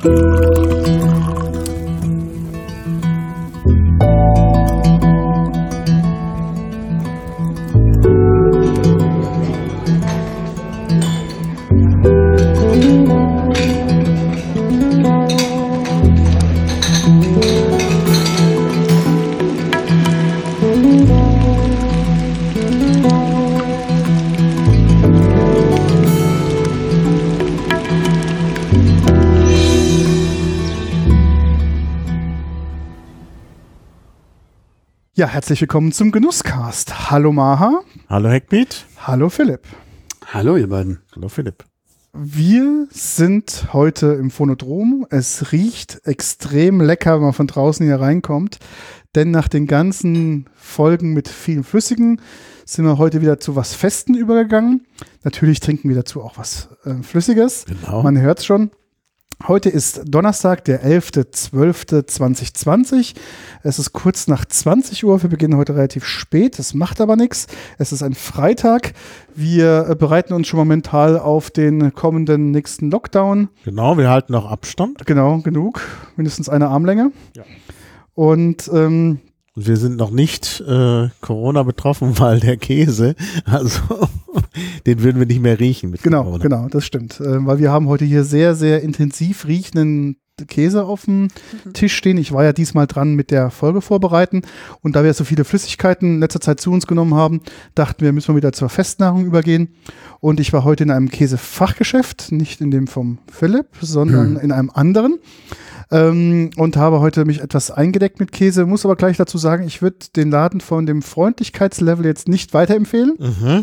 Ja, herzlich willkommen zum Genusscast. Hallo Maha. Hallo Heckbeat. Hallo Philipp. Hallo ihr beiden. Hallo Philipp. Wir sind heute im Phonodrom. Es riecht extrem lecker, wenn man von draußen hier reinkommt. Denn nach den ganzen Folgen mit vielen Flüssigen sind wir heute wieder zu was Festen übergegangen. Natürlich trinken wir dazu auch was Flüssiges. Genau. Man hört es schon. Heute ist Donnerstag, der 11.12.2020. Es ist kurz nach 20 Uhr. Wir beginnen heute relativ spät. Das macht aber nichts. Es ist ein Freitag. Wir bereiten uns schon mal mental auf den kommenden nächsten Lockdown. Genau, wir halten auch Abstand. Genau, genug. Mindestens eine Armlänge. Ja. Und wir sind noch nicht Corona betroffen, weil der Käse, also den würden wir nicht mehr riechen mit Corona. Genau, das stimmt. Weil wir haben heute hier sehr, sehr intensiv riechenden Käse auf dem Tisch stehen. Ich war ja diesmal dran mit der Folge vorbereiten und da wir so viele Flüssigkeiten in letzter Zeit zu uns genommen haben, dachten wir, müssen wir wieder zur Festnahrung übergehen. Und ich war heute in einem Käsefachgeschäft, nicht in dem vom Philipp, sondern in einem anderen. Und habe heute mich etwas eingedeckt mit Käse, muss aber gleich dazu sagen, ich würde den Laden von dem Freundlichkeitslevel jetzt nicht weiterempfehlen.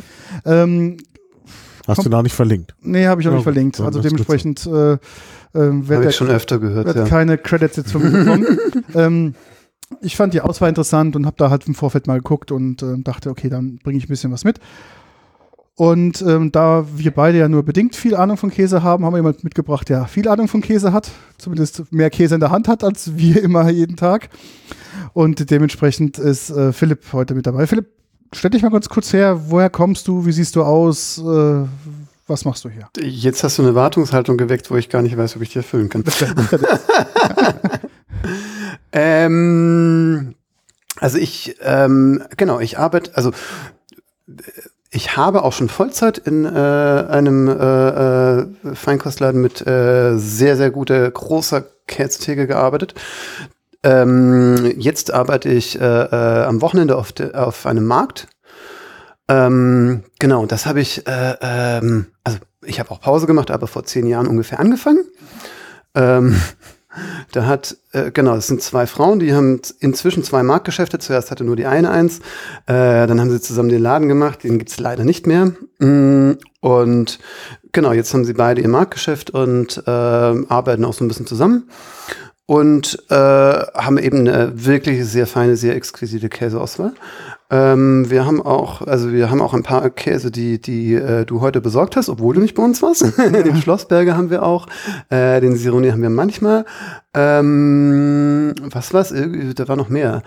Hast du noch nicht verlinkt? Nee, habe ich auch nicht verlinkt. Also dementsprechend habe ich schon öfter gehört. Wird keine Credits jetzt von mir bekommen. Ich fand die Auswahl interessant und habe da halt im Vorfeld mal geguckt und dachte, okay, dann bringe ich ein bisschen was mit. Und da wir beide ja nur bedingt viel Ahnung von Käse haben, haben wir jemanden mitgebracht, der viel Ahnung von Käse hat, zumindest mehr Käse in der Hand hat, als wir immer jeden Tag. Und dementsprechend ist Philipp heute mit dabei. Philipp, stell dich mal ganz kurz her, woher kommst du, wie siehst du aus, was machst du hier? Jetzt hast du eine Erwartungshaltung geweckt, wo ich gar nicht weiß, ob ich die erfüllen kann. Also ich arbeite, also ich habe auch schon Vollzeit in einem Feinkostladen mit sehr, sehr guter, großer Käsetheke gearbeitet. Jetzt arbeite ich am Wochenende auf einem Markt. Genau, das habe ich, also ich habe auch Pause gemacht, aber vor 10 Jahren ungefähr angefangen. Da hat, das sind 2 Frauen, die haben inzwischen 2 Marktgeschäfte. Zuerst hatte nur die eine eins. Dann haben sie zusammen den Laden gemacht. Den gibt's leider nicht mehr. Und genau, jetzt haben sie beide ihr Marktgeschäft und arbeiten auch so ein bisschen zusammen. Und haben eben eine wirklich sehr feine, sehr exquisite Käseauswahl. Wir haben auch ein paar Käse, die du heute besorgt hast, obwohl du nicht bei uns warst. Den Schlossberger haben wir auch, den Sironi haben wir manchmal. Was war's? Da war noch mehr.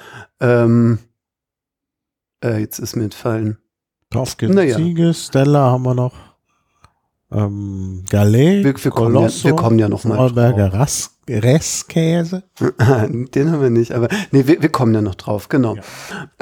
Jetzt ist mir entfallen. Tofkin, Ziege, Stella haben wir noch. Gallet, wir kommen ja noch mal. Vorarlberger Restkäse. Den haben wir nicht, aber nee, wir kommen ja noch drauf, genau. Ja.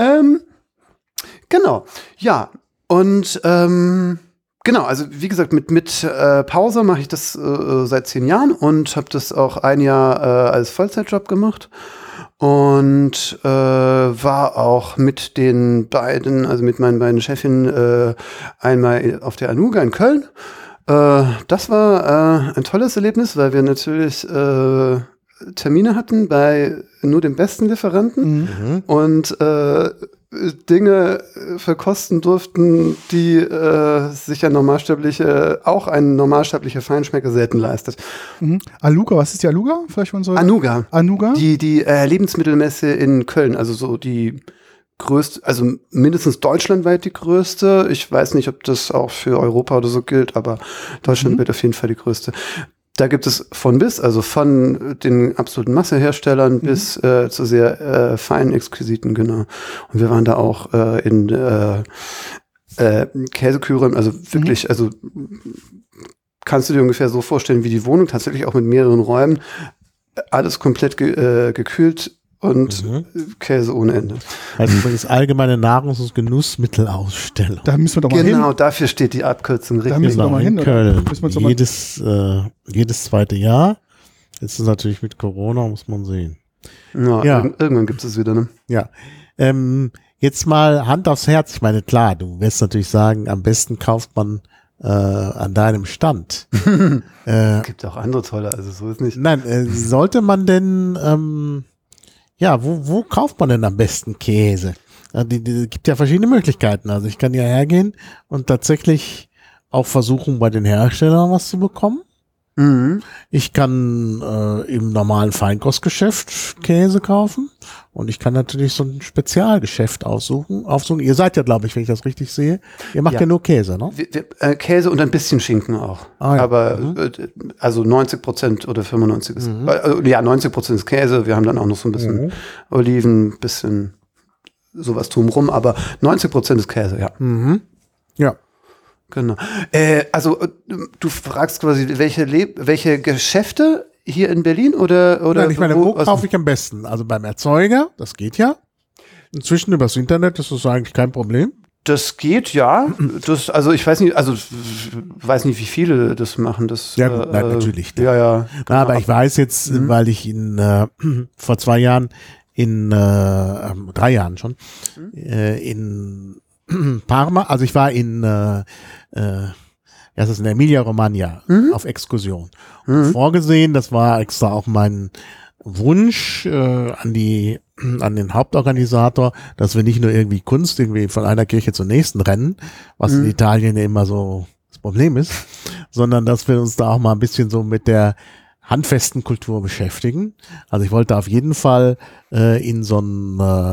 Genau, ja. Und genau, also wie gesagt, mit Pause mache ich das seit 10 Jahren und habe das auch ein Jahr als Vollzeitjob gemacht. Und war auch mit den beiden, also mit meinen beiden Chefinnen, einmal auf der Anuga in Köln. Das war ein tolles Erlebnis, weil wir natürlich Termine hatten bei nur dem besten Lieferanten und Dinge verkosten durften, die sich ein normalsterblicher Feinschmecker selten leistet. Aluga, was ist die Aluga? Vielleicht von so Anuga. Anuga? Die Lebensmittelmesse in Köln, also so die größte, also mindestens deutschlandweit die größte. Ich weiß nicht, ob das auch für Europa oder so gilt, aber Deutschland wird auf jeden Fall die größte. Da gibt es von bis, also von den absoluten Masseherstellern bis zu sehr feinen, exquisiten, genau. Und wir waren da auch in Käseküren, also wirklich, also kannst du dir ungefähr so vorstellen wie die Wohnung, tatsächlich auch mit mehreren Räumen, alles komplett gekühlt und Käse ohne Ende. Also übrigens allgemeine Nahrungs- und Genussmittelausstellung. Da müssen wir doch mal hin. Genau, dafür steht die Abkürzung Da müssen wir doch mal hin. In oder? Köln. Müssen wir uns doch mal- Jedes zweite Jahr. Jetzt ist es natürlich mit Corona, muss man sehen. Ja. Irgendwann gibt es wieder, ne? Ja. Jetzt mal Hand aufs Herz. Ich meine, klar, du wirst natürlich sagen, am besten kauft man an deinem Stand. Es gibt auch andere tolle, also so ist nicht. Nein, sollte man denn, wo kauft man denn am besten Käse? Die gibt ja verschiedene Möglichkeiten. Also ich kann ja hergehen und tatsächlich auch versuchen, bei den Herstellern was zu bekommen. Mhm. Ich kann im normalen Feinkostgeschäft Käse kaufen und ich kann natürlich so ein Spezialgeschäft aufsuchen. Ihr seid ja, glaube ich, wenn ich das richtig sehe, ihr macht ja nur Käse, ne? Käse und ein bisschen Schinken auch. Ah, ja. Aber also 90% oder 95% ist, 90% ist Käse. Wir haben dann auch noch so ein bisschen Oliven, bisschen sowas drumrum, aber 90% ist Käse, ja. Mhm. Ja. Genau. Also du fragst quasi, welche Geschäfte hier in Berlin oder Nein, ich meine, wo kaufe ich am besten? Also beim Erzeuger, das geht ja. Inzwischen übers Internet ist das eigentlich kein Problem. Das geht, ja. Also ich weiß nicht, wie viele das machen. Das, Ja, gut, nein, natürlich. Ja. Genau. Aber ich weiß jetzt, weil ich vor 2 Jahren 3 Jahren schon, in Parma, also ich war in in der Emilia-Romagna auf Exkursion. Und vorgesehen, das war extra auch mein Wunsch an den Hauptorganisator, dass wir nicht nur irgendwie Kunst irgendwie von einer Kirche zur nächsten rennen, was in Italien ja immer so das Problem ist, sondern dass wir uns da auch mal ein bisschen so mit der handfesten Kultur beschäftigen. Also ich wollte auf jeden Fall in so einen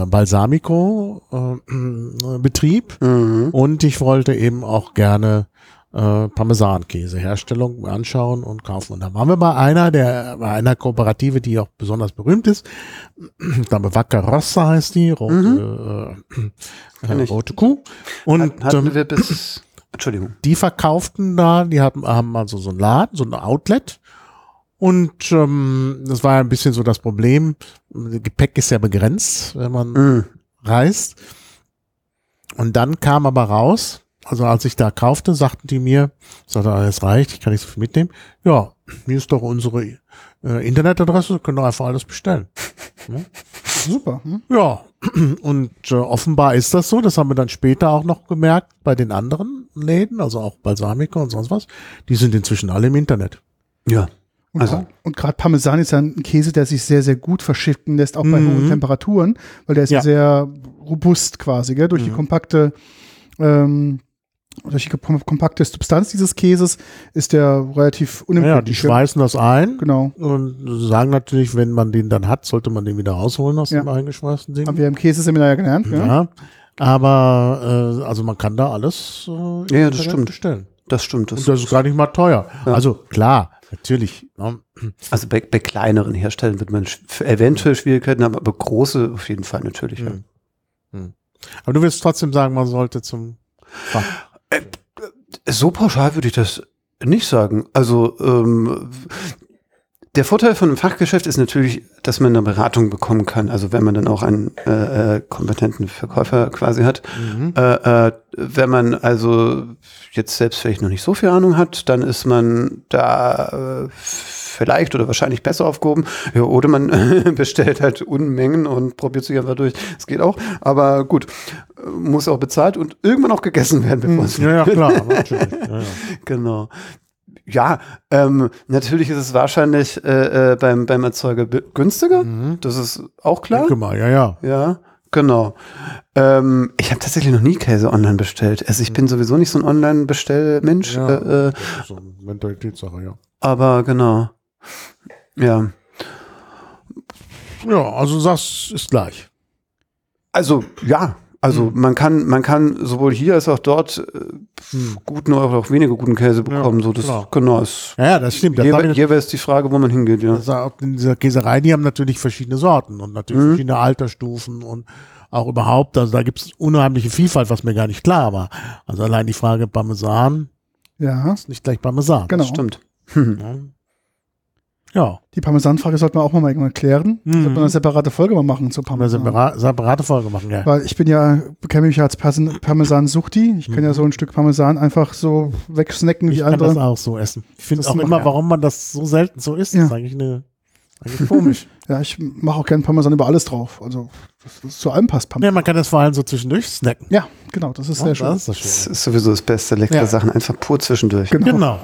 Balsamico-Betrieb und ich wollte eben auch gerne Parmesankäse-Herstellung anschauen und kaufen. Und da waren wir bei einer Kooperative, die auch besonders berühmt ist. Ich glaube, Vaccarossa heißt die, rote Kuh. Und hatten wir Entschuldigung. die verkauften da, die haben also so einen Laden, so ein Outlet. Und das war ein bisschen so das Problem. Gepäck ist ja begrenzt, wenn man reist. Und dann kam aber raus, also als ich da kaufte, sagten die mir, es reicht, ich kann nicht so viel mitnehmen. Ja, hier ist doch unsere Internetadresse, können doch einfach alles bestellen. Ja? Super. Ja, und offenbar ist das so, das haben wir dann später auch noch gemerkt bei den anderen Läden, also auch Balsamico und sonst was. Die sind inzwischen alle im Internet. Ja. Und gerade Parmesan ist ja ein Käse, der sich sehr, sehr gut verschiffen lässt, auch bei hohen Temperaturen, weil der ist sehr robust quasi, gell? Durch die kompakte Substanz dieses Käses ist der relativ unempfindlich. Ja, die schweißen das ein. Genau. Und sagen natürlich, wenn man den dann hat, sollte man den wieder rausholen aus dem eingeschweißten Ding. Haben wir im Käseseminar ja gelernt. Ja. Aber also man kann da alles das stimmt. bestellen. Das stimmt. Und das ist gar nicht mal teuer. Ja. Also klar, natürlich. Ne? Also bei kleineren Herstellern wird man eventuell Schwierigkeiten haben, aber große auf jeden Fall natürlich. Ja. Aber du willst trotzdem sagen, man sollte zum so pauschal würde ich das nicht sagen. Also der Vorteil von einem Fachgeschäft ist natürlich, dass man eine Beratung bekommen kann. Also wenn man dann auch einen kompetenten Verkäufer quasi hat. Wenn man also jetzt selbst vielleicht noch nicht so viel Ahnung hat, dann ist man da vielleicht oder wahrscheinlich besser aufgehoben. Ja, oder man bestellt halt Unmengen und probiert sich einfach durch. Das geht auch. Aber gut, muss auch bezahlt und irgendwann auch gegessen werden, bevor es ja, klar. Natürlich. Ja. Genau. Ja, natürlich ist es wahrscheinlich beim Erzeuger günstiger. Das ist auch klar. Denke mal, ja. Ja, genau. Ich habe tatsächlich noch nie Käse online bestellt. Also ich bin sowieso nicht so ein Online-Bestellmensch. Ja, das ist so eine Mentalitätssache, ja. Aber genau. Ja. Ja, also du sagst, ist gleich. Also, ja. Also man kann sowohl hier als auch dort guten oder auch weniger guten Käse bekommen. So, das, genau, das stimmt. Hier wäre es die Frage, wo man hingeht. Ja. Also auch in dieser Käserei, die haben natürlich verschiedene Sorten und natürlich verschiedene Altersstufen und auch überhaupt, also da gibt es unheimliche Vielfalt, was mir gar nicht klar war. Also allein die Frage Parmesan, Ja. Ist nicht gleich Parmesan. Genau. Das stimmt. Ja. Die Parmesanfrage sollten wir auch mal irgendwann klären. Sollten wir eine separate Folge mal machen zur Eine Parmesan. separate Folge machen, ja. Weil ich bekenne mich ja als Parmesan-Suchti. Ich kann ja so ein Stück Parmesan einfach so wegsnacken Ich wie kann andere. das auch so essen. Ich finde Das auch macht- immer, ja. warum man das so selten so isst. Ja. Das ist eigentlich komisch. Ja, ich mache auch gerne Parmesan über alles drauf. Also das zu allem passt Ja, Parmesan. man kann das vor allem so zwischendurch snacken. Ja, genau, das ist sehr schön. Das ist das Das Schöne. ist sowieso das Beste. Leckere Ja. Sachen einfach pur zwischendurch. Genau.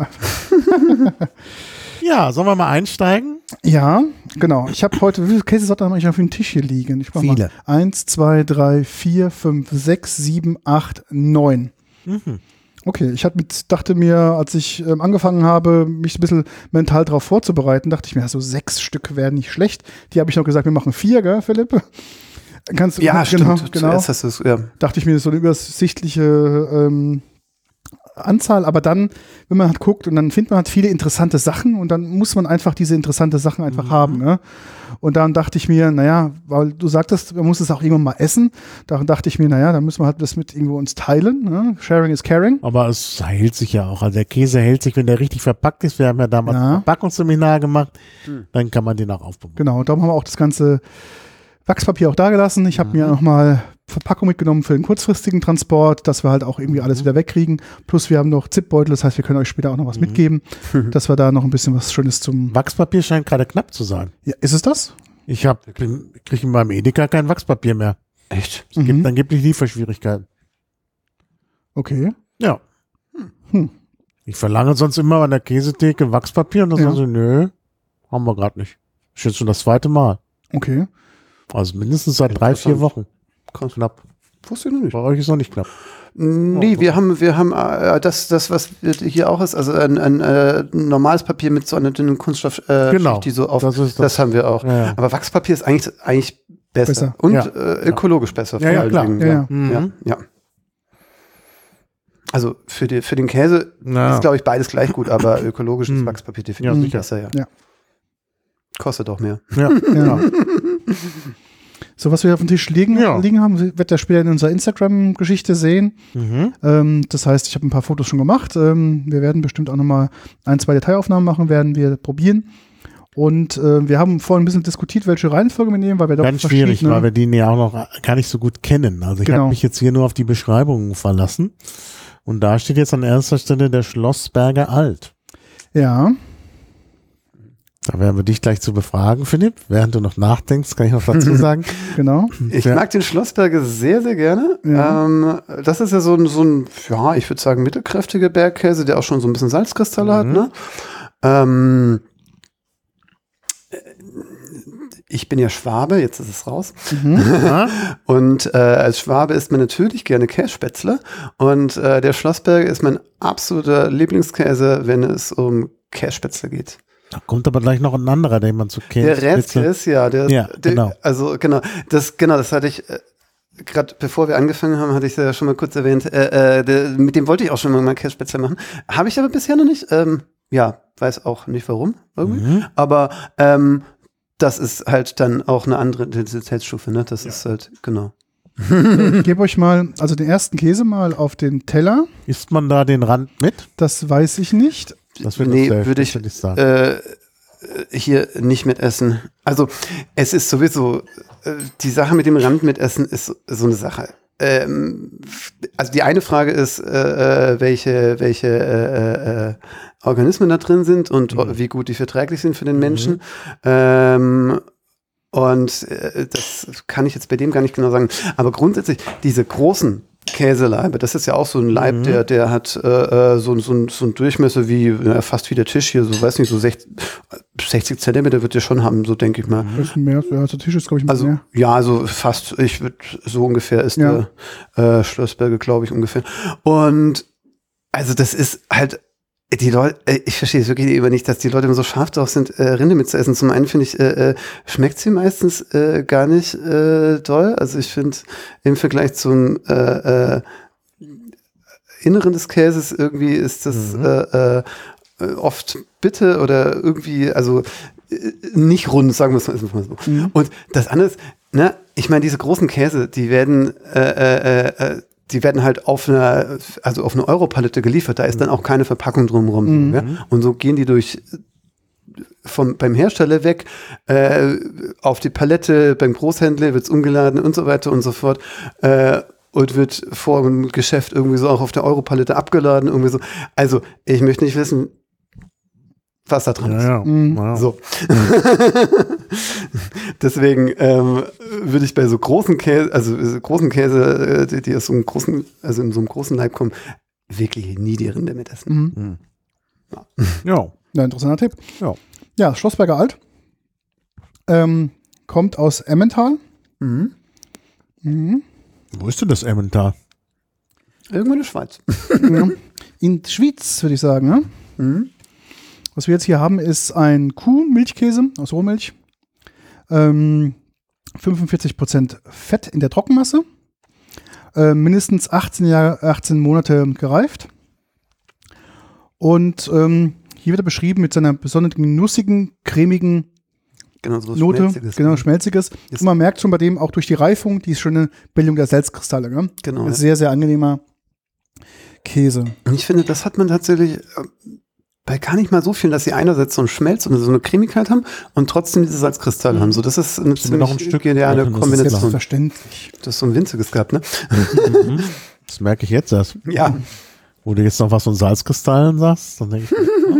Ja, sollen wir mal einsteigen? Ja, genau. Ich habe heute, wie viele Käsesorten habe ich auf dem Tisch hier liegen? Ich mach Viele. Mal 1, 2, 3, 4, 5, 6, 7, 8, 9. Okay, dachte mir, als ich angefangen habe, mich ein bisschen mental darauf vorzubereiten, dachte ich mir, so 6 Stück wären nicht schlecht. Die habe ich noch gesagt, wir machen 4, gell, Philipp? Ja, genau, stimmt. genau. Zuerst hast du es, ja. Dachte ich mir, so eine übersichtliche Anzahl, aber dann, wenn man halt guckt und dann findet man halt viele interessante Sachen und dann muss man einfach diese interessante Sachen einfach haben. Ne? Und dann dachte ich mir, naja, weil du sagtest, man muss es auch irgendwann mal essen. Daran dachte ich mir, naja, dann müssen wir halt das mit irgendwo uns teilen. Ne? Sharing is caring. Aber es hält sich ja auch. Also der Käse hält sich, wenn der richtig verpackt ist. Wir haben ja damals ein Verpackungsseminar gemacht. Dann kann man den auch aufbewahren. Genau, darum haben wir auch das ganze Wachspapier auch da gelassen. Ich habe mir nochmal Verpackung mitgenommen für den kurzfristigen Transport, dass wir halt auch irgendwie alles wieder wegkriegen. Plus wir haben noch Zipbeutel, das heißt, wir können euch später auch noch was mitgeben, dass wir da noch ein bisschen was Schönes zum... Wachspapier scheint gerade knapp zu sein. Ja, ist es das? Ich kriege in meinem Edeka kein Wachspapier mehr. Echt? Es gibt angeblich Lieferschwierigkeiten. Okay. Ja. Ich verlange sonst immer an der Käsetheke Wachspapier und dann sagen sie, nö, haben wir gerade nicht. Das ist jetzt schon das 2. Mal. Okay. Also mindestens seit 3-4 Wochen. Krass. Knapp. Wusste ich noch nicht. Bei euch ist noch nicht knapp. Nee, wir haben das, was hier auch ist, also ein normales Papier mit so einer dünnen Kunststoff, Genau, die so auf, das ist das haben wir auch. Ja, ja. Aber Wachspapier ist eigentlich besser. Besser. Und Ja. ökologisch besser. Ja, ja, klar. Ja. Ja. Also für den Käse Ja. ist, glaube ich, beides gleich gut, aber ökologisches Wachspapier definitiv Ja, sicher. besser, ja. Ja. Kostet auch mehr. Ja. Ja. So, was wir auf dem Tisch liegen haben, wird ihr später in unserer Instagram-Geschichte sehen. Das heißt, ich habe ein paar Fotos schon gemacht. Wir werden bestimmt auch nochmal 1, 2 Detailaufnahmen machen, werden wir probieren. Und wir haben vorhin ein bisschen diskutiert, welche Reihenfolge wir nehmen, weil wir doch Ganz schwierig, weil wir den ja auch noch gar nicht so gut kennen. Also ich habe mich jetzt hier nur auf die Beschreibungen verlassen. Und da steht jetzt an erster Stelle der Schlossberger Alt. Ja. Da werden wir dich gleich zu befragen, Philipp. Während du noch nachdenkst, kann ich noch dazu sagen. Genau. Ich mag den Schlossberger sehr, sehr gerne. Ja. Das ist ja so ein, ja, ich würde sagen, mittelkräftiger Bergkäse, der auch schon so ein bisschen Salzkristalle hat. Ne? Ich bin ja Schwabe, jetzt ist es raus. Und als Schwabe isst man natürlich gerne Kässpätzle. Und der Schlossberger ist mein absoluter Lieblingskäse, wenn es um Kässpätzle geht. Da kommt aber gleich noch ein anderer, den man zu kennen. Der Rätzke ist genau. Also genau, das hatte ich gerade bevor wir angefangen haben, hatte ich es ja schon mal kurz erwähnt. Mit dem wollte ich auch schon mal Kässpätzle machen. Habe ich aber bisher noch nicht. Weiß auch nicht warum irgendwie. Aber das ist halt dann auch eine andere Intensitätsstufe. Ne? Das ist halt genau. Ich gebe euch mal, also den ersten Käse mal auf den Teller. Isst man da den Rand mit? Das weiß ich nicht. Das wird würde ich sagen. hier nicht mitessen. Also es ist sowieso, die Sache mit dem Rand mitessen ist so eine Sache. Also die eine Frage ist, welche Organismen da drin sind und wie gut die verträglich sind für den Menschen. Und das kann ich jetzt bei dem gar nicht genau sagen. Aber grundsätzlich, diese großen Käseleibe, das ist ja auch so ein Leib, der hat so einen Durchmesser wie fast wie der Tisch hier, so weiß nicht, so 60 Zentimeter wird der schon haben, so denke ich mal. Ein bisschen mehr, ja, der Tisch ist, glaube ich, ein bisschen Also mehr. ja, also fast, ich würde so ungefähr ist der Schlossberger, glaube ich, ungefähr. Und also das ist halt die Leute, ich verstehe es wirklich immer nicht, dass die Leute immer so scharf drauf sind, Rinde mitzuessen. Zum einen finde ich, schmeckt sie meistens gar nicht doll. Also ich finde, im Vergleich zum Inneren des Käses irgendwie ist das oft bitter oder irgendwie, also nicht rund, sagen wir es mal so. Und das andere ist, ne, ich meine, diese großen Käse, die werden die werden halt auf eine Europalette geliefert, da ist dann auch keine Verpackung drumherum. Ja? Und so gehen die beim Hersteller weg, auf die Palette, beim Großhändler wird es umgeladen und so weiter und so fort. Und wird vor dem Geschäft irgendwie so auch auf der Europalette abgeladen, irgendwie so. Also, ich möchte nicht wissen, was da dran ist. Ja. So. Deswegen würde ich bei so großen Käse, die aus so einem großen, also in so einem großen Leib kommen, wirklich nie die Rinde mit essen. Ja. Ja, interessanter Tipp. Ja. Ja, Schlossberger Alt. Kommt aus Emmental. Wo ist denn das Emmental? Irgendwo in der Schweiz. In der Schweiz, würde ich sagen. Ne? Was wir jetzt hier haben, ist ein Kuhmilchkäse aus Rohmilch. 45% Fett in der Trockenmasse. Mindestens 18 Monate gereift. Und hier wird er beschrieben mit seiner besonderen nussigen, cremigen Genau, so Note. Schmelziges. Genau, schmelziges. Und man merkt schon bei dem auch durch die Reifung die schöne Bildung der Salzkristalle. Ne? Genau. Ein sehr, sehr angenehmer Käse. Und ich finde, das hat man tatsächlich bei gar nicht mal so vielen, dass sie einerseits so einen Schmelz und so eine Cremigkeit haben und trotzdem diese Salzkristalle haben. So, das ist eine noch ein Stück ideale machen, das ist Kombination. Selbstverständlich. Das ist so ein winziges gehabt, ne? Das merke ich jetzt erst. Ja. Wo du jetzt noch was von Salzkristallen sagst, dann denke ich,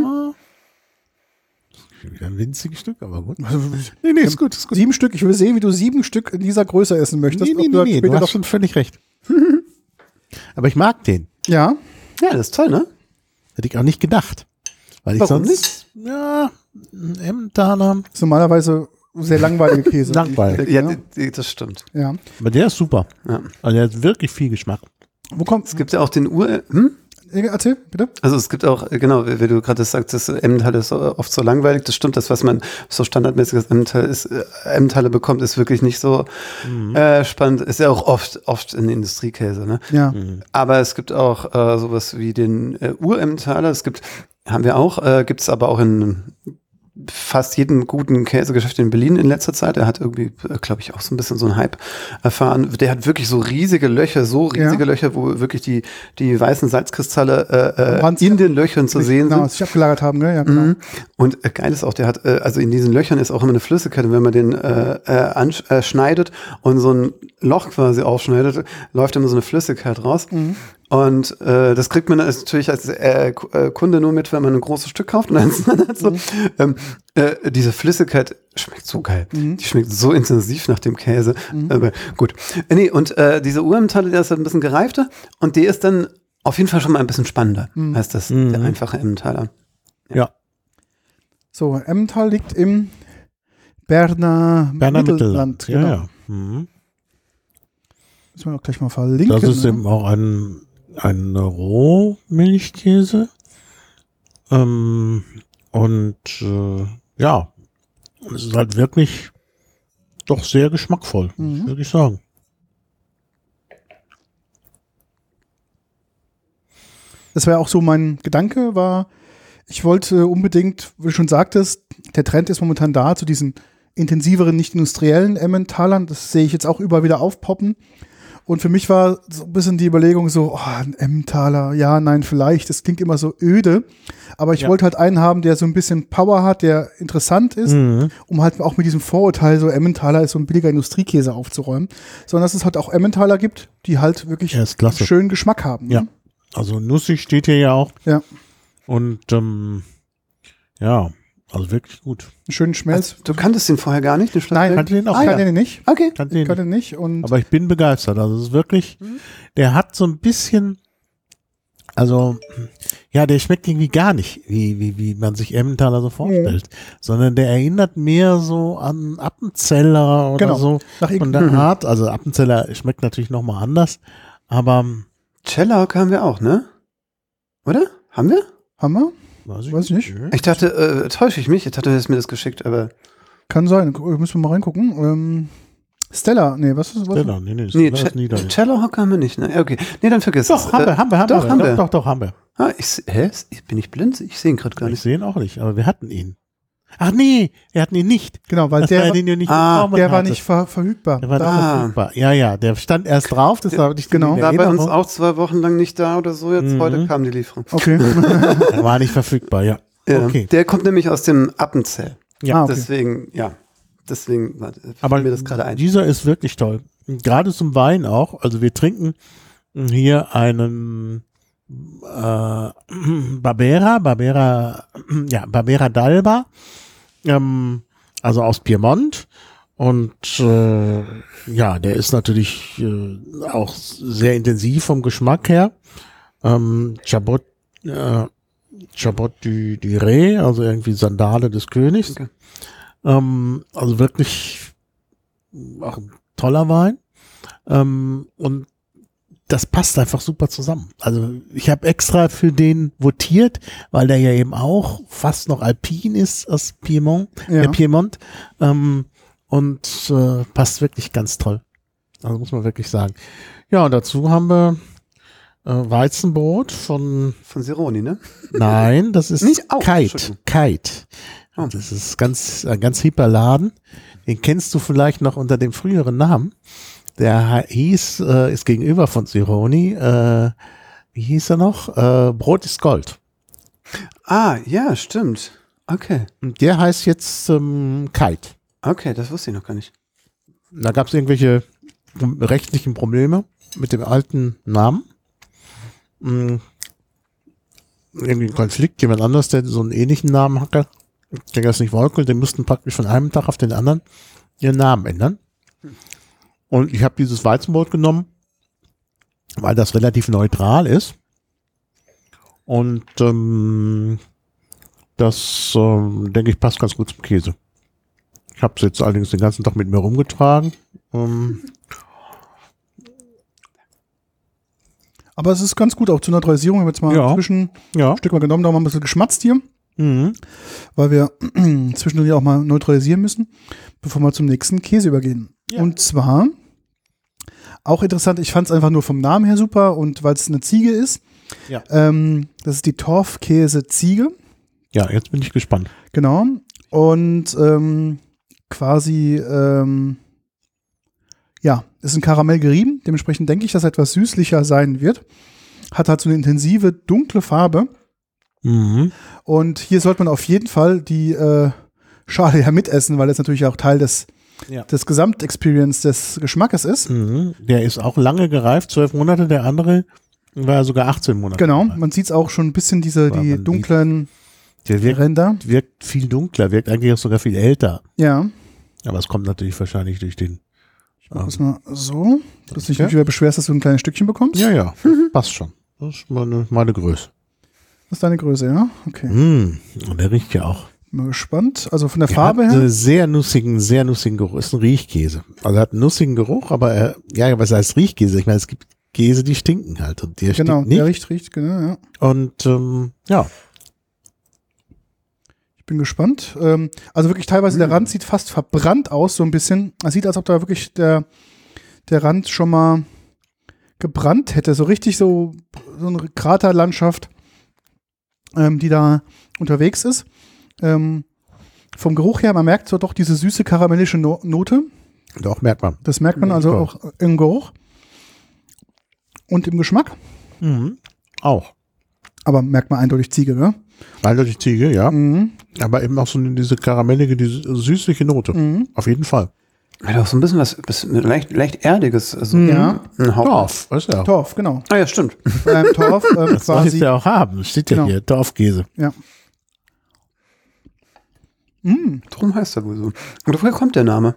wieder ein winziges Stück, aber gut. Nee, ist gut, ist gut. 7 Stück. Ich will sehen, wie du 7 Stück in dieser Größe essen möchtest. Nee, du hast schon völlig recht. Aber ich mag den. Ja. Ja, das ist toll, ne? Hätte ich auch nicht gedacht. Weil ich Warum sonst, ein Emmentaler. Ist normalerweise sehr langweilige Käse. Langweilig. Ja, das stimmt. Ja. Aber der ist super. Ja. Also der hat wirklich viel Geschmack. Wo kommt? Es gibt ja auch den Erzähl, bitte. Also es gibt auch, genau, wie du gerade sagst, das Emmental ist oft so langweilig. Das stimmt, das, was man so standardmäßig als Emmentaler bekommt, ist wirklich nicht so spannend. Ist ja auch oft in Industriekäse, ne? Ja. Aber es gibt auch sowas wie den Uremmentaler. Gibt es aber auch in fast jedem guten Käsegeschäft in Berlin in letzter Zeit. Er hat irgendwie, glaube ich, auch so ein bisschen so einen Hype erfahren. Der hat wirklich so riesige Löcher, Löcher, wo wirklich die weißen Salzkristalle in den Löchern zu sehen sind. Sich abgelagert haben, ne? Ja, genau. Und geil ist auch, der hat, also in diesen Löchern ist auch immer eine Flüssigkeit. Und wenn man den schneidet und so ein Loch quasi aufschneidet, läuft immer so eine Flüssigkeit raus. Und das kriegt man natürlich als Kunde nur mit, wenn man ein großes Stück kauft. Und dann hat so, diese Flüssigkeit schmeckt so geil. Die schmeckt so intensiv nach dem Käse. Aber gut. Nee, und diese Uremmentaler, der ist halt ein bisschen gereifter. Und der ist dann auf jeden Fall schon mal ein bisschen spannender als das der einfache Emmentaler. Ja. So, Emmental liegt im Berner Mittelland. Ja, Genau. ja. Mhm. Müssen wir auch gleich mal verlinken. Das ist eben auch ein Rohmilchkäse. Es ist halt wirklich doch sehr geschmackvoll, würde ich sagen. Das wäre auch so mein Gedanke, ich wollte unbedingt, wie du schon sagtest, der Trend ist momentan da zu diesen intensiveren, nicht industriellen Emmentalern. Das sehe ich jetzt auch überall wieder aufpoppen. Und für mich war so ein bisschen die Überlegung so, ein Emmentaler, ja, nein, vielleicht, das klingt immer so öde. Aber ich wollte halt einen haben, der so ein bisschen Power hat, der interessant ist, um halt auch mit diesem Vorurteil, so Emmentaler ist so ein billiger Industriekäse aufzuräumen. Sondern dass es halt auch Emmentaler gibt, die halt wirklich schönen Geschmack haben. Ja, ne? also nussig steht hier ja auch. Ja. Und also wirklich gut. Einen schönen Schmelz. Also, du kanntest den vorher gar nicht? Nein, kannte den auch. ich kannte den nicht. Okay. Ich kannte den nicht. Und Aber ich bin begeistert. Also es ist wirklich, der hat so ein bisschen, also ja, der schmeckt irgendwie gar nicht, wie man sich Emmentaler so vorstellt, sondern der erinnert mehr so an Appenzeller oder so. Von der Art, also Appenzeller schmeckt natürlich nochmal anders, aber Cellarhocker haben wir auch, ne? Oder? Haben wir? haben wir? weiß ich nicht. Ich dachte, täusche ich mich? Ich dachte, du hättest mir das geschickt, aber. Kann sein, müssen wir mal reingucken. Stella, nee, was ist das? Stella, nee, Cellarhocker haben wir nicht, ne? Okay. Nee, dann vergiss es. Doch, haben wir. Doch, haben wir. Bin ich blind? Ich sehe ihn gerade gar Ich nicht. sehe ihn auch nicht, aber wir hatten ihn. Ach nee, er hat ihn nicht. Genau, weil Das der, war ja den du nicht der bekommen war hattest. nicht verfügbar. Der war nicht verfügbar. Ja, der stand erst drauf, das war nicht Genau. War bei uns auch 2 Wochen lang nicht da oder so. Jetzt heute kam die Lieferung. Okay. Er war nicht verfügbar, ja. Ja, Okay. der kommt nämlich aus dem Appenzell. Ja, okay. Deswegen aber mir das gerade ein. dieser ist wirklich toll. Gerade zum Wein auch. Also wir trinken hier einen Barbera d'Alba, also aus Piemont. Und der ist natürlich auch sehr intensiv vom Geschmack her. Chabot du Ré, also irgendwie Sandale des Königs. Okay. Also wirklich auch ein toller Wein. Und das passt einfach super zusammen. Also ich habe extra für den votiert, weil der ja eben auch fast noch alpin ist aus Piemont. Und passt wirklich ganz toll. Also muss man wirklich sagen. Ja, und dazu haben wir Weizenbrot von Sironi, ne? Nein, das ist Nicht auch, Kite. Oh. Das ist ein ganz hipper Laden. Den kennst du vielleicht noch unter dem früheren Namen. Der ist gegenüber von Sironi, wie hieß er noch? Brot ist Gold. Ah, ja, stimmt. Okay. Und der heißt jetzt Kite. Okay, das wusste ich noch gar nicht. Da gab es irgendwelche rechtlichen Probleme mit dem alten Namen. Irgendwie ein Konflikt, jemand anders, der so einen ähnlichen Namen hatte, der das nicht wollte, die mussten praktisch von einem Tag auf den anderen ihren Namen ändern. Und ich habe dieses Weizenbrot genommen, weil das relativ neutral ist. Und das, denke ich, passt ganz gut zum Käse. Ich habe es jetzt allerdings den ganzen Tag mit mir rumgetragen. Aber es ist ganz gut, auch zur Neutralisierung. Wir haben jetzt mal Ja. ein Ja. Stück mal genommen, da haben wir ein bisschen geschmatzt hier, Mhm. weil wir zwischendurch auch mal neutralisieren müssen, bevor wir zum nächsten Käse übergehen. Ja. Und zwar, auch interessant, ich fand es einfach nur vom Namen her super und weil es eine Ziege ist. Ja. Das ist die Torfkäse-Ziege. Ja, jetzt bin ich gespannt. Genau. Und quasi, ist in Karamell gerieben. Dementsprechend denke ich, dass er etwas süßlicher sein wird. Hat halt so eine intensive, dunkle Farbe. Mhm. Und hier sollte man auf jeden Fall die Schale ja mitessen, weil das natürlich auch Teil des Gesamtexperience des Geschmackes ist. Mhm. Der ist auch lange gereift, 12 Monate. Der andere war sogar 18 Monate. Genau, gereift. man sieht auch schon ein bisschen die man dunklen Der Ränder. wirkt viel dunkler, wirkt eigentlich auch sogar viel älter. Ja, Aber es kommt natürlich wahrscheinlich durch den. das mal so, dass du dich Ja. nicht wieder beschwerst, dass du ein kleines Stückchen bekommst. Ja, passt schon. Das ist meine Größe. Das ist deine Größe, ja? Okay. Und der riecht ja auch. Bin mal gespannt. Also von der Der Farbe hat her. einen sehr nussigen Geruch. Ist ein Riechkäse. Also er hat einen nussigen Geruch, aber was heißt Riechkäse? Ich meine, es gibt Käse, die stinken halt und der Genau, stinkt nicht. der riecht, genau, ja. Und Ich bin gespannt. Also wirklich teilweise der Rand sieht fast verbrannt aus, so ein bisschen. Es sieht, als ob da wirklich der Rand schon mal gebrannt hätte. So richtig so eine Kraterlandschaft, die da unterwegs ist. Vom Geruch her, man merkt so doch diese süße karamellische Note. doch, merkt man. Das merkt man Ja, also klar. auch im Geruch und im Geschmack. Auch. Aber merkt man eindeutig Ziege, ne? Eindeutig Ziege, ja. Mhm. Aber eben auch so diese karamellige, diese süßliche Note. Mhm. Auf jeden Fall. Hat auch so ein bisschen was leicht Erdiges. Also Ja. ein Hauch. Torf, ist ja. Torf, genau. Ah ja, stimmt. Torf Das soll quasi. es ja auch haben. Steht ja Genau. hier, Torfkäse. Ja. Drum heißt er wohl so. Und woher kommt der Name?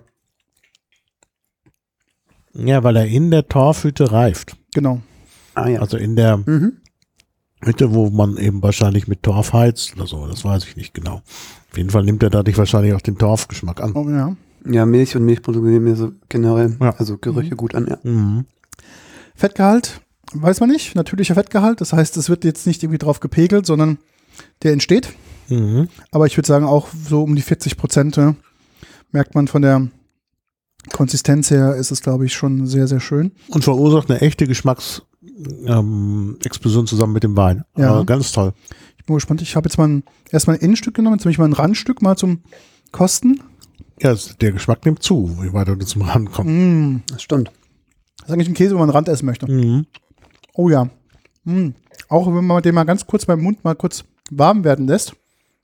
Ja, weil er in der Torfhütte reift. Genau. Ah ja. Also in der Mhm. Hütte, wo man eben wahrscheinlich mit Torf heizt oder so. Das weiß ich nicht genau. Auf jeden Fall nimmt er dadurch wahrscheinlich auch den Torfgeschmack an. Oh, ja. Ja, Milch und Milchprodukte nehmen mir so generell, Ja. also Gerüche gut an, ja. Mhm. Fettgehalt, weiß man nicht. Natürlicher Fettgehalt. Das heißt, es wird jetzt nicht irgendwie drauf gepegelt, sondern der entsteht. Mhm. Aber ich würde sagen, auch so um die 40% merkt man von der Konsistenz her, ist es, glaube ich, schon sehr, sehr schön. Und verursacht eine echte Geschmacksexplosion zusammen mit dem Wein. Ja. Ganz toll. Ich Bin gespannt. Ich habe jetzt mal erstmal ein Innenstück genommen, jetzt nehme ich mal ein Randstück mal zum Kosten. Ja, der Geschmack nimmt zu, je weiter du zum Rand kommst. Das stimmt. Das ist eigentlich ein Käse, wo man Rand essen möchte. Oh ja. Auch wenn man den mal ganz kurz beim Mund mal kurz warm werden lässt.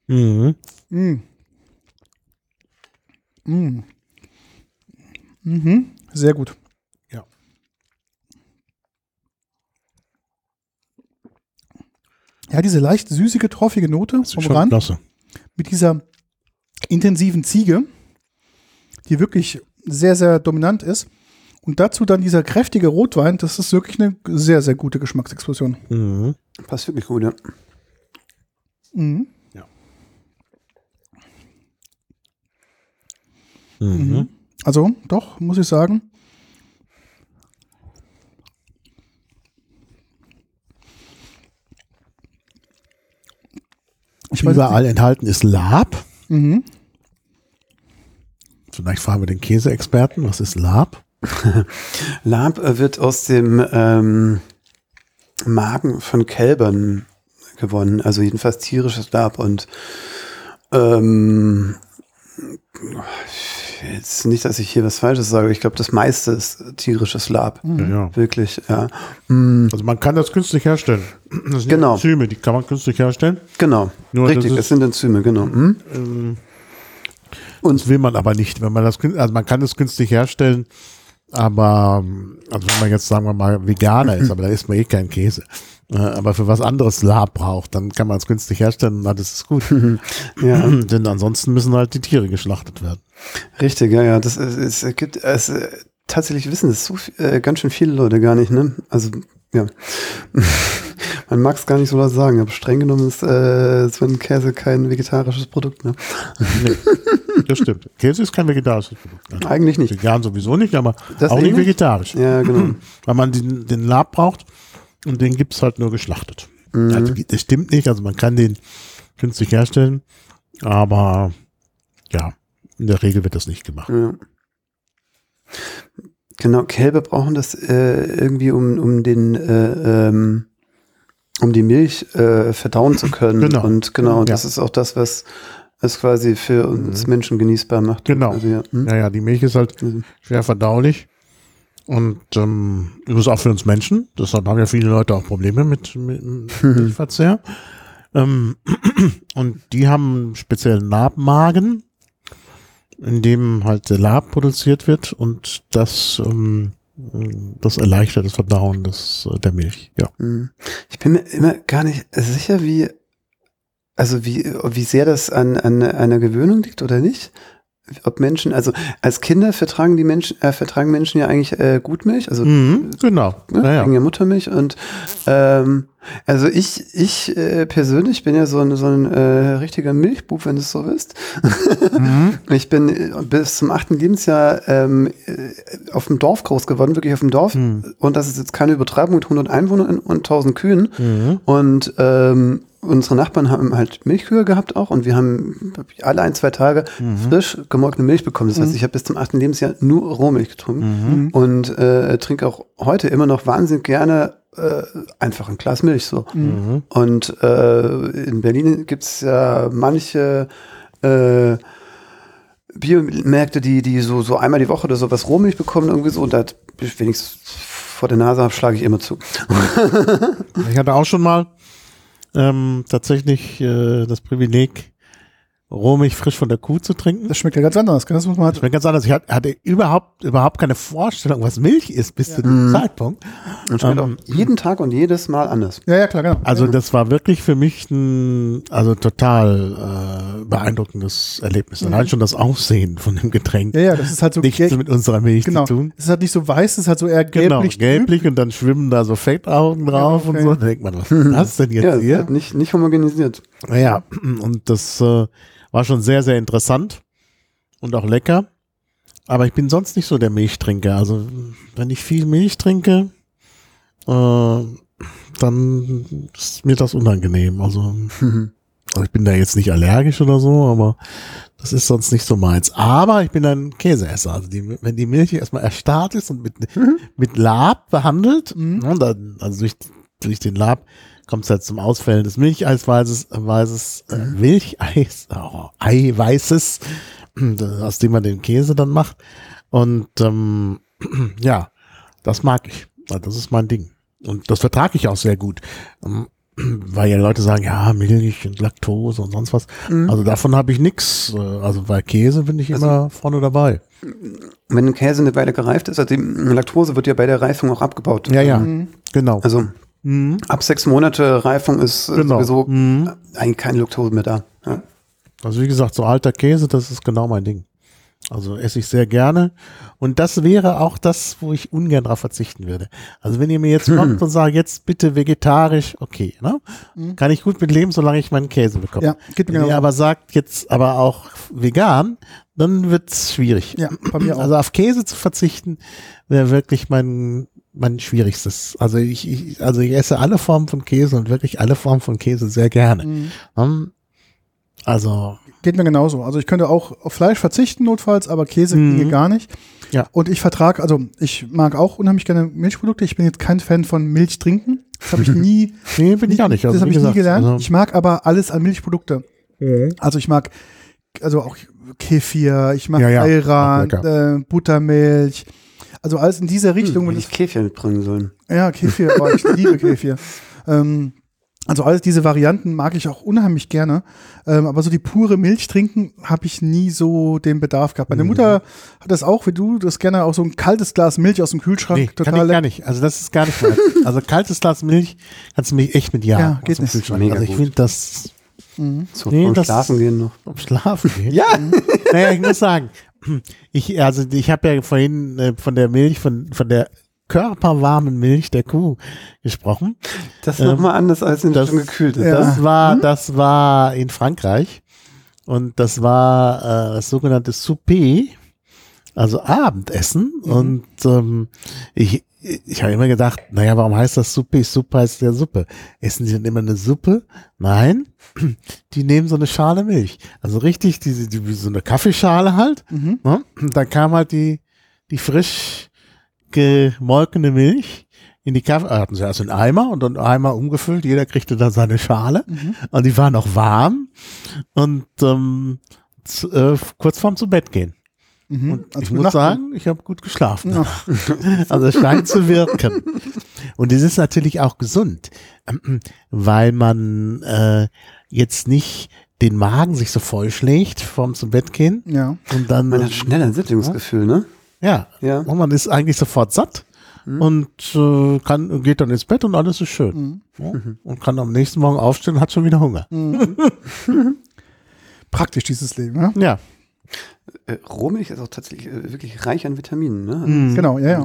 Sehr gut. Ja. Ja, diese leicht süßige, torfige Note vom Schon Rand klasse. mit dieser intensiven Ziege, die wirklich sehr, sehr dominant ist. Und dazu dann dieser kräftige Rotwein, das ist wirklich eine sehr, sehr gute Geschmacksexplosion. Passt wirklich gut, ja. Ja. Also, doch, muss ich sagen. Überall enthalten ist Lab. Vielleicht fragen wir den Käseexperten, was ist Lab? Lab wird aus dem Magen von Kälbern gewonnen, also jedenfalls tierisches Lab und jetzt nicht, dass ich hier was Falsches sage, ich glaube, das meiste ist tierisches Lab. Ja. Wirklich, ja. Also man kann das künstlich herstellen. Das sind Genau. Enzyme, die kann man künstlich herstellen. Genau, Nur richtig, das ist- es sind Enzyme, genau. Das will man aber nicht, wenn man das, also man kann es künstlich herstellen, aber also wenn man jetzt, sagen wir mal, Veganer ist, aber da isst man eh keinen Käse, aber für was anderes Lab braucht, dann kann man es künstlich herstellen und alles ist gut. Ja. Denn ansonsten müssen halt die Tiere geschlachtet werden. Richtig, ja, ja. Es gibt tatsächlich wissen das so ganz schön viele Leute gar nicht, ne? Also, ja. Man mag es gar nicht so laut sagen, aber streng genommen ist so ein Käse kein vegetarisches Produkt, ne? Nee, das stimmt. Käse ist kein vegetarisches Produkt. Nein. Eigentlich nicht. Vegan sowieso nicht, aber Das auch nicht eben? vegetarisch. Ja, genau. Weil man den Lab braucht und den gibt es halt nur geschlachtet. Also, das stimmt nicht, also man kann den künstlich herstellen, aber ja, in der Regel wird das nicht gemacht. Ja. Genau, Kälber brauchen das irgendwie, um die Milch verdauen zu können. Genau. Und genau, das Ja. ist auch das, was es quasi für uns Menschen genießbar macht. Genau. Also, ja. Ja, die Milch ist halt schwer verdaulich und übrigens auch für uns Menschen. Deshalb haben ja viele Leute auch Probleme mit Milchverzehr. Und die haben einen speziellen Labmagen, in dem halt der Lab produziert wird und das erleichtert das Verdauen der Milch. Ja. Ich bin mir immer gar nicht sicher, wie sehr das an einer Gewöhnung liegt oder nicht. Ob Menschen, also als Kinder vertragen Menschen ja eigentlich Gutmilch, also Genau. ne, Ja, wegen ja. der Muttermilch und also ich persönlich bin ja so ein richtiger Milchbub, wenn du es so willst. Ich bin bis zum 8. Lebensjahr auf dem Dorf groß geworden, wirklich auf dem Dorf. Und das ist jetzt keine Übertreibung mit 100 Einwohnern und 1000 Kühen. Und unsere Nachbarn haben halt Milchkühe gehabt auch und wir haben alle 1-2 Tage frisch gemolkene Milch bekommen. Das heißt, ich habe bis zum 8. Lebensjahr nur Rohmilch getrunken und trinke auch heute immer noch wahnsinnig gerne einfach ein Glas Milch so. Und in Berlin gibt es ja manche Biomärkte, die so einmal die Woche oder so was Rohmilch bekommen irgendwie so und da wenigstens vor der Nase habe, schlage ich immer zu. Ich hatte auch schon mal tatsächlich das Privileg, Rohmilch frisch von der Kuh zu trinken. Das schmeckt ja ganz anders. Das muss man halt. Das schmeckt ganz anders. Ich hatte überhaupt keine Vorstellung, was Milch ist bis zu dem Zeitpunkt. Und schmeckt auch jeden Tag und jedes Mal anders. Ja, klar, genau. Also das war wirklich für mich ein total beeindruckendes Erlebnis. Allein schon das Aussehen von dem Getränk. Ja, das ist halt so Nichts mit unserer Milch genau. zu tun. Es ist halt nicht so weiß, es ist halt so eher Genau, gelblich. gelblich und dann schwimmen da so Fettaugen drauf okay. und so. Da denkt man, was ist das denn jetzt Ja, es hier? hat nicht homogenisiert. Naja, und das war schon sehr, sehr interessant und auch lecker. Aber ich bin sonst nicht so der Milchtrinker. Also wenn ich viel Milch trinke, dann ist mir das unangenehm. Also ich bin da jetzt nicht allergisch oder so, aber das ist sonst nicht so meins. Aber ich bin ein Käseesser. Also wenn die Milch erstmal erstarrt ist und mit Lab behandelt, und dann, also durch den Lab kommt es halt zum Ausfällen des Milcheiweißes, Eiweißes, aus dem man den Käse dann macht. Und ja, das mag ich. Das ist mein Ding. Und das vertrage ich auch sehr gut. Weil ja Leute sagen, ja, Milch und Laktose und sonst was. Also davon habe ich nichts. Also bei Käse bin ich immer vorne dabei. Wenn ein Käse eine Weile gereift ist, also die Laktose wird ja bei der Reifung auch abgebaut. Ja, genau. Also ab 6 Monate Reifung ist sowieso eigentlich keine Laktose mehr da. Ja. Also wie gesagt, so alter Käse, das ist genau mein Ding. Also esse ich sehr gerne. Und das wäre auch das, wo ich ungern drauf verzichten würde. Also wenn ihr mir jetzt kommt und sagt, jetzt bitte vegetarisch, okay, ne? Kann ich gut mit leben, solange ich meinen Käse bekomme. Ja, geht mir wenn ihr aber sagt, jetzt aber auch vegan, dann wird's schwierig. Ja, bei mir auch. Also auf Käse zu verzichten, wäre wirklich mein schwierigstes. Also ich esse alle Formen von Käse und wirklich alle Formen von Käse sehr gerne. Also geht mir genauso. Also ich könnte auch auf Fleisch verzichten notfalls, aber Käse ginge gar nicht. Ja. Und ich vertrage, also ich mag auch unheimlich gerne Milchprodukte. Ich bin jetzt kein Fan von Milch trinken. Das habe ich nie. Nee, bin ich auch nicht. Also, das habe ich nie gelernt. Also ich mag aber alles an Milchprodukte. Also ich mag auch Kefir, ich mag Ayran, Buttermilch. Also alles in dieser Richtung. Wenn ich Kefir mitbringen sollen. Ja, Kefir, ich liebe Kefir. Also alles diese Varianten mag ich auch unheimlich gerne, aber so die pure Milch trinken habe ich nie so den Bedarf gehabt. Meine Mutter hat das auch, wie du, das gerne auch so ein kaltes Glas Milch aus dem Kühlschrank. Total kann ich gar nicht. Also das ist gar nicht mehr. Also kaltes Glas Milch kannst du mich echt mit ja geht nicht. Kühlschrank. Also ich finde das vom Schlafen gehen noch. Vom Schlafen gehen? Ja. Naja, ich muss sagen, ich habe ja vorhin von der Milch, von der körperwarmen Milch der Kuh gesprochen. Das ist nochmal anders, als wenn es schon gekühlt ist. Das war in Frankreich und das war das sogenannte Souper, also Abendessen. Und ich habe immer gedacht, naja, warum heißt das Souper? Suppe heißt ja Suppe. Essen die denn immer eine Suppe? Nein, die nehmen so eine Schale Milch. Also richtig, wie so eine Kaffeeschale halt. Ne? Und dann kam halt die frisch gemolkene Milch in die Kaffee, hatten sie erst einen Eimer und dann Eimer umgefüllt, jeder kriegte da seine Schale und die war noch warm und kurz vorm zu Bett gehen. Und ich muss sagen, ich habe gut geschlafen. Ja. Also es scheint zu wirken. Und es ist natürlich auch gesund, weil man jetzt nicht den Magen sich so vollschlägt vorm zum Bett gehen. Ja. Und dann man hat schnell ein Sättigungsgefühl, ne? Ja, und man ist eigentlich sofort satt und geht dann ins Bett und alles ist schön. Ja, und kann am nächsten Morgen aufstehen und hat schon wieder Hunger. Praktisch dieses Leben, ja? Ja. Rohmilch ist auch tatsächlich wirklich reich an Vitaminen, ne? Genau, ja.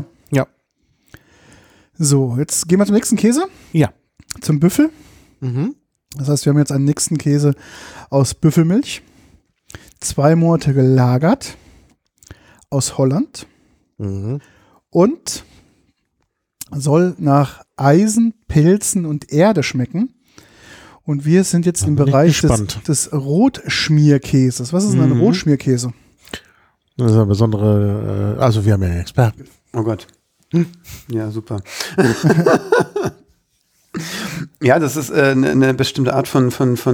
So, jetzt gehen wir zum nächsten Käse. Ja. Zum Büffel. Das heißt, wir haben jetzt einen nächsten Käse aus Büffelmilch. 2 Monate gelagert. Aus Holland und soll nach Eisen, Pilzen und Erde schmecken. Und wir sind jetzt im Bereich des Rotschmierkäses. Was ist denn ein Rotschmierkäse? Das ist eine besondere, also wir haben ja einen Experten. Oh Gott. Ja, super. Ja, das ist eine bestimmte Art von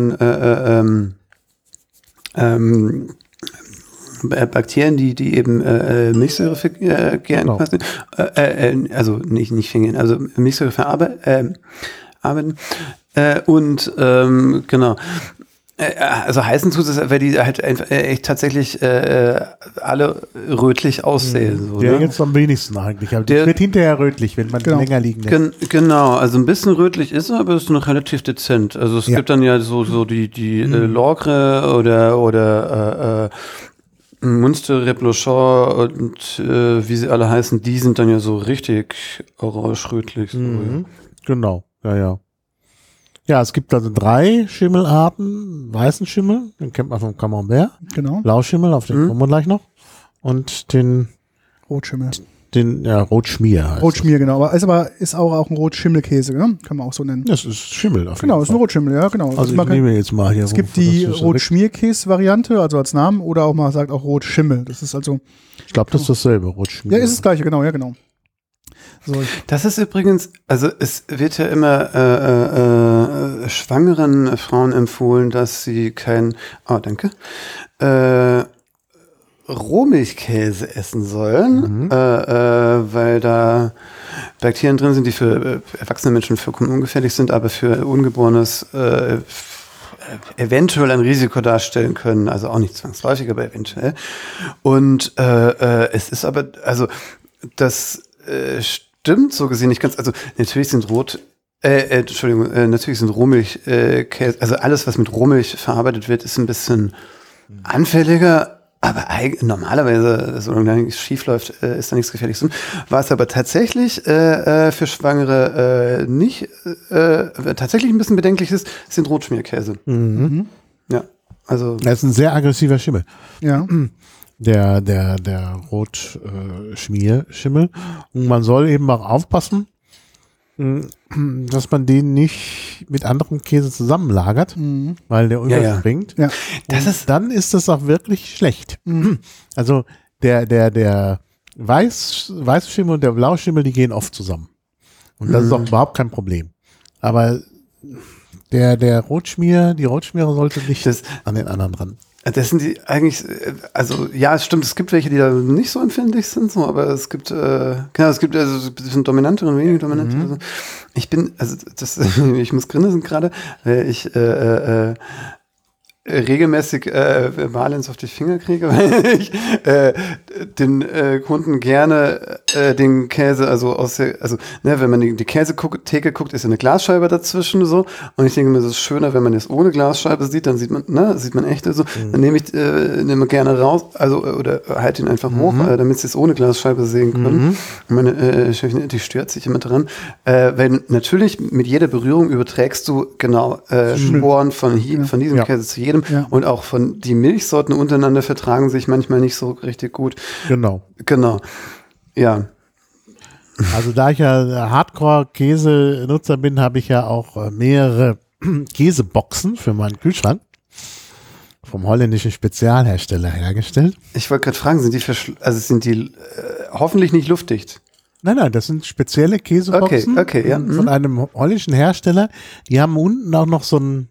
Bakterien, die eben Milchsäure vergären, also nicht vergären, also Milchsäure verarbeiten. Genau. Also heißen tut es, weil die halt echt tatsächlich alle rötlich aussehen. So, der ne? jetzt am wenigsten eigentlich. Aber der wird hinterher rötlich, wenn man länger liegen lässt. Genau, also ein bisschen rötlich ist er, aber ist noch relativ dezent. Also es gibt dann ja so die Logre oder Münster, Reblochon und wie sie alle heißen, die sind dann ja so richtig orange-rötlich. So, Genau, ja. Ja, es gibt also 3 Schimmelarten. Weißen Schimmel, den kennt man vom Camembert. Genau. Blauschimmel, auf den kommen wir gleich noch. Und den Rotschimmel. Rotschmier heißt Rotschmier, genau. Aber ist auch ein Rotschimmelkäse, ne? Kann man auch so nennen. Das ist Schimmel auf jeden Genau, Fall. ist ein Rotschimmel, ja, genau. Also ich nehme jetzt mal hier. Es gibt die Rotschmierkäse-Variante, also als Namen, oder auch mal sagt auch Rotschimmel. Das ist also. Ich glaube, das ist dasselbe, Rotschmier. Ja, ist das gleiche, genau, ja, genau. So, Das ist übrigens, also es wird ja immer schwangeren Frauen empfohlen, dass sie Rohmilchkäse essen sollen, weil da Bakterien drin sind, die für erwachsene Menschen vollkommen ungefährlich sind, aber für Ungeborenes eventuell ein Risiko darstellen können, also auch nicht zwangsläufig, aber eventuell. Und es ist aber, also das stimmt so gesehen nicht ganz, also natürlich sind natürlich sind Rohmilchkäse, also alles, was mit Rohmilch verarbeitet wird, ist ein bisschen anfälliger, aber normalerweise, solange nichts schief läuft, ist da nichts Gefährliches. War es aber tatsächlich für Schwangere tatsächlich ein bisschen bedenklich ist, sind Rotschmierkäse. Mhm. Ja, also. Das ist ein sehr aggressiver Schimmel. ja. Der Rotschmierschimmel. Und man soll eben auch aufpassen, dass man den nicht mit anderem Käse zusammenlagert, weil der überspringt. Ja. Dann ist das auch wirklich schlecht. Also der Weißschimmel und der Blauschimmel, die gehen oft zusammen. Und das ist auch überhaupt kein Problem. Aber die Rotschmiere sollte nicht an den anderen ran. Das sind die eigentlich, also ja, es stimmt, es gibt welche, die da nicht so empfindlich sind, so, aber es gibt, es gibt sind dominante und weniger dominante. Also ich muss grinsen gerade, weil ich regelmäßig Marlins auf die Finger kriege, weil ich den Kunden gerne den Käse, wenn man die Käsetheke guckt, ist ja eine Glasscheibe dazwischen so, und ich denke mir, es ist schöner, wenn man es ohne Glasscheibe sieht, dann sieht man echt so, dann nehme gerne raus, oder halte ihn einfach hoch, damit sie es ohne Glasscheibe sehen können. Und meine Chefin, die stört sich immer dran, weil natürlich mit jeder Berührung überträgst du Sporen von diesem Käse zu jedem. Ja. Und auch von die Milchsorten untereinander vertragen sich manchmal nicht so richtig gut. Genau. Ja. Also da ich ja Hardcore-Käse-Nutzer bin, habe ich ja auch mehrere Käseboxen für meinen Kühlschrank vom holländischen Spezialhersteller hergestellt. Ich wollte gerade fragen, sind die hoffentlich nicht luftdicht? Nein, das sind spezielle Käseboxen von einem holländischen Hersteller. Die haben unten auch noch so ein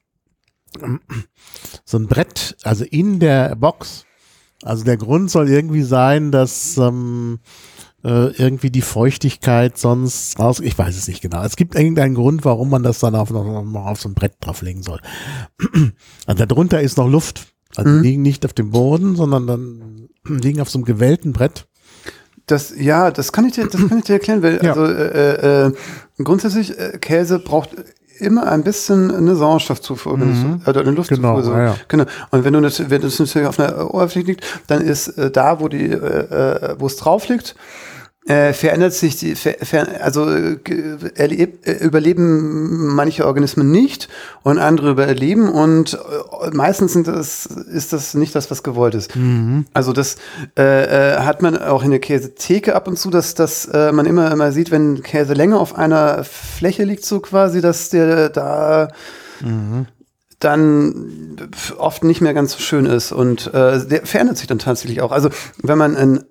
Brett, also in der Box. Also der Grund soll irgendwie sein, dass irgendwie die Feuchtigkeit sonst raus, ich weiß es nicht genau. Es gibt irgendeinen Grund, warum man das dann auf so ein Brett drauflegen soll. Also darunter ist noch Luft. Also die liegen nicht auf dem Boden, sondern dann liegen auf so einem gewellten Brett. Das kann ich dir erklären, weil grundsätzlich Käse braucht immer ein bisschen eine Sauerstoffzufuhr, oder eine Luftzufuhr. Genau. Und wenn es natürlich auf einer Oberfläche liegt, dann ist da, wo es drauf liegt, verändert sich überleben manche Organismen nicht und andere überleben, und meistens ist das nicht das, was gewollt ist. Also das hat man auch in der Käsetheke ab und zu, dass man immer sieht, wenn Käse länger auf einer Fläche liegt, so quasi, dass der da dann oft nicht mehr ganz so schön ist, und der verändert sich dann tatsächlich auch. Also wenn man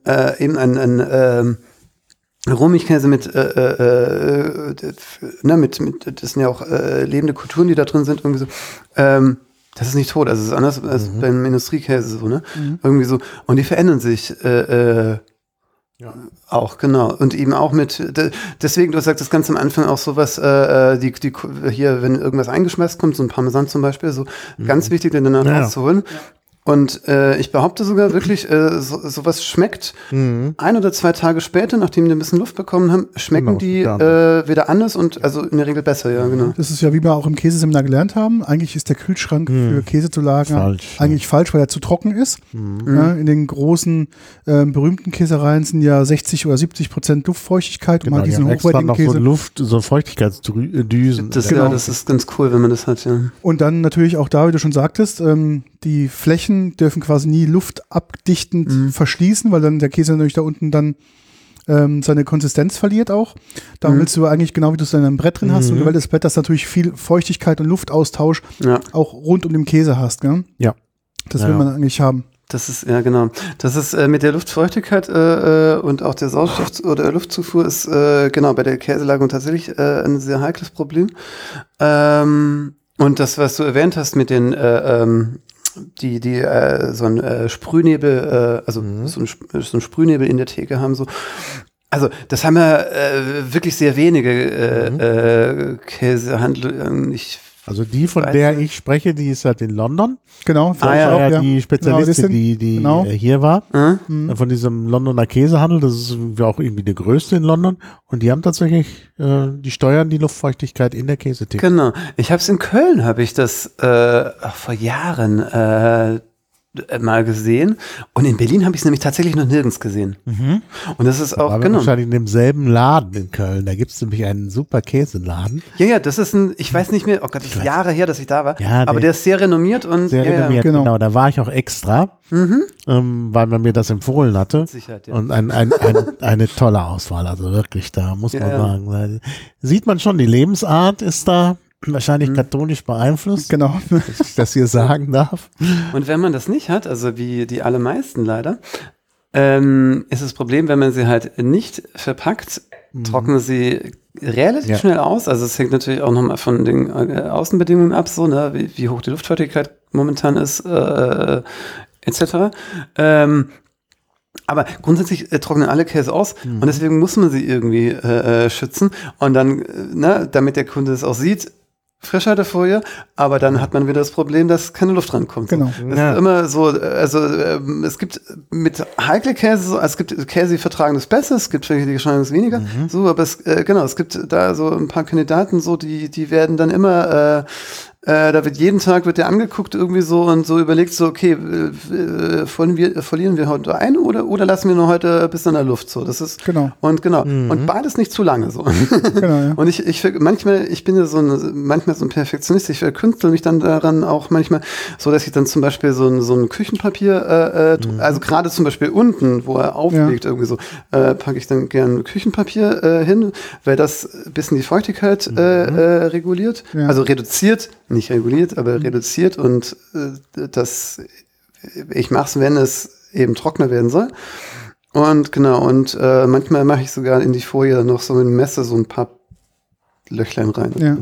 Rohmilchkäse mit das sind ja auch lebende Kulturen, die da drin sind, irgendwie so, das ist nicht tot, also es ist anders als beim Industriekäse so, ne? Irgendwie so. Und die verändern sich auch, genau. Und eben auch deswegen, du sagst das ganz am Anfang auch sowas, hier, wenn irgendwas eingeschmeißt kommt, so ein Parmesan zum Beispiel, so ganz wichtig, den danach rauszuholen. Und ich behaupte sogar wirklich, sowas schmeckt 1 oder 2 Tage später, nachdem die ein bisschen Luft bekommen haben, schmecken die wieder anders und also in der Regel besser, ja, genau. Das ist ja, wie wir auch im Käseseminar gelernt haben, eigentlich ist der Kühlschrank für Käse zu lagern eigentlich falsch, weil er zu trocken ist. Ja, in den großen, berühmten Käsereien sind ja 60 oder 70% Luftfeuchtigkeit. Genau, und diesen hochwertigen Käse. So Feuchtigkeitsdüsen. Das ist ganz cool, wenn man das hat, ja. Und dann natürlich auch da, wie du schon sagtest, die Flächen dürfen quasi nie luftabdichtend verschließen, weil dann der Käse natürlich da unten dann seine Konsistenz verliert auch. Da willst du eigentlich, genau wie du es in einem Brett drin hast, und weil das Brett, das natürlich viel Feuchtigkeit und Luftaustausch auch rund um den Käse hast. Gell? Ja. Das will man eigentlich haben. Das ist, ja genau. Das ist mit der Luftfeuchtigkeit und auch der Sauerstoff- oder Luftzufuhr ist genau bei der Käselagerung tatsächlich ein sehr heikles Problem. Und das, was du erwähnt hast mit den so ein Sprühnebel, so ein Sprühnebel in der Theke haben so. Also das haben ja wirklich sehr wenige Käsehandel. Also die, von der ich spreche, die ist halt in London. Genau. Die Spezialistin, die hier war, von diesem Londoner Käsehandel. Das ist auch irgendwie der größte in London. Und die haben tatsächlich, die steuern die Luftfeuchtigkeit in der Käsetheke. Genau. Ich habe es in Köln, habe ich das vor Jahren mal gesehen. Und in Berlin habe ich es nämlich tatsächlich noch nirgends gesehen. Und das ist auch, genau. Wahrscheinlich in demselben Laden in Köln. Da gibt es nämlich einen super Käseladen. Ja, das ist ich weiß nicht mehr, oh Gott, das ist Jahre her, dass ich da war. Ja, aber der ist sehr renommiert und sehr renommiert, genau. genau. Da war ich auch extra, weil man mir das empfohlen hatte. Sicherheit, ja. Und eine tolle Auswahl, also wirklich, da muss man sagen. Da sieht man schon, die Lebensart ist da wahrscheinlich katholisch beeinflusst, Genau. dass ich das hier sagen darf. Und wenn man das nicht hat, also wie die allermeisten leider, ist das Problem, wenn man sie halt nicht verpackt, trocknen sie relativ schnell aus. Also es hängt natürlich auch nochmal von den Außenbedingungen ab, so, ne, wie hoch die Luftfeuchtigkeit momentan ist, etc. Aber grundsätzlich trocknen alle Käse aus und deswegen muss man sie irgendwie schützen. Und dann, damit der Kunde es auch sieht, Frischhaltefolie, aber dann hat man wieder das Problem, dass keine Luft rankommt. Genau. Das ist immer so, also es gibt mit heikle Käse, so, es gibt Käse, die vertragen das besser, es gibt welche, die geschlagen das weniger, so, aber es gibt da so ein paar Kandidaten, so, die werden dann immer da wird jeden Tag der angeguckt irgendwie so und so überlegt so, okay, verlieren wir heute ein oder lassen wir nur heute bis in der Luft so. Das ist und beides nicht zu lange so. Genau, ja. Und ich bin ja manchmal so ein Perfektionist, ich verkünstle mich dann daran auch manchmal so, dass ich dann zum Beispiel so ein Küchenpapier, also gerade zum Beispiel unten, wo er aufliegt irgendwie so, packe ich dann gern Küchenpapier hin, weil das ein bisschen die Feuchtigkeit reguliert, also reduziert, nicht reguliert, aber reduziert und ich mache es, wenn es eben trockener werden soll. Und manchmal mache ich sogar in die Folie noch so mit dem Messer so ein paar Löchlein rein. Ja.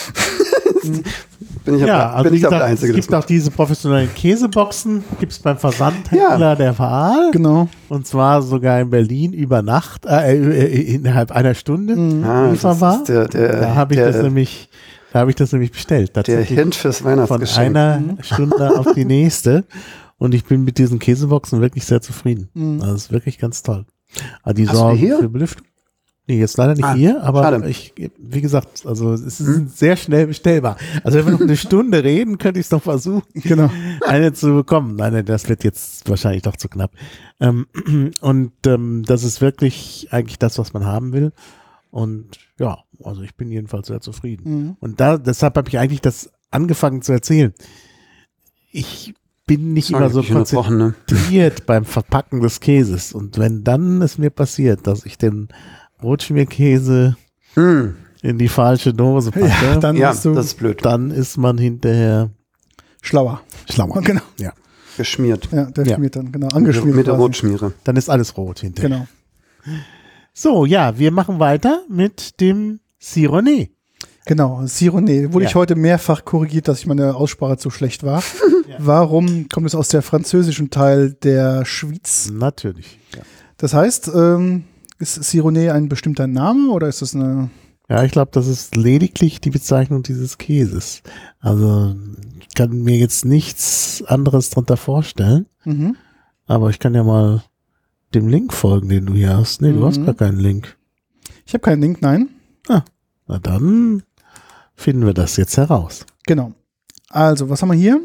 Bin ich aber der Einzige. Es gibt auch diese professionellen Käseboxen, gibt es beim Versandhändler der Wahl. Genau. Und zwar sogar in Berlin über Nacht, innerhalb einer Stunde lieferbar. Da habe ich das nämlich bestellt. Der Hint fürs Weihnachtsgeschenk. Von einer Stunde auf die nächste. Und ich bin mit diesen Käseboxen wirklich sehr zufrieden. Das ist wirklich ganz toll. Aber die sorgen für Belüftung. Nee, jetzt leider nicht hier, aber schade. Wie gesagt, also es ist sehr schnell bestellbar. Also wenn wir noch eine Stunde reden, könnte ich es noch versuchen, eine zu bekommen. Nein, das wird jetzt wahrscheinlich doch zu knapp. Und das ist wirklich eigentlich das, was man haben will. Und ja, also ich bin jedenfalls sehr zufrieden. Und deshalb habe ich eigentlich das angefangen zu erzählen. Ich bin nicht immer so konzentriert beim Verpacken des Käses. Und wenn dann es mir passiert, dass ich den Rotschmierkäse in die falsche Dose packe, das ist blöd. Dann ist man hinterher schlauer. Genau. Ja. Geschmiert. Ja, der schmiert dann, angeschmiert. Mit der Rotschmiere. Dann ist alles rot hinterher. Genau. So, ja, wir machen weiter mit dem Cironé. Genau, Cironé. Wurde ich heute mehrfach korrigiert, dass ich meine Aussprache zu schlecht war. Warum kommt es aus der französischen Teil der Schweiz? Natürlich. Ja. Das heißt, ist Cironé ein bestimmter Name oder ist das eine... Ja, ich glaube, das ist lediglich die Bezeichnung dieses Käses. Also ich kann mir jetzt nichts anderes darunter vorstellen. Aber ich kann ja mal dem Link folgen, den du hier hast. Nee, du hast gar keinen Link. Ich habe keinen Link, nein. Na dann finden wir das jetzt heraus. Genau. Also, was haben wir hier?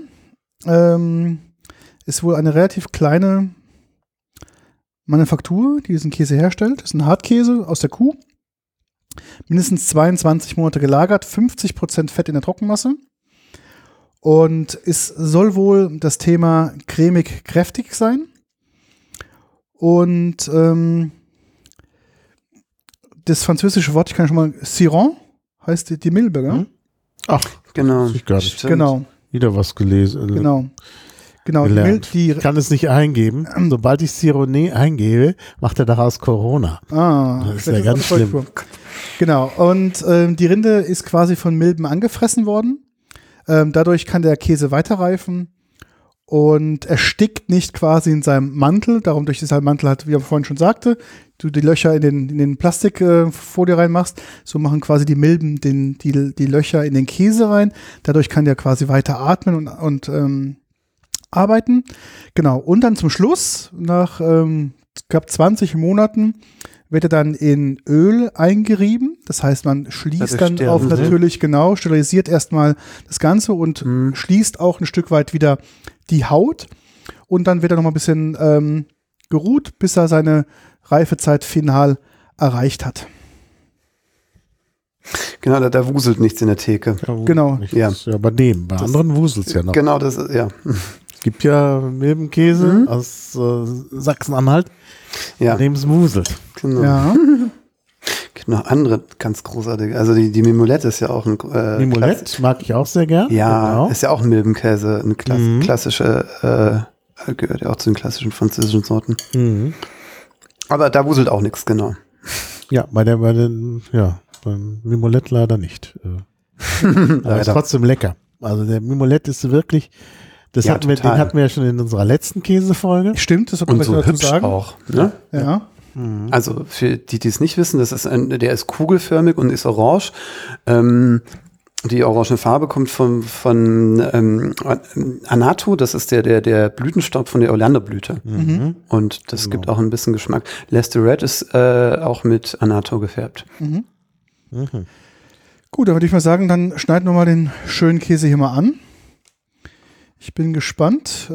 Ist wohl eine relativ kleine Manufaktur, die diesen Käse herstellt. Das ist ein Hartkäse aus der Kuh. Mindestens 22 Monate gelagert, 50% Fett in der Trockenmasse. Und es soll wohl das Thema cremig kräftig sein. Und das französische Wort, ich kann schon mal, Ciron, heißt die Milbe, gell? Ach, genau. Ich gar nicht. Genau. Wieder was gelesen. Genau. Genau, gelernt. Ich kann es nicht eingeben. Sobald ich Cironé eingebe, macht er daraus Corona. Das ist ja ganz schlimm. Genau, und die Rinde ist quasi von Milben angefressen worden. Dadurch kann der Käse weiterreifen und erstickt nicht quasi in seinem Mantel. Darum durch diesen Mantel hat, wie er vorhin schon sagte, du die Löcher in den Plastikfolie reinmachst. So machen quasi die Milben die Löcher in den Käse rein. Dadurch kann der quasi weiter atmen und arbeiten. Genau, und dann zum Schluss, nach knapp 20 Monaten, wird er dann in Öl eingerieben. Das heißt, man schließt dann auf natürlich, genau, sterilisiert erstmal das Ganze und schließt auch ein Stück weit wieder die Haut. Und dann wird er noch mal ein bisschen geruht, bis er seine Reifezeit final erreicht hat. Genau, da wuselt nichts in der Theke. Ja, genau. Ja, bei dem. Bei anderen wuselt es ja noch. Genau, das ist, ja. Es gibt ja Milbenkäse aus Sachsen-Anhalt, bei dem es wuselt. Genau. Ja. Gibt noch andere ganz großartige. Also die Mimolette ist ja auch ein Mimolette mag ich auch sehr gern. Ja, genau. Ist ja auch ein Milbenkäse, eine klassische, gehört ja auch zu den klassischen französischen Sorten. Aber da wuselt auch nichts, genau. Ja, beim Mimolette leider nicht. Aber ist trotzdem lecker. Also der Mimolette ist wirklich, den hatten wir ja schon in unserer letzten Käsefolge. Stimmt, das und so hübsch sagen. Auch. Ne? Ja. Also für die es nicht wissen, der ist kugelförmig und ist orange. Die orange Farbe kommt von Annatto, das ist der Blütenstaub von der Oleanderblüte. Und das gibt auch ein bisschen Geschmack. Lester Red ist auch mit Annatto gefärbt. Gut, dann würde ich mal sagen, dann schneiden wir mal den schönen Käse hier mal an. Ich bin gespannt.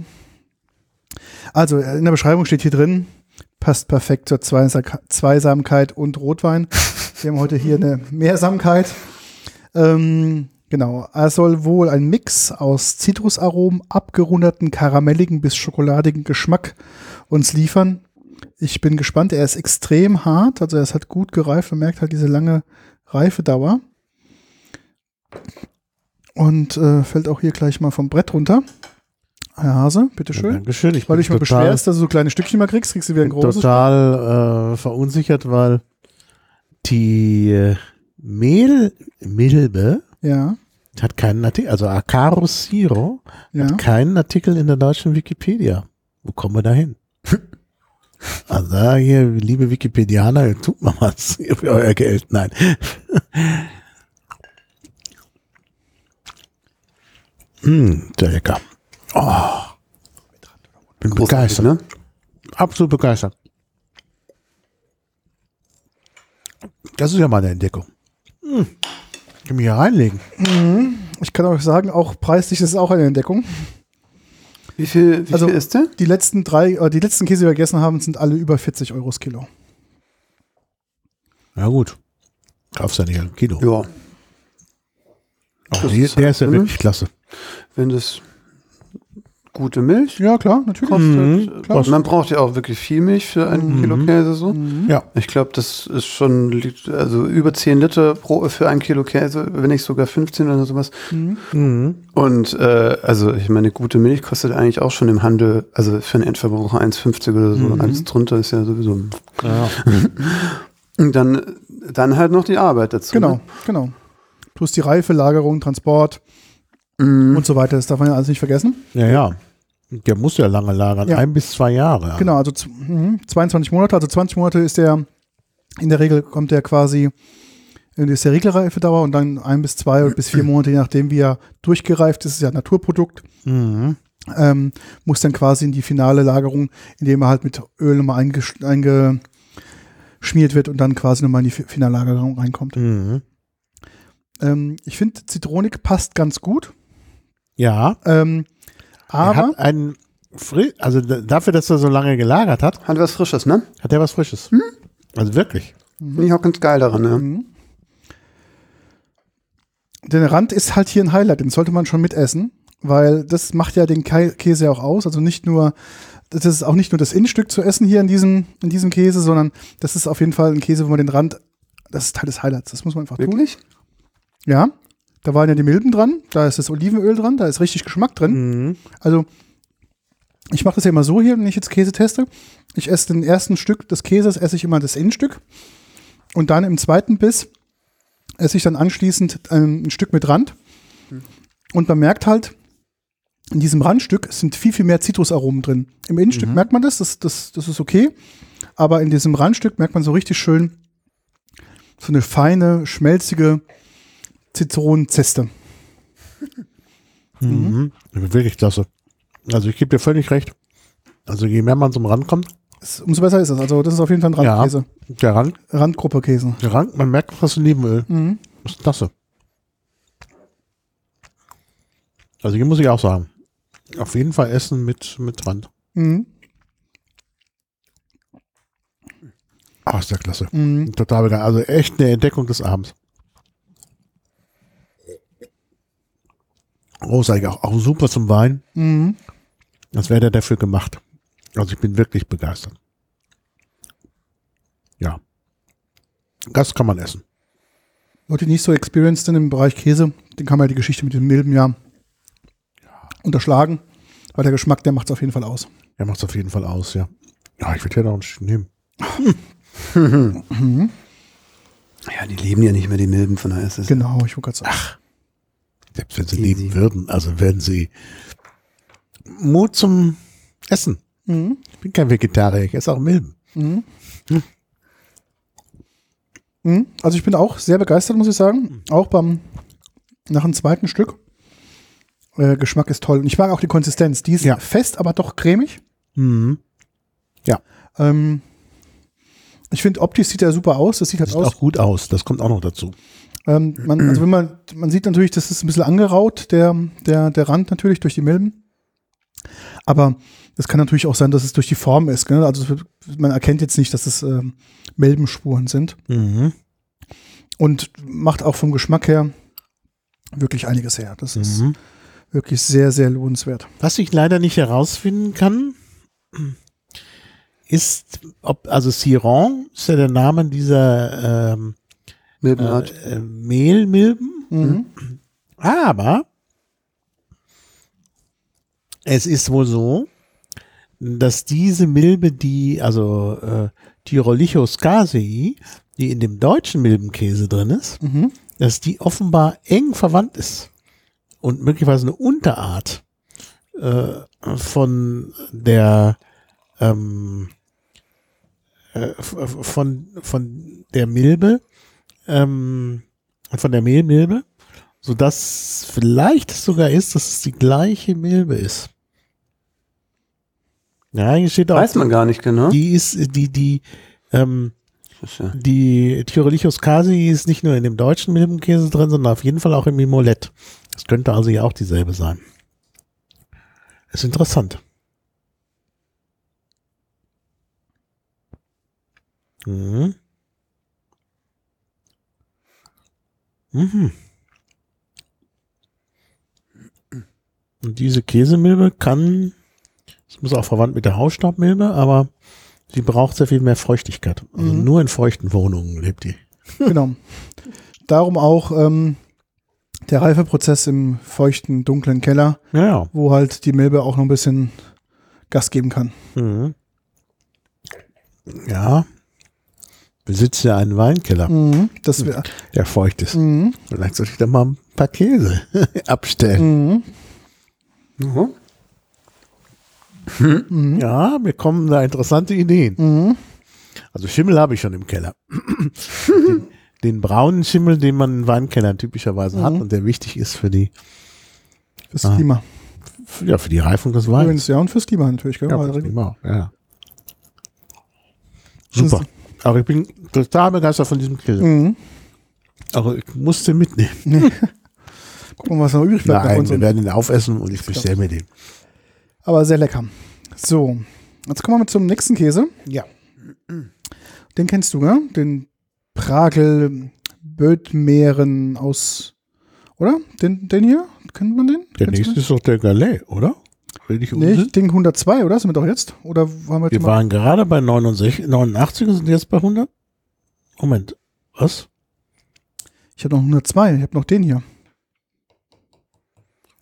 Also in der Beschreibung steht hier drin, passt perfekt zur Zweisamkeit und Rotwein. Wir haben heute hier eine Mehrsamkeit. Genau, er soll wohl ein Mix aus Zitrusaromen, abgerundeten, karamelligen bis schokoladigen Geschmack uns liefern. Ich bin gespannt, er ist extrem hart, also er ist halt gut gereift, man merkt halt diese lange Reifedauer. Und fällt auch hier gleich mal vom Brett runter. Herr Hase, bitteschön. Ja, Dankeschön. Weil du dich mal beschwerst, dass du so kleine Stückchen mal kriegst du wieder ein großes. Total verunsichert, weil die Milbe hat keinen Artikel, also Acarus Siro hat keinen Artikel in der deutschen Wikipedia. Wo kommen wir da hin? Also da hier, liebe Wikipedianer, tut mal was für euer Geld. Nein. Sehr lecker. Oh, bin begeistert. Ne? Absolut begeistert. Das ist ja mal eine Entdeckung. Ich kann mich hier reinlegen. Ich kann euch sagen, auch preislich ist es auch eine Entdeckung. Wie viel ist der? Die letzten Käse, die wir gegessen haben, sind alle über 40 Euro das Kilo. Ja gut. Kaufst ja nicht ein Kilo. Ja. Aber der ist ja wirklich klasse. Wenn das gute Milch. Ja, klar, natürlich. Klar. Man braucht ja auch wirklich viel Milch für einen Kilo Käse. So. Ja. Ich glaube, das ist schon über 10 Liter für ein Kilo Käse, wenn nicht sogar 15 oder sowas. Und also ich meine, gute Milch kostet eigentlich auch schon im Handel, also für einen Endverbraucher 1,50 oder so. Alles drunter ist ja sowieso. Ja. Und dann halt noch die Arbeit dazu. Genau. Plus die Reife, Lagerung, Transport und so weiter. Das darf man ja alles nicht vergessen. Ja. Der muss ja lange lagern. 1 bis 2 Jahre. Genau, also 22 Monate. Also 20 Monate ist der, in der Regel kommt der quasi, ist der Regelreifedauer und dann 1 bis 2 bis 4 Monate, je nachdem wie er durchgereift ist, ist ja ein Naturprodukt. Muss dann quasi in die finale Lagerung, indem er halt mit Öl nochmal eingeschmiert wird und dann quasi nochmal in die Finallagerung reinkommt. Ich finde, Zitronik passt ganz gut. Ja. Aber er hat also dafür, dass er so lange gelagert hat. Hat was Frisches, ne? Hat er was Frisches. Also wirklich. Bin ich auch ganz geil daran, ne? Der Rand ist halt hier ein Highlight, den sollte man schon mitessen, weil das macht ja den Käse auch aus. Also das ist auch nicht nur das Innenstück zu essen hier in diesem Käse, sondern das ist auf jeden Fall ein Käse, wo man den Rand, das ist Teil des Highlights, das muss man einfach tun. Wirklich? Ja, da waren ja die Milben dran, da ist das Olivenöl dran, da ist richtig Geschmack drin. Also Ich mache das ja immer so hier, wenn ich jetzt Käse teste. Ich esse den ersten Stück des Käses, esse ich immer das Innenstück. Und dann im zweiten Biss esse ich dann anschließend ein Stück mit Rand. Und man merkt halt, in diesem Randstück sind viel, viel mehr Zitrusaromen drin. Im Innenstück merkt man das ist okay. Aber in diesem Randstück merkt man so richtig schön so eine feine, schmelzige Zitronenzeste. Wirklich klasse. Also ich gebe dir völlig recht. Also je mehr man zum Rand kommt, Umso besser ist es. Also das ist auf jeden Fall ein Randkäse. ja, der Rand, Randgruppe Käse. der Rand, man merkt fast Olivenöl. Das ist klasse. Also hier muss ich auch sagen, auf jeden Fall essen mit Rand. Ah, ist ja klasse. Total begeistert. Also echt eine Entdeckung des Abends. Großartig, auch super zum Wein. Das wäre der dafür gemacht. Also ich bin wirklich begeistert. Ja. Das kann man essen. Leute, die nicht so experienced sind im Bereich Käse, den kann man ja die Geschichte mit dem Milben ja unterschlagen, weil der Geschmack, der macht es auf jeden Fall aus. Er macht es auf jeden Fall aus, ja. Ja, ich würde ja noch ein Stück nehmen. Ja, die leben ja nicht mehr, die Milben, von daher ist es. Genau, ich wollte gerade sagen. Selbst wenn sie leben würden, also werden sie Mut zum Essen. Ich bin kein Vegetarier, ich esse auch Milben. Also ich bin auch sehr begeistert, muss ich sagen. Auch nach dem zweiten Stück. Geschmack ist toll. Und ich mag auch die Konsistenz. Die ist fest, aber doch cremig. Ja. Ich finde, optisch sieht er super aus. Das sieht halt Sieht aus. auch gut aus, das kommt auch noch dazu. Man sieht natürlich, das ist ein bisschen angeraut, der Rand natürlich durch die Milben. Aber es kann natürlich auch sein, dass es durch die Form ist. Gell? Also man erkennt jetzt nicht, dass es Milbenspuren sind. Und macht auch vom Geschmack her wirklich einiges her. Das ist wirklich sehr, sehr lohnenswert. Was ich leider nicht herausfinden kann, ist, also Sirron ist ja der Name dieser Milbenart. Mehlmilben. Aber es ist wohl so, dass diese Milbe, also Tyrolychus casei, die in dem deutschen Milbenkäse drin ist, dass die offenbar eng verwandt ist und möglicherweise eine Unterart von der von der Milbe, von der Mehlmilbe, sodass vielleicht sogar ist, dass es die gleiche Milbe ist. Ja, hier steht auch. Weiß man gar nicht genau. Die Tyrolychus casei ist nicht nur in dem deutschen Milbenkäse drin, sondern auf jeden Fall auch im Mimolette. Das könnte also ja auch dieselbe sein. Ist interessant. Und diese Käsemilbe es muss auch verwandt mit der Hausstaubmilbe, aber sie braucht sehr viel mehr Feuchtigkeit. Also nur in feuchten Wohnungen lebt die. Genau. Darum auch der Reifeprozess im feuchten, dunklen Keller, wo halt die Milbe auch noch ein bisschen Gas geben kann. Ja. Besitzt ja einen Weinkeller, der feucht ist. Vielleicht sollte ich da mal ein paar Käse abstellen. Ja, mir kommen da interessante Ideen. Also Schimmel habe ich schon im Keller. Den braunen Schimmel, den man in Weinkellern typischerweise hat und der wichtig ist für fürs Klima. Für die Reifung des Weins. Übrigens, ja, und fürs Klima natürlich. Gell? Ja, fürs Klima, ja. Super. Aber ich bin total begeistert von diesem Käse. Aber ich musste mitnehmen. Gucken wir mal, was noch übrig bleibt. Nein, wir werden ihn aufessen und ich bestelle mir den. Aber sehr lecker. So, jetzt kommen wir zum nächsten Käse. Ja. Den kennst du, ne? Den Pragel Bödmeren aus, oder? Den hier? Kennt man den? Der nächste ist doch der Galais, oder? Nee, Ding 102, oder? Sind wir doch jetzt? Oder haben wir jetzt Wir waren gerade bei 89 und sind jetzt bei 100? Moment, was? Ich habe noch 102, ich habe noch den hier.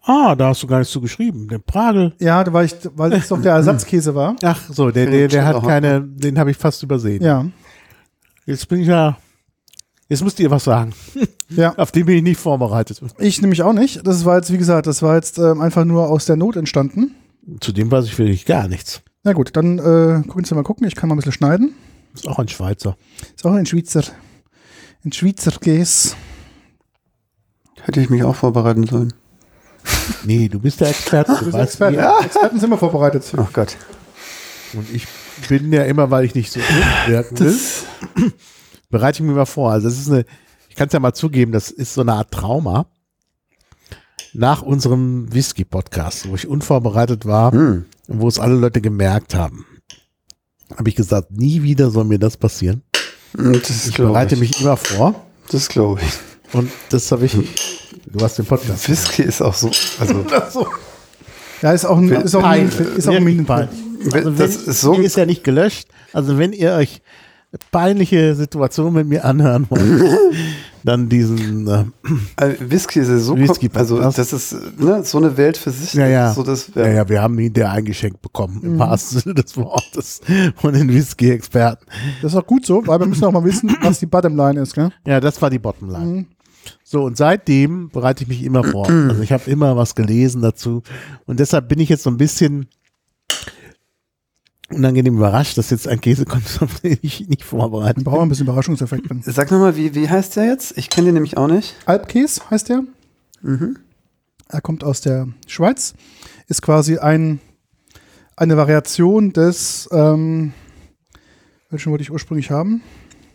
Ah, da hast du gar nichts zu geschrieben. Der Pragel. Ja, weil es doch der Ersatzkäse war. Ach so, der hat keine, den habe ich fast übersehen. Ja. Jetzt müsst ihr was sagen. Ja. Auf den bin ich nicht vorbereitet. Ich nämlich auch nicht. Das war jetzt, wie gesagt, einfach nur aus der Not entstanden. Zu dem weiß ich wirklich gar nichts. Na gut, dann können Sie mal gucken. Ich kann mal ein bisschen schneiden. Ist auch ein Schweizer. Ist auch ein Schweizer Käse. Hätte ich mich auch vorbereiten sollen. Nee, du bist der Experte. Du bist Experte. Ja. Experten sind immer vorbereitet. Ach Gott. Und ich bin ja immer, weil ich nicht so gut wirken will, bereite ich mir mal vor. Also ich kann es ja mal zugeben, das ist so eine Art Trauma. Nach unserem Whisky-Podcast, wo ich unvorbereitet war und wo es alle Leute gemerkt haben, habe ich gesagt, nie wieder soll mir das passieren. Ich bereite mich immer vor. Das glaube ich. Und das habe ich. Du hast den Podcast. Whisky ist auch so. Also Ja, ist auch ein Minenfall. Also das ist so. Ist ja nicht gelöscht. Also wenn ihr euch peinliche Situationen mit mir anhören wollt, dann diesen Whisky ist ja so. Also das ist so eine Welt für sich. Ja. So das, ja, wir haben ihn der eingeschenkt bekommen, im wahrsten Sinne des Wortes, von den Whisky-Experten. Das ist auch gut so, weil wir müssen auch mal wissen, was die Bottomline ist, gell? Ja, das war die Bottomline. So, und seitdem bereite ich mich immer vor. Also ich habe immer was gelesen dazu. Und deshalb bin ich jetzt so ein bisschen unangenehm überrascht, dass jetzt ein Käse kommt, auf den ich nicht vorbereitet bin. Wir brauchen ein bisschen Überraschungseffekt drin. Sag nochmal, wie heißt der jetzt? Ich kenne den nämlich auch nicht. Alpkäse heißt der. Er kommt aus der Schweiz. Ist quasi eine Variation des, welchen wollte ich ursprünglich haben?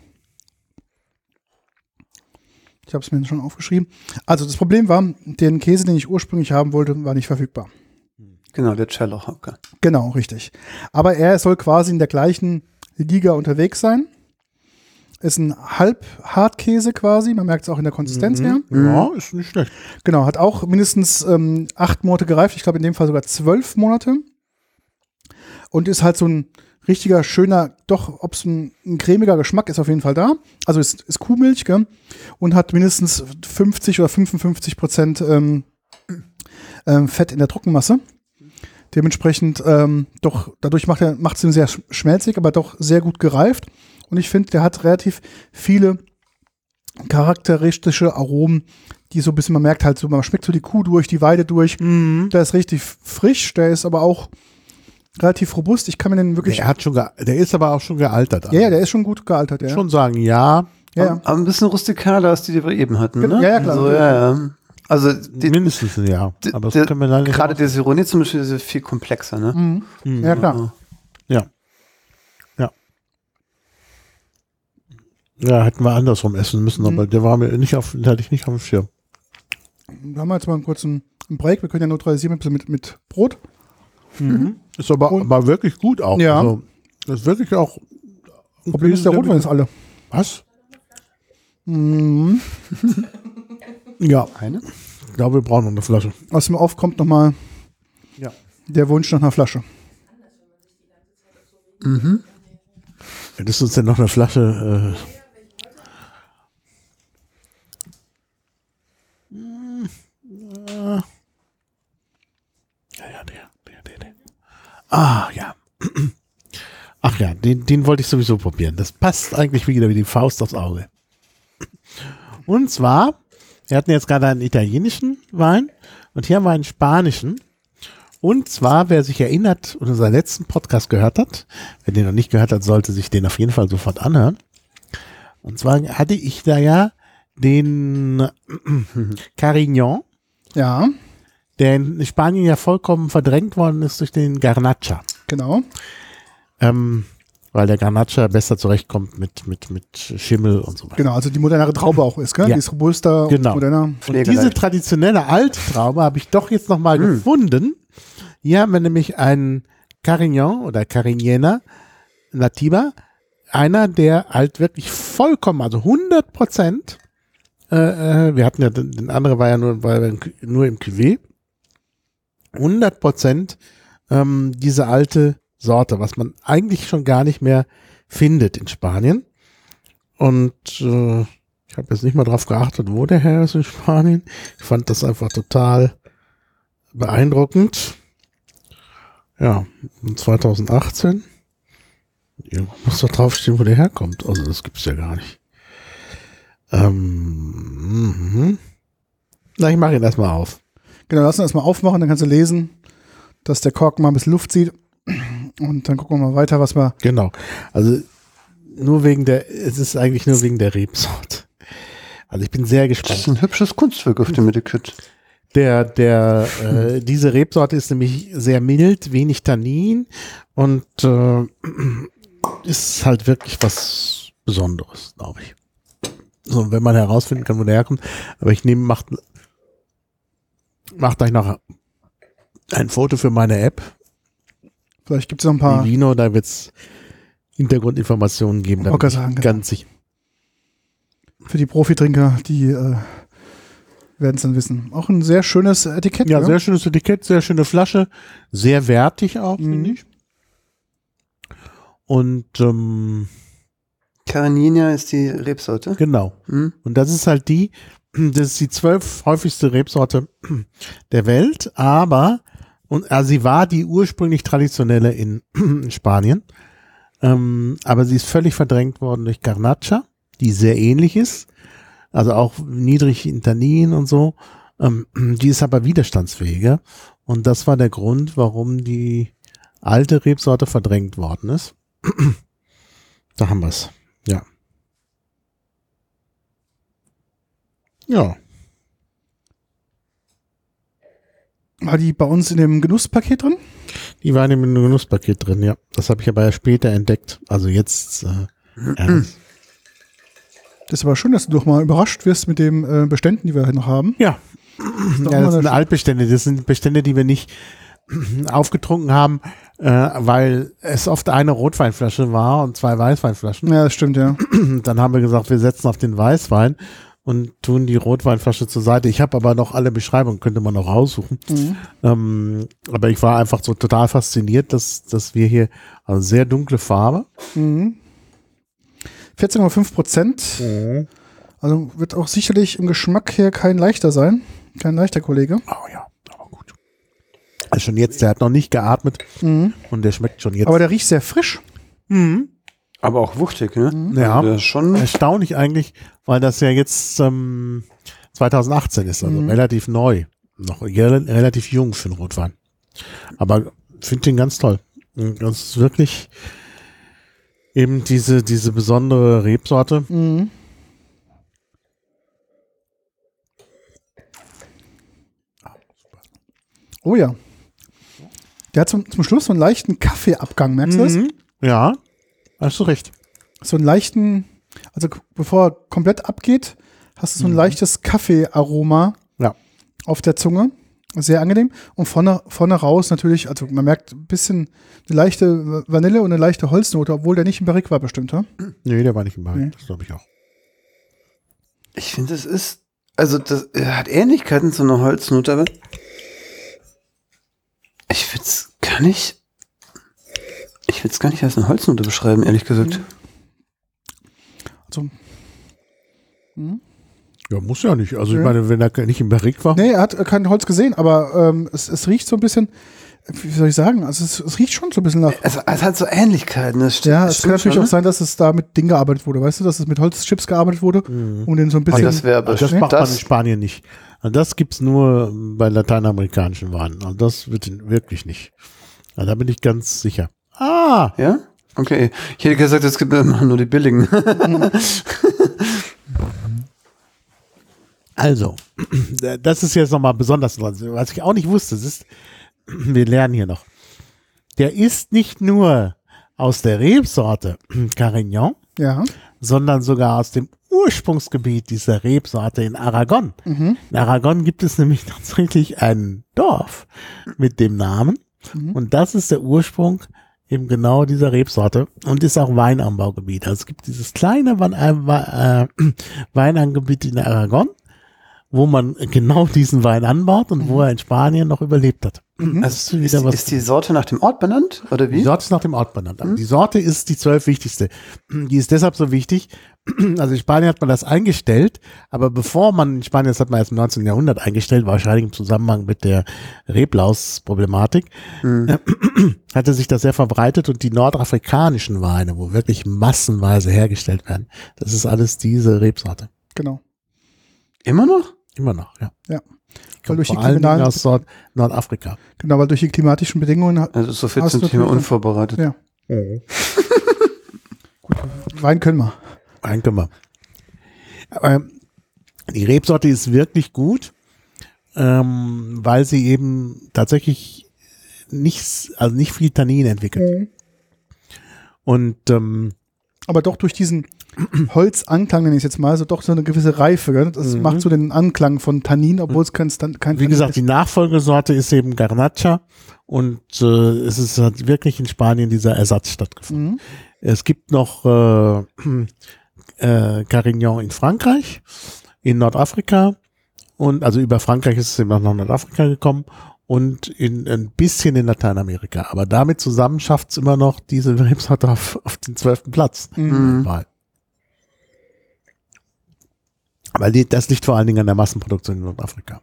Ich habe es mir schon aufgeschrieben. Also das Problem war, den Käse, den ich ursprünglich haben wollte, war nicht verfügbar. Genau, der Cello-Hocker. Genau, richtig. Aber er soll quasi in der gleichen Liga unterwegs sein. Ist ein Halbhartkäse quasi. Man merkt es auch in der Konsistenz her. Ja, ist nicht schlecht. Genau, hat auch mindestens 8 Monate gereift. Ich glaube in dem Fall sogar 12 Monate. Und ist halt so ein richtiger, schöner, doch, ob es ein cremiger Geschmack ist, auf jeden Fall da. Also ist Kuhmilch, gell? Und hat mindestens 50 oder 55% Fett in der Trockenmasse. Dementsprechend doch, dadurch macht es ihn sehr schmelzig, aber doch sehr gut gereift. Und ich finde, der hat relativ viele charakteristische Aromen, die so ein bisschen, man merkt halt so, man schmeckt so die Kuh durch, die Weide durch. Der ist richtig frisch, der ist aber auch relativ robust. Ich kann mir den wirklich. Der ist aber auch schon gealtert. Ja, der ist schon gut gealtert, ja. Schon sagen, ja. Ja. Aber ein bisschen rustikaler, als die wir eben hatten, ne? Ja, klar. Also, ja. Also mindestens ein Jahr. Aber das können wir leider nicht. Gerade der Sironi zum Beispiel ist viel komplexer, ne? Ja, klar. Ja. Ja, hätten wir andersrum essen müssen, aber der war mir nicht hatte ich nicht auf dem Schirm. Da haben wir jetzt mal einen kurzen Break. Wir können ja neutralisieren mit Brot. Ist aber wirklich gut auch. Ja. Also, das ist wirklich auch. Problem ist, der Rotwein ist alle. Was? Ja. Eine? Ich glaube, wir brauchen noch eine Flasche. Aus dem Off kommt nochmal der Wunsch nach einer Flasche. Hättest du uns denn noch eine Flasche? Der. Ah, ja. Ach ja, den wollte ich sowieso probieren. Das passt eigentlich wieder wie die Faust aufs Auge. Und zwar, wir hatten jetzt gerade einen italienischen Wein und hier haben wir einen spanischen. Und zwar, wer sich erinnert und unseren letzten Podcast gehört hat, wer den noch nicht gehört hat, sollte sich den auf jeden Fall sofort anhören. Und zwar hatte ich da ja den Carignan, Ja, der in Spanien ja vollkommen verdrängt worden ist durch den Garnacha. genau. Weil der Garnacha besser zurechtkommt mit Schimmel und so weiter. Genau, also die modernere Traube auch ist, gell? Ja. Die ist robuster Genau. und moderner. Und diese traditionelle Alttraube habe ich doch jetzt nochmal gefunden. Hier haben wir nämlich einen Carignan oder Carignaner Nativa. Einer, der halt wirklich vollkommen, also 100%, wir hatten ja, den andere war ja nur im Cuvée, 100% diese alte Sorte, was man eigentlich schon gar nicht mehr findet in Spanien. Und ich habe jetzt nicht mal drauf geachtet, wo der Herr ist in Spanien. Ich fand das einfach total beeindruckend. Ja, 2018. Muss doch draufstehen, wo der herkommt. Also das gibt's ja gar nicht. Na, ich mache ihn erstmal auf. Genau, lass uns erstmal aufmachen, dann kannst du lesen, dass der Korken mal ein bisschen Luft sieht. Und dann gucken wir mal weiter, was wir. Genau. Also es ist eigentlich nur wegen der Rebsorte. Also ich bin sehr gespannt. Das ist ein hübsches Kunstwerk auf dem Etikett. Diese Rebsorte ist nämlich sehr mild, wenig Tannin und ist halt wirklich was Besonderes, glaube ich. So, wenn man herausfinden kann, wo der herkommt. Aber ich macht gleich noch ein Foto für meine App. Vielleicht gibt es noch ein paar. Vino, da wird es Hintergrundinformationen geben. Da bin ich ganz sicher. Für die Profitrinker, die werden es dann wissen. Auch ein sehr schönes Etikett. Ja, sehr schönes Etikett, sehr schöne Flasche. Sehr wertig auch, finde ich. Und Carignan ist die Rebsorte. Genau. Und das ist halt das ist die 12 häufigste Rebsorte der Welt, aber sie war die ursprünglich traditionelle in Spanien, aber sie ist völlig verdrängt worden durch Garnacha, die sehr ähnlich ist, also auch niedrig in Tannin und so, die ist aber widerstandsfähiger und das war der Grund, warum die alte Rebsorte verdrängt worden ist. Da haben wir es. Ja. Ja. War die bei uns in dem Genusspaket drin? Die war in dem Genusspaket drin, ja. Das habe ich aber erst später entdeckt. Also jetzt. Das ist aber schön, dass du doch mal überrascht wirst mit den Beständen, die wir noch haben. Ja. Das sind Altbestände. Das sind Bestände, die wir nicht aufgetrunken haben, weil es oft eine Rotweinflasche war und 2 Weißweinflaschen. Ja, das stimmt, ja. Dann haben wir gesagt, wir setzen auf den Weißwein und tun die Rotweinflasche zur Seite. Ich habe aber noch alle Beschreibungen, könnte man noch raussuchen. Aber ich war einfach so total fasziniert, dass wir hier, also sehr dunkle Farbe. 14,5%. Also wird auch sicherlich im Geschmack her kein leichter sein. Kein leichter Kollege. Oh ja, aber gut. Also schon jetzt, der hat noch nicht geatmet und der schmeckt schon jetzt. Aber der riecht sehr frisch. Aber auch wuchtig, ne? Ja, Also schon erstaunlich eigentlich, weil das ja jetzt 2018 ist, also relativ neu. Noch relativ jung für einen Rotwein. Aber finde den ganz toll. Und das ist wirklich eben diese besondere Rebsorte. Oh ja. Der hat zum Schluss so einen leichten Kaffeeabgang, merkst du das? Ja, hast du recht. So einen leichten, also bevor er komplett abgeht, hast du so ein leichtes Kaffeearoma auf der Zunge. Sehr angenehm. Und vorne raus natürlich, also man merkt ein bisschen eine leichte Vanille und eine leichte Holznote, obwohl der nicht im Barrique war bestimmt, ja? Nee, der war nicht im Barrique, das glaube ich auch. Ich finde, das hat Ähnlichkeiten zu einer Holznote, aber ich würde es gar nicht als eine Holznote beschreiben, ehrlich gesagt. Also, ja, muss ja nicht. Also ich meine, wenn er nicht im Barrique war. Nee, er hat kein Holz gesehen, aber es riecht so ein bisschen, wie soll ich sagen, also es riecht schon so ein bisschen nach. Es hat so Ähnlichkeiten. Das stimmt, ja, es kann natürlich auch sein, dass es da mit Ding gearbeitet wurde, weißt du, dass es mit Holzchips gearbeitet wurde, um den so ein bisschen. Das macht man in Spanien nicht. Also das gibt's nur bei lateinamerikanischen Weinen. Also das wird wirklich nicht. Also da bin ich ganz sicher. Ah! Ja? Okay. Ich hätte gesagt, es gibt immer nur die billigen. Also, das ist jetzt nochmal besonders, was ich auch nicht wusste, wir lernen hier noch. Der ist nicht nur aus der Rebsorte Carignan, sondern sogar aus dem Ursprungsgebiet dieser Rebsorte in Aragon. In Aragon gibt es nämlich tatsächlich ein Dorf mit dem Namen und das ist der Ursprung eben genau dieser Rebsorte und ist auch Weinanbaugebiet. Also es gibt dieses kleine Weinanbaugebiet in Aragon, wo man genau diesen Wein anbaut und wo er in Spanien noch überlebt hat. Also ist die Sorte nach dem Ort benannt, oder wie? Die Sorte ist nach dem Ort benannt. Die Sorte ist die 12 wichtigste. Die ist deshalb so wichtig. Also in Spanien hat man das eingestellt, aber in Spanien, das hat man erst im 19. Jahrhundert eingestellt, wahrscheinlich im Zusammenhang mit der Reblaus-Problematik, hatte sich das sehr verbreitet und die nordafrikanischen Weine, wo wirklich massenweise hergestellt werden, das ist alles diese Rebsorte. Genau. Immer noch? Immer noch, ja. Ja. Weil durch vor allen Dingen aus Nordafrika. Genau, weil durch die klimatischen Bedingungen. Also so viel zum Thema unvorbereitet. Ja. Gut, Wein können wir. Aber die Rebsorte ist wirklich gut, weil sie eben tatsächlich nicht viel Tannin entwickelt. Und aber doch durch diesen Holzanklang, nenne ich es jetzt mal, so doch so eine gewisse Reife. Gell? Das macht so den Anklang von Tannin, obwohl es kein Wie gesagt, die Nachfolgesorte ist eben Garnacha und es hat wirklich in Spanien dieser Ersatz stattgefunden. Es gibt noch Carignan in Frankreich, in Nordafrika und also über Frankreich ist es eben auch nach Nordafrika gekommen und ein bisschen in Lateinamerika. Aber damit zusammen schafft es immer noch diese Rebsorte auf den 12. Platz. Weil das liegt vor allen Dingen an der Massenproduktion in Nordafrika.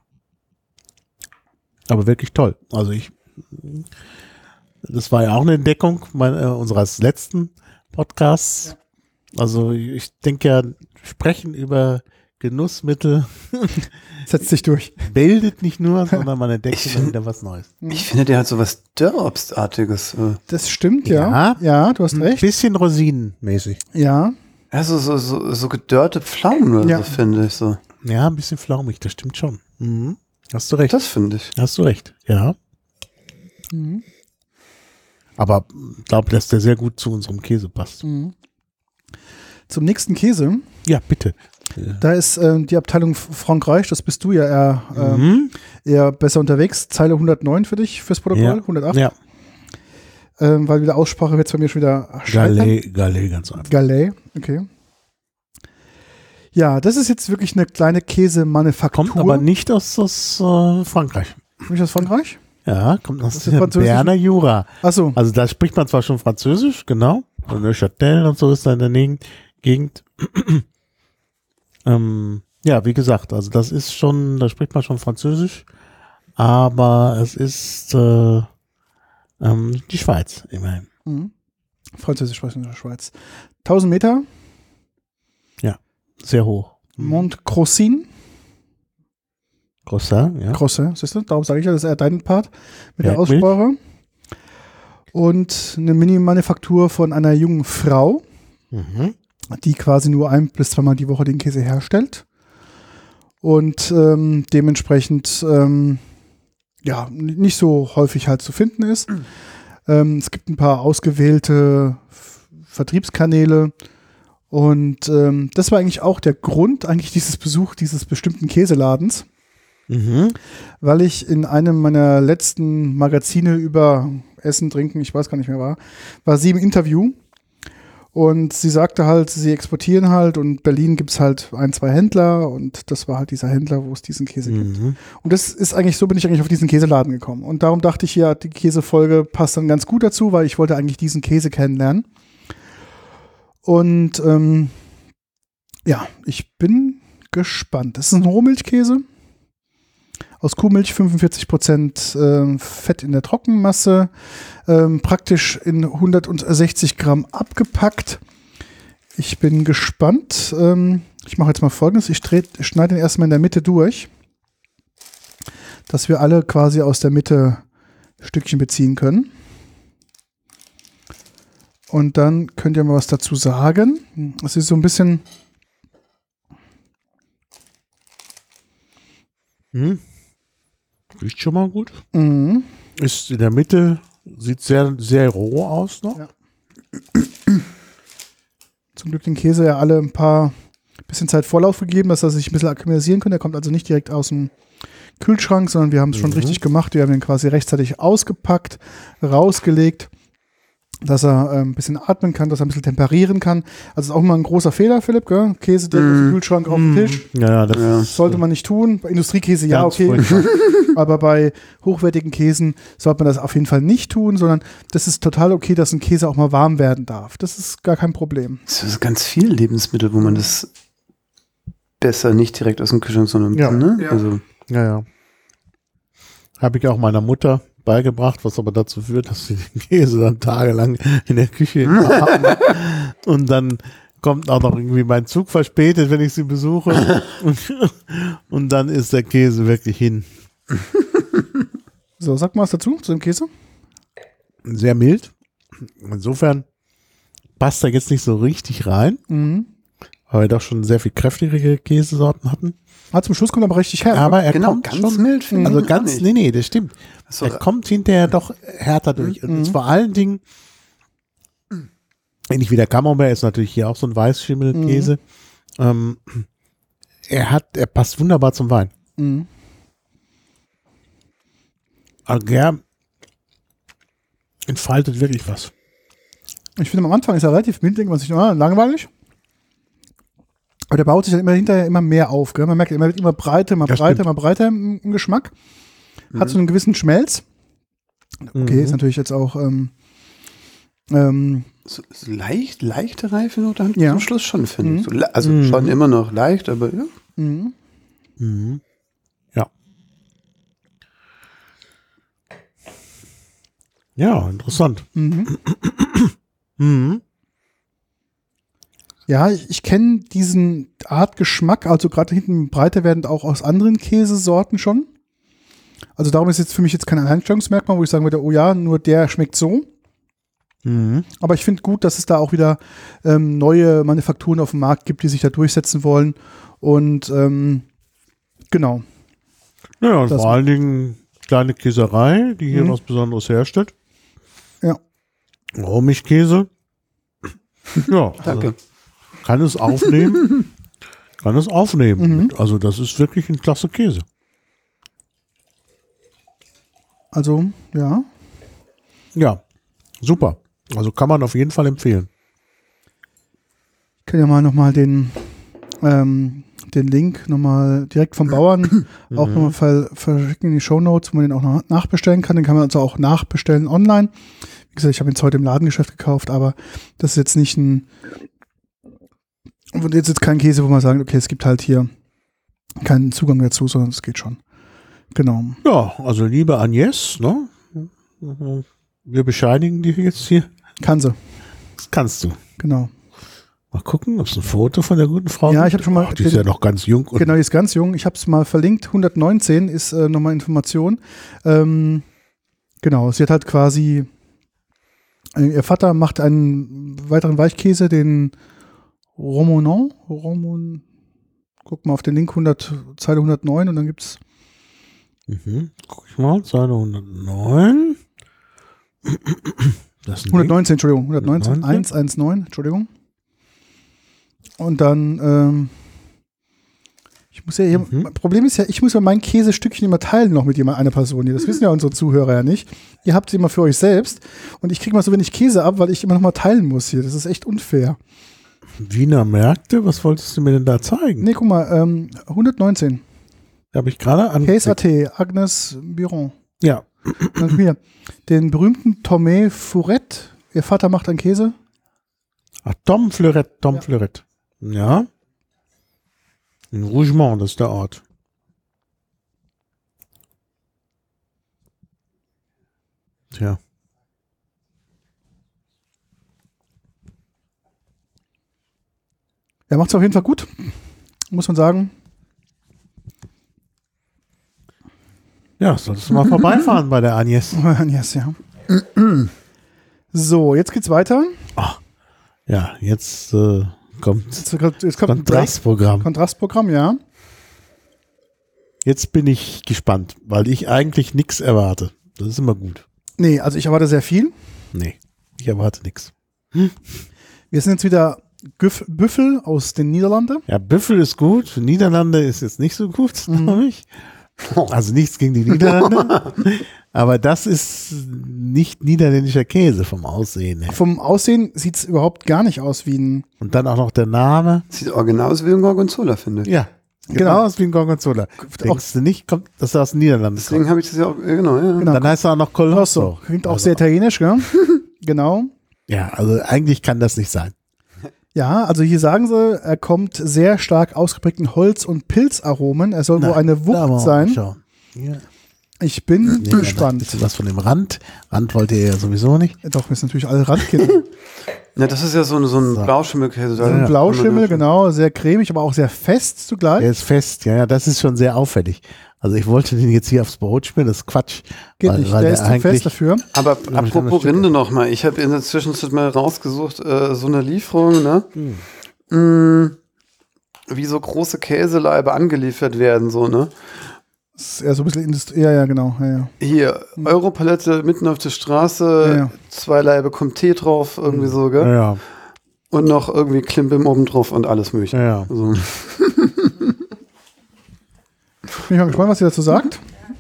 Aber wirklich toll. Also das war ja auch eine Entdeckung unseres letzten Podcasts. Ja. Also ich denke ja, sprechen über Genussmittel setzt sich durch. Bildet nicht nur, sondern man entdeckt immer wieder was Neues. Ich finde, der hat so was Dörrobstartiges. Das stimmt, ja. Ja, du hast recht. Ein bisschen rosinenmäßig. Ja. Ja, so gedörrte Pflaumen oder so, finde ich so. Ja, ein bisschen flaumig, das stimmt schon. Hast du recht. Das finde ich. Hast du recht, ja. Aber ich glaube, dass der sehr gut zu unserem Käse passt. Zum nächsten Käse. Ja, bitte. Da ist die Abteilung Frankreich, das bist du ja eher besser unterwegs. Zeile 109 für dich, fürs Protokoll, ja. 108. Ja. Weil wieder Aussprache wird es bei mir schon wieder scheitern. Galais, ganz einfach. Galais, okay. Ja, das ist jetzt wirklich eine kleine Käsemanufaktur. Kommt aber nicht aus Frankreich. Nicht aus Frankreich? Ja, kommt aus der Berner Jura. Ach so. Also da spricht man zwar schon Französisch, genau. Und Neuchâtel und so ist da in der Gegend. Ja, wie gesagt, also das ist schon, da spricht man schon Französisch. Aber es ist die Schweiz immerhin. Französisch sprechen in der Schweiz. 1000 Meter. Ja, sehr hoch. Mont Crossin. Crossin, ja. Crossin, siehst du? Darum sage ich ja, das ist eher dein Part mit der Aussprache. Und eine Mini-Manufaktur von einer jungen Frau, die quasi nur 1 bis 2 Mal die Woche den Käse herstellt. Und dementsprechend ja, nicht so häufig halt zu finden ist. Es gibt ein paar ausgewählte Vertriebskanäle und das war eigentlich auch der Grund dieses Besuch dieses bestimmten Käseladens, weil ich in einem meiner letzten Magazine über Essen, Trinken, ich weiß gar nicht mehr war sie im Interview und sie sagte halt, sie exportieren halt und in Berlin gibt es halt 1, 2 Händler und das war halt dieser Händler, wo es diesen Käse gibt. Und das ist eigentlich, so bin ich eigentlich auf diesen Käseladen gekommen und darum dachte ich, ja, die Käsefolge passt dann ganz gut dazu, weil ich wollte eigentlich diesen Käse kennenlernen. Und ja, ich bin gespannt. Das ist ein Rohmilchkäse aus Kuhmilch, 45% Fett in der Trockenmasse, praktisch in 160 Gramm abgepackt. Ich bin gespannt. Ich mache jetzt mal Folgendes. Ich schneide den erstmal in der Mitte durch, dass wir alle quasi aus der Mitte Stückchen beziehen können. Und dann könnt ihr mal was dazu sagen. Es ist so ein bisschen... Riecht schon mal gut. Ist in der Mitte, sieht sehr, sehr roh aus noch. Ja. Zum Glück den Käse ja alle ein bisschen Zeit Vorlauf gegeben, dass er sich ein bisschen akklimatisieren kann. Der kommt also nicht direkt aus dem Kühlschrank, sondern wir haben es schon richtig gemacht. Wir haben ihn quasi rechtzeitig ausgepackt, rausgelegt. dass er ein bisschen atmen kann, dass er ein bisschen temperieren kann. Also ist auch immer ein großer Fehler, Philipp, gell? Käse direkt aus dem Kühlschrank auf den Tisch. Ja, das sollte man nicht tun. Bei Industriekäse ja, ganz okay. Aber bei hochwertigen Käsen sollte man das auf jeden Fall nicht tun, sondern das ist total okay, dass ein Käse auch mal warm werden darf. Das ist gar kein Problem. Es ist ganz viele Lebensmittel, wo man das besser nicht direkt aus dem Kühlschrank, sondern Ja. ne? Ja. Also Ja. Habe ich auch meiner Mutter beigebracht, was aber dazu führt, dass sie den Käse dann tagelang in der Küche haben. Und dann kommt auch noch irgendwie mein Zug verspätet, wenn ich sie besuche. Und dann ist der Käse wirklich hin. So, sag mal was dazu, zu dem Käse. Sehr mild. Insofern passt er jetzt nicht so richtig rein, weil wir doch schon sehr viel kräftigere Käsesorten hatten. Zum Schluss kommt er aber richtig her. Aber er genau, kommt ganz schon, mild finde also ich ganz, gar nicht. nee, das stimmt. So, Er kommt hinterher doch härter durch. Und jetzt vor allen Dingen, ähnlich wie der Camembert, ist natürlich hier auch so ein Weißschimmelkäse. Er passt wunderbar zum Wein. Also der entfaltet wirklich was. Ich finde, am Anfang ist er relativ mild, denkt man sich, langweilig. Aber der baut sich dann immer hinterher immer mehr auf. Gell? Man merkt, er wird immer breiter, immer breiter im Geschmack. Hat so einen gewissen Schmelz. Okay, ist natürlich jetzt auch so leichte Reifenote Ja. zum Schluss schon, finde ich. So, also schon immer noch leicht, aber ja. Ja. Ja, interessant. Ja, ich kenne diesen Art Geschmack, also gerade hinten breiter werdend auch aus anderen Käsesorten schon. Also darum ist jetzt für mich jetzt kein Alleinstellungsmerkmal, wo ich sagen würde, oh ja, nur der schmeckt so. Aber ich finde gut, dass es da auch wieder neue Manufakturen auf dem Markt gibt, die sich da durchsetzen wollen. Und genau. Ja, und Das- vor allen Dingen kleine Käserei, die hier was Besonderes herstellt. Ja. Rohmilchkäse. Ja, Danke. also kann es aufnehmen. Also das ist wirklich ein klasse Käse. Also, ja. Ja, super. Also kann man auf jeden Fall empfehlen. Ich kann ja mal nochmal den Link nochmal direkt vom Bauern auch nochmal verschicken in die Shownotes, wo man den auch noch nachbestellen kann. Den kann man also auch nachbestellen online. Wie gesagt, ich habe ihn heute im Ladengeschäft gekauft, aber das ist jetzt nicht jetzt kein Käse, wo man sagt, okay, es gibt halt hier keinen Zugang dazu, sondern es geht schon. Genau. Ja, also liebe Agnes, ne? Wir bescheinigen dir jetzt hier. Kann sie. Das kannst du. Genau. Mal gucken, ob es ein Foto von der guten Frau Ja, gibt. ich habe schon mal. Ach, die ist ja noch ganz jung. Und Genau, die ist ganz jung. Ich habe es mal verlinkt. 119 ist nochmal Information. Genau, sie hat halt quasi, ihr Vater macht einen weiteren Weichkäse, den Romon. Guck mal auf den Link, Zeile 109 und dann gibt es. Guck ich mal, Seite 109. Das ist ein 119, Entschuldigung, 119, 119? 119, Entschuldigung. Und dann, ich muss ja hier, Problem ist ja, ich muss ja mein Käsestückchen immer teilen noch mit einer Person hier. Das wissen ja unsere Zuhörer ja nicht. Ihr habt sie immer für euch selbst und ich kriege mal so wenig Käse ab, weil ich immer noch mal teilen muss hier. Das ist echt unfair. Wiener Märkte, was wolltest du mir denn da zeigen? Nee, guck mal, 119. Habe ich gerade an. Käse.at, Agnes Biron. Ja. Dann hier, den berühmten Tomé Fourette. Ihr Vater macht einen Käse. Ach, Tom Fleurette. Ja. In Rougemont, das ist der Ort. Tja. Er macht es auf jeden Fall gut, muss man sagen. Ja, solltest du mal vorbeifahren bei der Agnes. Yes, ja. So, jetzt geht's weiter. Ja, jetzt kommt Jetzt kommt ein Kontrastprogramm. Kontrastprogramm, ja. Jetzt bin ich gespannt, weil ich eigentlich nichts erwarte. Das ist immer gut. Nee, also ich erwarte sehr viel. Nee, ich erwarte nichts. Wir sind jetzt wieder Büffel aus den Niederlanden. Ja, Büffel ist gut. Niederlande ist jetzt nicht so gut, glaube ich. Also nichts gegen die Niederlande. Aber das ist nicht niederländischer Käse vom Aussehen her. Vom Aussehen sieht es überhaupt gar nicht aus wie ein. Und dann auch noch der Name. Sieht original aus wie ein Gorgonzola, finde ich. Ja, genau aus wie ein Gorgonzola. Denkst du nicht, kommt das aus den Niederlanden? Deswegen habe ich das ja auch, genau, ja. Genau. Dann heißt er auch noch Colosso. Klingt auch sehr italienisch, gell? Genau. Ja, also eigentlich kann das nicht sein. Ja, also hier sagen sie, er kommt sehr stark ausgeprägten Holz- und Pilzaromen. Er soll wohl eine Wucht sein. Ja. Ich bin gespannt. Ist was von dem Rand? Rand wollt ihr ja sowieso nicht. Doch, wir sind natürlich alle Randkinder. Ja, das ist ja so ein Blauschimmelkäse. So ein Blauschimmel, genau, sehr cremig, aber auch sehr fest zugleich. Der ist fest, ja, das ist schon sehr auffällig. Also ich wollte den jetzt hier aufs Brot spielen, das ist Quatsch. Geht nicht, der ist zu fest dafür. Aber apropos Rinde nochmal, ich habe in der Zwischenzeit mal rausgesucht, so eine Lieferung, ne? Wie so große Käselaibe angeliefert werden, so, ne? Das ist eher so ein bisschen Industrie. Ja, genau. Ja. Hier, Europalette mitten auf der Straße, 2 Laibe kommt Tee drauf, irgendwie so, gell? Ja. Und noch irgendwie Klimbim oben drauf und alles mögliche. Ja. So. Bin ich mal gespannt, was sie dazu sagt.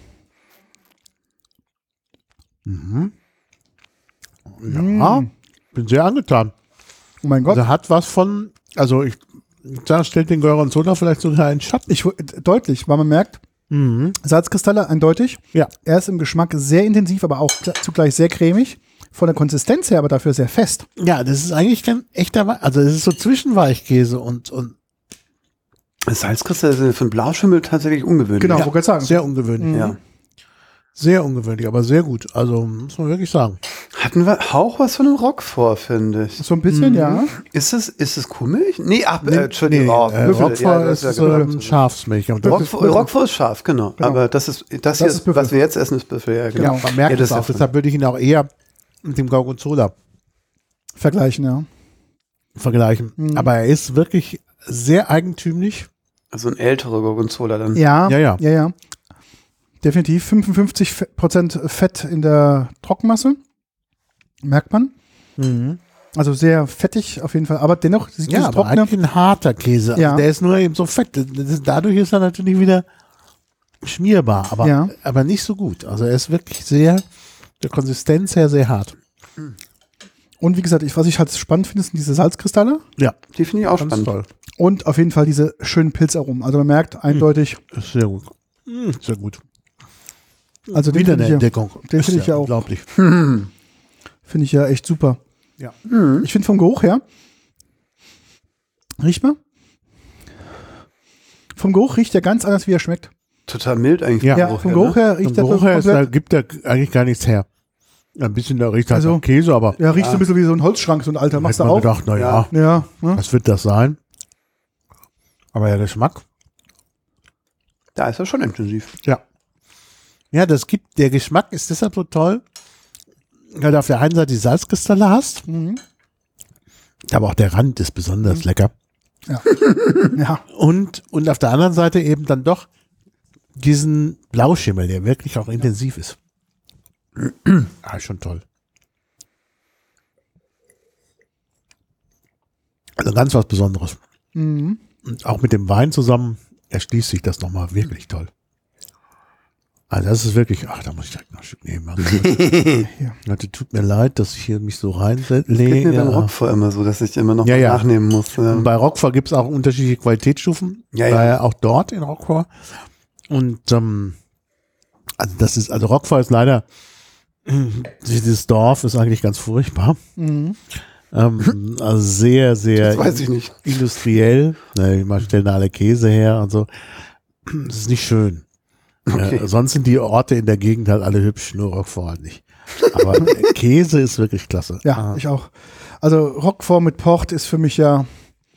Ja, bin sehr angetan. Oh mein Gott. Also hat was von, also ich sag, stellt den Gorgonzola vielleicht sogar einen Schatten. Deutlich, weil man merkt, Salzkristalle eindeutig. Ja. Er ist im Geschmack sehr intensiv, aber auch zugleich sehr cremig. Von der Konsistenz her aber dafür sehr fest. Ja, das ist eigentlich kein echter, also es ist so zwischen Weichkäse und Salzkristalle sind für einen Blauschimmel tatsächlich ungewöhnlich. Genau, ja, wollte ich sagen. sehr ungewöhnlich. Ja. Sehr ungewöhnlich, aber sehr gut. Also muss man wirklich sagen. Hatten wir auch was von einem Roquefort, finde ich. So ein bisschen, ja. Ist es Kuhmilch? Nee, Entschuldigung. Roquefort das ist genau. Schafsmilch. Roquefort ist scharf, genau. Aber das ist Büffel. was wir jetzt essen, ist Büffel. Ja, Genau, man merkt das es auch. Deshalb würde ich ihn auch eher mit dem Gorgonzola Vergleichen, ja. vergleichen. Aber er ist wirklich sehr eigentümlich. Also ein älterer Gorgonzola dann. Ja. Definitiv 55% Fett in der Trockenmasse. Merkt man. Also sehr fettig auf jeden Fall. Aber dennoch, Ja, aber Trockene. eigentlich ein harter Käse. Also Ja. der ist nur eben so fett. Dadurch ist er natürlich wieder schmierbar, aber nicht so gut. Also er ist wirklich sehr, der Konsistenz her sehr hart. Und wie gesagt, was ich halt spannend finde, sind diese Salzkristalle. Ja, Die finde ich auch ganz spannend. toll. Und auf jeden Fall diese schönen Pilzaromen. Also man merkt eindeutig, Ist sehr gut. Sehr gut. also den Wieder finde eine ich, Entdeckung. den Ist finde ich ja auch, unglaublich. finde ich ja echt super. Ja. Ich finde vom Geruch her, riecht mal. Vom Geruch riecht er ganz anders, wie er schmeckt. Total mild eigentlich. Ja, Vom Geruch her riecht Vom er Geruch her komplett. gibt er eigentlich gar nichts her. Ein bisschen, da riecht halt Also, nach Käse, aber Ja, riecht so ein bisschen wie so ein Holzschrank, so ein alter. Machst du hätte man auch? gedacht, naja, Ja. Ne? was wird das sein? Aber der Geschmack, Da ist er schon intensiv. ja. Ja, der Geschmack ist deshalb so toll, weil du auf der einen Seite die Salzkristalle hast, aber auch der Rand ist besonders lecker. Ja. Und auf der anderen Seite eben dann doch diesen Blauschimmel, der wirklich auch intensiv ist. Schon toll. Also ganz was Besonderes. Und auch mit dem Wein zusammen erschließt sich das nochmal wirklich toll. Also das ist wirklich, da muss ich direkt noch ein Stück nehmen. Also, tut mir leid, dass ich hier mich so reinlege. Geht mir beim Roquefort immer so, dass ich immer noch mal nachnehmen muss. Ja. Und bei Roquefort gibt es auch unterschiedliche Qualitätsstufen. Daher auch dort in Roquefort. Und also Roquefort ist leider, dieses Dorf ist eigentlich ganz furchtbar. Also sehr, sehr Das weiß ich nicht. industriell. Man stellen da alle Käse her und so. Das ist nicht schön. Okay. Sonst sind die Orte in der Gegend halt alle hübsch, nur Roquefort halt nicht. Aber Käse ist wirklich klasse. Ja, ich auch. Also Roquefort mit Port ist für mich ja,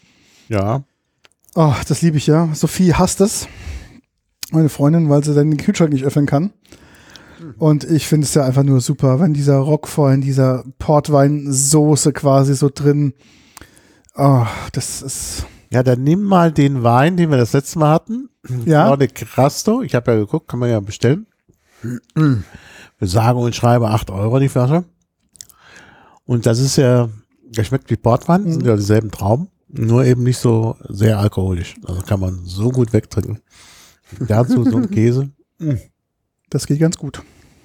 das liebe ich ja. Sophie hasst es, meine Freundin, weil sie dann den Kühlschrank nicht öffnen kann. Und ich finde es ja einfach nur super, wenn dieser Roquefort in dieser Portweinsoße quasi so drin, das ist... Ja, dann nimm mal den Wein, den wir das letzte Mal hatten. Ja. De Crasto. Ich habe ja geguckt, kann man ja bestellen. Wir sagen und schreiben 8 € die Flasche. Und das ist ja, der schmeckt wie Portwein, sind ja dieselben Trauben, nur eben nicht so sehr alkoholisch. Also kann man so gut wegtrinken. Dazu so ein Käse. Das geht ganz gut.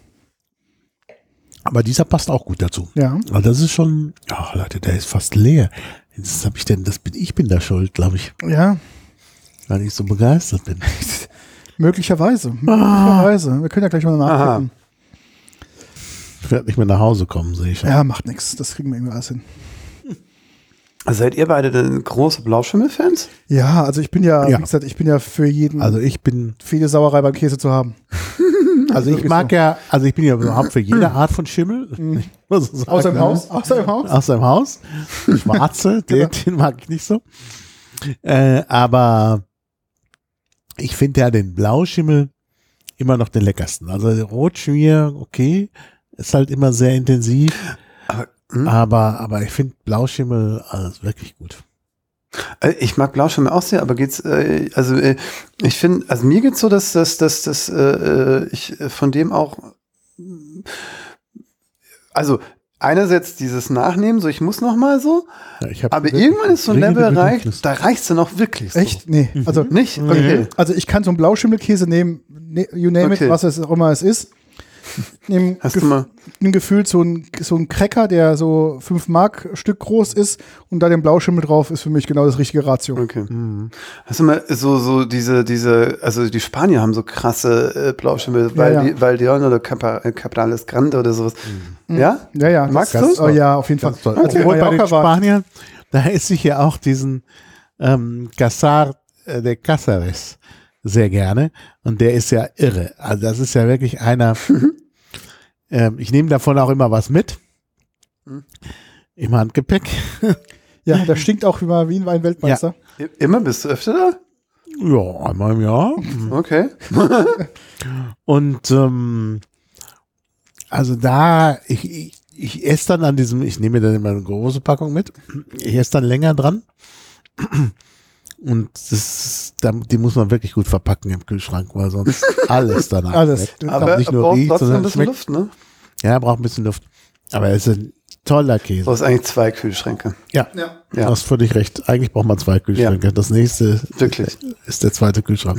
Aber dieser passt auch gut dazu. Ja. Aber das ist schon, Leute, der ist fast leer. Jetzt habe ich bin da schuld, glaube ich, Ja, weil ich so begeistert bin. möglicherweise. Wir können ja gleich mal nachgucken. Ich werde nicht mehr nach Hause kommen, sehe ich schon. Ja, macht nichts. Das kriegen wir irgendwie alles hin. Also seid ihr beide denn große Blauschimmel-Fans? Ja, also ich bin ja, Ja. wie gesagt, ich bin ja für jeden, Also ich bin, viele Sauerei beim Käse zu haben. also ich mag ja, also ich bin ja überhaupt für jede Art von Schimmel. Ich muss so sagen, Außer im Haus? Außer im Haus? Aus seinem Haus. Schwarze, den mag ich nicht so. Aber ich finde ja den Blauschimmel immer noch den leckersten. Also der Rotschmier, okay, ist halt immer sehr intensiv. Aber ich finde Blauschimmel wirklich gut. Ich mag Blauschimmel auch sehr, aber geht's, ich finde, also mir geht's so, dass ich von dem auch, also einerseits dieses Nachnehmen, so ich muss noch mal so, Ja, ich hab aber wirklich irgendwann ist so ein dringende Level erreicht, Bedürfnis. da reicht's dann auch wirklich so. Echt? Nee. Also, Nicht? Okay. also ich kann so einen Blauschimmelkäse nehmen, you name Okay. it, was es auch immer es ist. Nehm Hast du mal? Gefühlt so ein Cracker, der so 5 Mark Stück groß ist und da den Blauschimmel drauf ist für mich genau das richtige Ratio. Okay. Hast du mal so diese, also die Spanier haben so krasse Blauschimmel, Ja. Valdeón oder Cabrales Grande oder sowas. Ja? Ja. Magst das, du? Oh ja, auf jeden Fall. Ganz toll. Als wir in Obwohl bei den Mallorca waren, Spaniern, da esse ich ja auch diesen Casar de Cáceres sehr gerne. Und der ist ja irre. Also das ist ja wirklich einer, ich nehme davon auch immer was mit. Im Handgepäck. ja, der stinkt auch wie ein Weinweltmeister. Immer bist du öfter da? Ja, einmal im Jahr. Okay. Und also da, ich esse dann an diesem, ich nehme mir dann immer eine große Packung mit. Ich esse dann länger dran. Und die muss man wirklich gut verpacken im Kühlschrank, weil sonst alles danach Alles. weg. Aber nicht er nur braucht riecht, trotzdem sondern ein bisschen schmeckt. Luft, ne? Ja, braucht ein bisschen Luft. Aber er ist ein toller Du Käse. brauchst eigentlich 2 Kühlschränke. Ja, Ja. du hast völlig recht. Eigentlich braucht man 2 Kühlschränke. Das nächste Wirklich. ist der zweite Kühlschrank.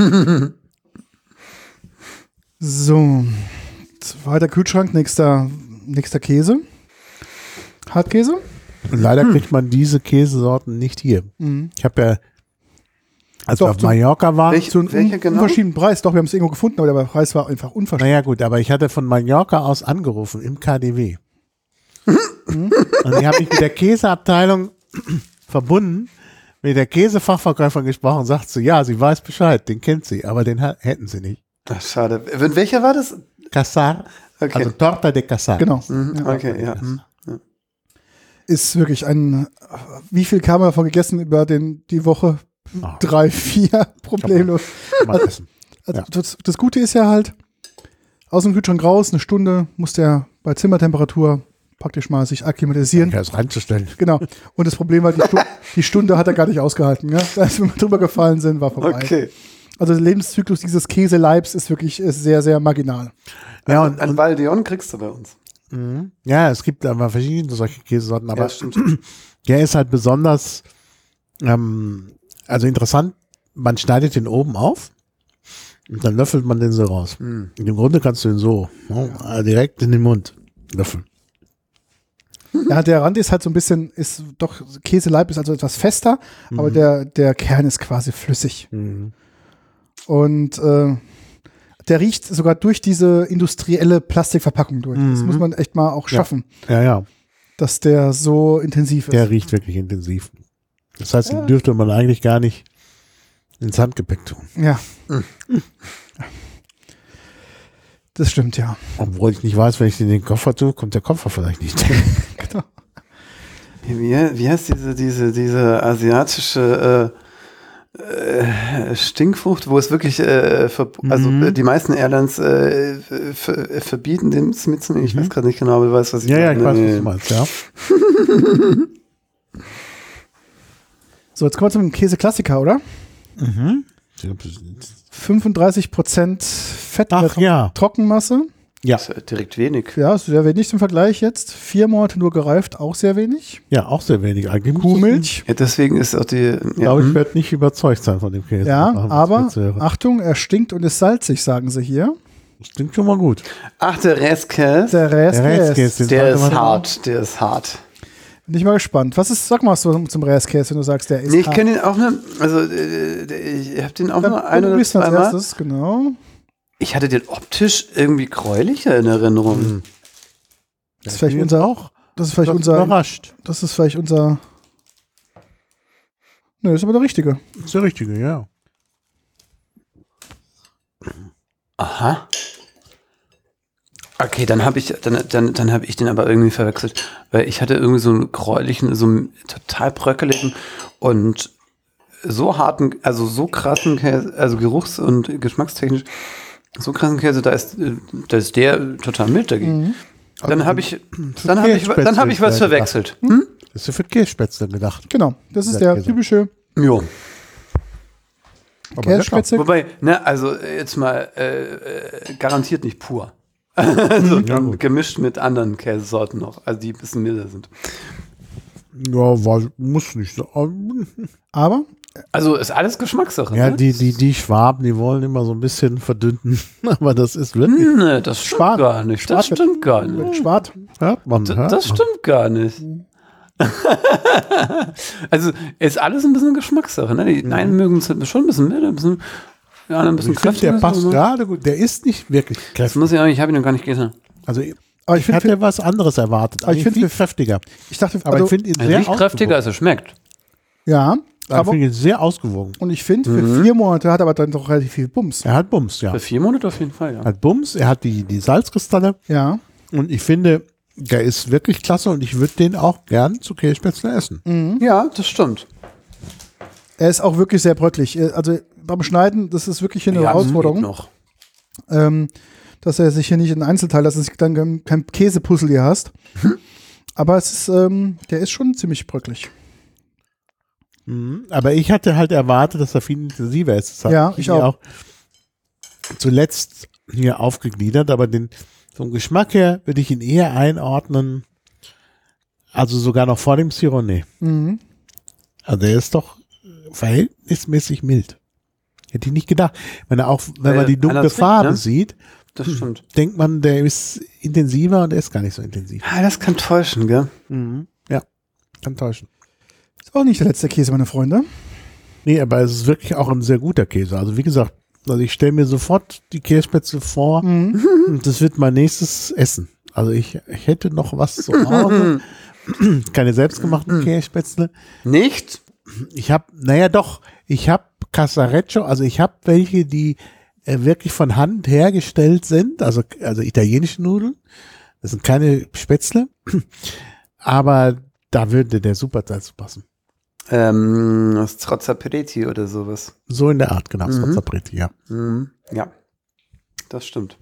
So, zweiter Kühlschrank, nächster Käse. Hartkäse. Und leider kriegt man diese Käsesorten nicht hier. Ich habe ja, als Doch, wir auf Mallorca waren, Welche- So einen Welche genau? unverschiedenen Preis. Doch, wir haben es irgendwo gefunden, aber der Preis war einfach unverschämt. naja gut, aber ich hatte von Mallorca aus angerufen im KDW. Und ich habe mich mit der Käseabteilung verbunden, mit der Käsefachverkäuferin gesprochen und sagt so, ja, sie weiß Bescheid, den kennt sie, aber den hätten sie nicht. Ach, schade. Welcher war das? Casar, Okay. also Torta de Casar. Genau. Okay, ja. Ist wirklich wie viel kam davon gegessen über die Woche? Ah. 3, 4, problemlos. Mal essen. Also Ja. das Gute ist ja halt, aus dem Kühlschrank raus, eine Stunde muss der bei Zimmertemperatur praktisch mal sich akklimatisieren. Ja, das reinzustellen. Genau. Und das Problem war, die Stunde hat er gar nicht ausgehalten. Ja? Als wir drüber gefallen sind, war vorbei. Okay. Also der Lebenszyklus dieses Käseleibs ist wirklich sehr, sehr marginal. Ja, An Valdeón kriegst du bei uns. ja, es gibt aber verschiedene solche Käsesorten, aber Ja, stimmt. der ist halt besonders, also interessant, man schneidet den oben auf und dann löffelt man den so raus. Im Grunde kannst du den so direkt in den Mund löffeln. Ja, der Rand ist halt so ein bisschen, Käseleib ist also etwas fester, aber der Kern ist quasi flüssig. Und der riecht sogar durch diese industrielle Plastikverpackung durch. Das muss man echt mal auch schaffen, Ja, dass der so intensiv ist. der riecht wirklich intensiv. Das heißt, den dürfte man eigentlich gar nicht ins Handgepäck tun. Ja. Das stimmt, ja. Obwohl ich nicht weiß, wenn ich den in den Koffer tue, kommt der Koffer vielleicht nicht. Genau. Wie heißt diese asiatische Stinkfrucht, wo es wirklich, also die meisten Airlines verbieten, den mitzunehmen. Ich weiß gerade nicht genau, aber du weißt, was ich Ja, meine. ich weiß, was du meinst, ja. So, jetzt kommen wir zum Käseklassiker, oder? 35% Fett, Ach ja. Trockenmasse. Ja. Das ist ja direkt wenig. Ja, ist sehr wenig zum Vergleich jetzt. 4 Monate nur gereift, auch sehr wenig. Ja, auch sehr wenig eigentlich. Kuhmilch. Ja, deswegen ist auch die. Ich glaube, ich werde nicht überzeugt sein von dem Käse. Ja, Nach dem aber Spitze. Achtung, er stinkt und ist salzig, sagen sie hier. Das klingt schon mal gut. Ach, der Restkäse. Der Räskäse. Der ist hart. Der ist hart. Bin ich mal gespannt. Sag mal was zum Räskäse, wenn du sagst, der ist Nee, ich hart. kenne den auch nur. Also, ich habe den auch nur ein Du oder bist als zweimal. erstes, genau. Ich hatte den optisch irgendwie gräulicher in Erinnerung. Das ist vielleicht bin unser. auch Das ist vielleicht doch unser. überrascht. Das ist vielleicht unser. Nö, ist aber der richtige. Das ist der richtige, ja. Aha. Okay, dann habe ich den aber irgendwie verwechselt, weil ich hatte irgendwie so einen gräulichen, so einen total bröckeligen und so harten, also so krassen Käse, also geruchs- und geschmackstechnisch so krassen Käse, da ist der total mild dagegen. Dann habe ich was verwechselt. Hm? Das ist ja für Kässpätzle gedacht. Genau. Das ist Der der Käse. typische Jo. Aber Kässpätzle. Wobei, ne, also jetzt mal garantiert nicht pur. Also gut. gemischt mit anderen Käsesorten noch, also die ein bisschen milder sind. Ja, muss nicht so. Aber Also ist alles Geschmackssache. Ja, ne? die Schwaben, die wollen immer so ein bisschen verdünnen. Aber das ist wirklich. Nee, das stimmt Schwan. gar nicht. Das Schwan- stimmt gar nicht. Schwart. Hört man, Das stimmt gar nicht. Also ist alles ein bisschen Geschmackssache. Ne? Die einen mögen es schon ein bisschen milder, ein bisschen, ja, ein bisschen Ich finde, kräftiger. der passt so. gerade gut. Der ist nicht wirklich Das kräftig. muss ich auch, ich habe ihn noch gar nicht gegessen. Also, Aber ich ich hatte finde, was anderes erwartet. Aber ich Eigentlich finde- viel kräftiger. ich dachte, Aber also, ich finde ihn Er sehr riecht kräftiger, als er schmeckt. ja, Ich aber finde ihn sehr ausgewogen. und ich finde, für 4 Monate hat er aber dann doch relativ viel Bums. Er hat Bums, ja. Für 4 Monate auf jeden Fall, ja. Er hat Bums, er hat die Salzkristalle. Ja. Und ich finde, der ist wirklich klasse und ich würde den auch gern zu Kässpätzle essen. Ja, das stimmt. Er ist auch wirklich sehr bröcklig. Also beim Schneiden, das ist wirklich hier eine Ja, Herausforderung, geht noch. dass er sich hier nicht in Einzelteil, dass du dann kein Käsepuzzle hier hast. Aber es ist, der ist schon ziemlich bröcklig. Aber ich hatte halt erwartet, dass er viel intensiver ist. Das hat Ja, mich ich auch. zuletzt hier aufgegliedert, aber vom Geschmack her würde ich ihn eher einordnen, also sogar noch vor dem Cironé. Mhm. Also der ist doch verhältnismäßig mild. Hätte ich nicht gedacht. Wenn man die dunkle anders Farbe riecht, ne? sieht, Das stimmt. denkt man, der ist intensiver und der ist gar nicht so intensiv. Ah, das kann täuschen, gell? Ja, kann täuschen. Ist auch nicht der letzte Käse, meine Freunde. Nee, aber es ist wirklich auch ein sehr guter Käse. Also wie gesagt, ich stelle mir sofort die Kässpätzle vor und das wird mein nächstes Essen. Also ich hätte noch was zu Hause. Keine selbstgemachten Kässpätzle. Nicht? Ich habe Casareccio, also ich habe welche, die wirklich von Hand hergestellt sind, also italienische Nudeln. Das sind keine Spätzle, aber da würde der super dazu passen. Strozzapreti oder sowas. So in der Art, genau. Strozzapreti, ja. Ja, das stimmt.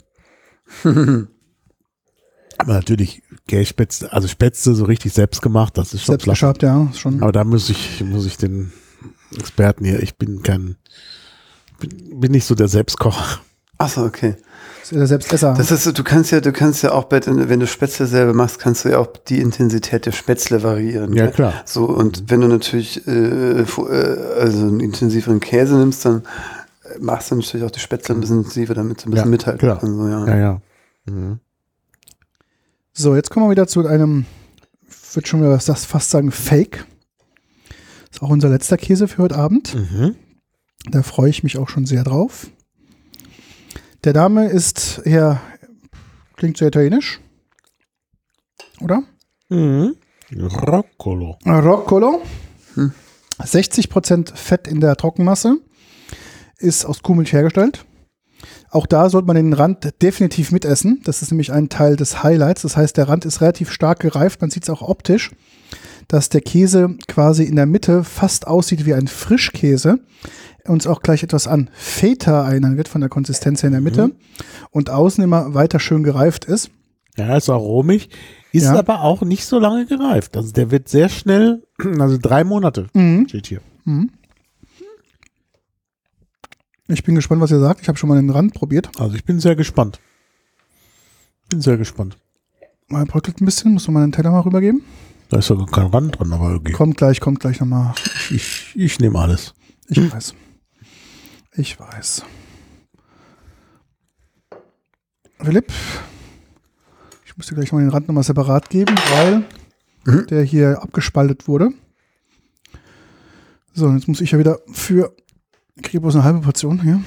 Aber natürlich Kässpätzle, also Spätzle so richtig selbst gemacht, das ist schon Selbst klasse. geschabt, ja. Ist schon. Aber da muss ich den Experten hier, ich bin nicht so der Selbstkocher. Achso, okay. Ist der Selbstesser. Das ist, du kannst ja auch, wenn du Spätzle selber machst, kannst du ja auch die Intensität der Spätzle variieren. Ja, gell? klar. So, und wenn du natürlich also einen intensiveren Käse nimmst, dann machst du natürlich auch die Spätzle ein bisschen intensiver, damit du ein bisschen mithalten klar. kannst. So, ja. Ja. Mhm. So, jetzt kommen wir wieder zu einem, ich würde schon wieder fast sagen, Fake. Ist auch unser letzter Käse für heute Abend. Mhm. Da freue ich mich auch schon sehr drauf. Der Name ist eher, klingt sehr italienisch. Oder? Mhm. Roccolo. Roccolo. 60% Fett in der Trockenmasse. Ist aus Kuhmilch hergestellt. Auch da sollte man den Rand definitiv mitessen. Das ist nämlich ein Teil des Highlights. Das heißt, der Rand ist relativ stark gereift. Man sieht es auch optisch, dass der Käse quasi in der Mitte fast aussieht wie ein Frischkäse. Uns auch gleich etwas an Feta erinnern wird von der Konsistenz her in der Mitte und außen immer weiter schön gereift ist. Ja, ist aromig, ist Ja. aber auch nicht so lange gereift. Also der wird sehr schnell, also 3 Monate steht hier. Ich bin gespannt, was ihr sagt. Ich habe schon mal den Rand probiert. Also ich bin sehr gespannt. Bin sehr gespannt. Mal bröckelt ein bisschen, muss man mal den Teller mal rübergeben. Da ist sogar kein Rand dran, aber irgendwie. Kommt gleich nochmal. Ich nehme alles. Ich weiß. Philipp, ich muss dir gleich mal den Rand nochmal separat geben, weil der hier abgespaltet wurde. So, jetzt muss ich ja wieder ich kriege bloß eine halbe Portion hier.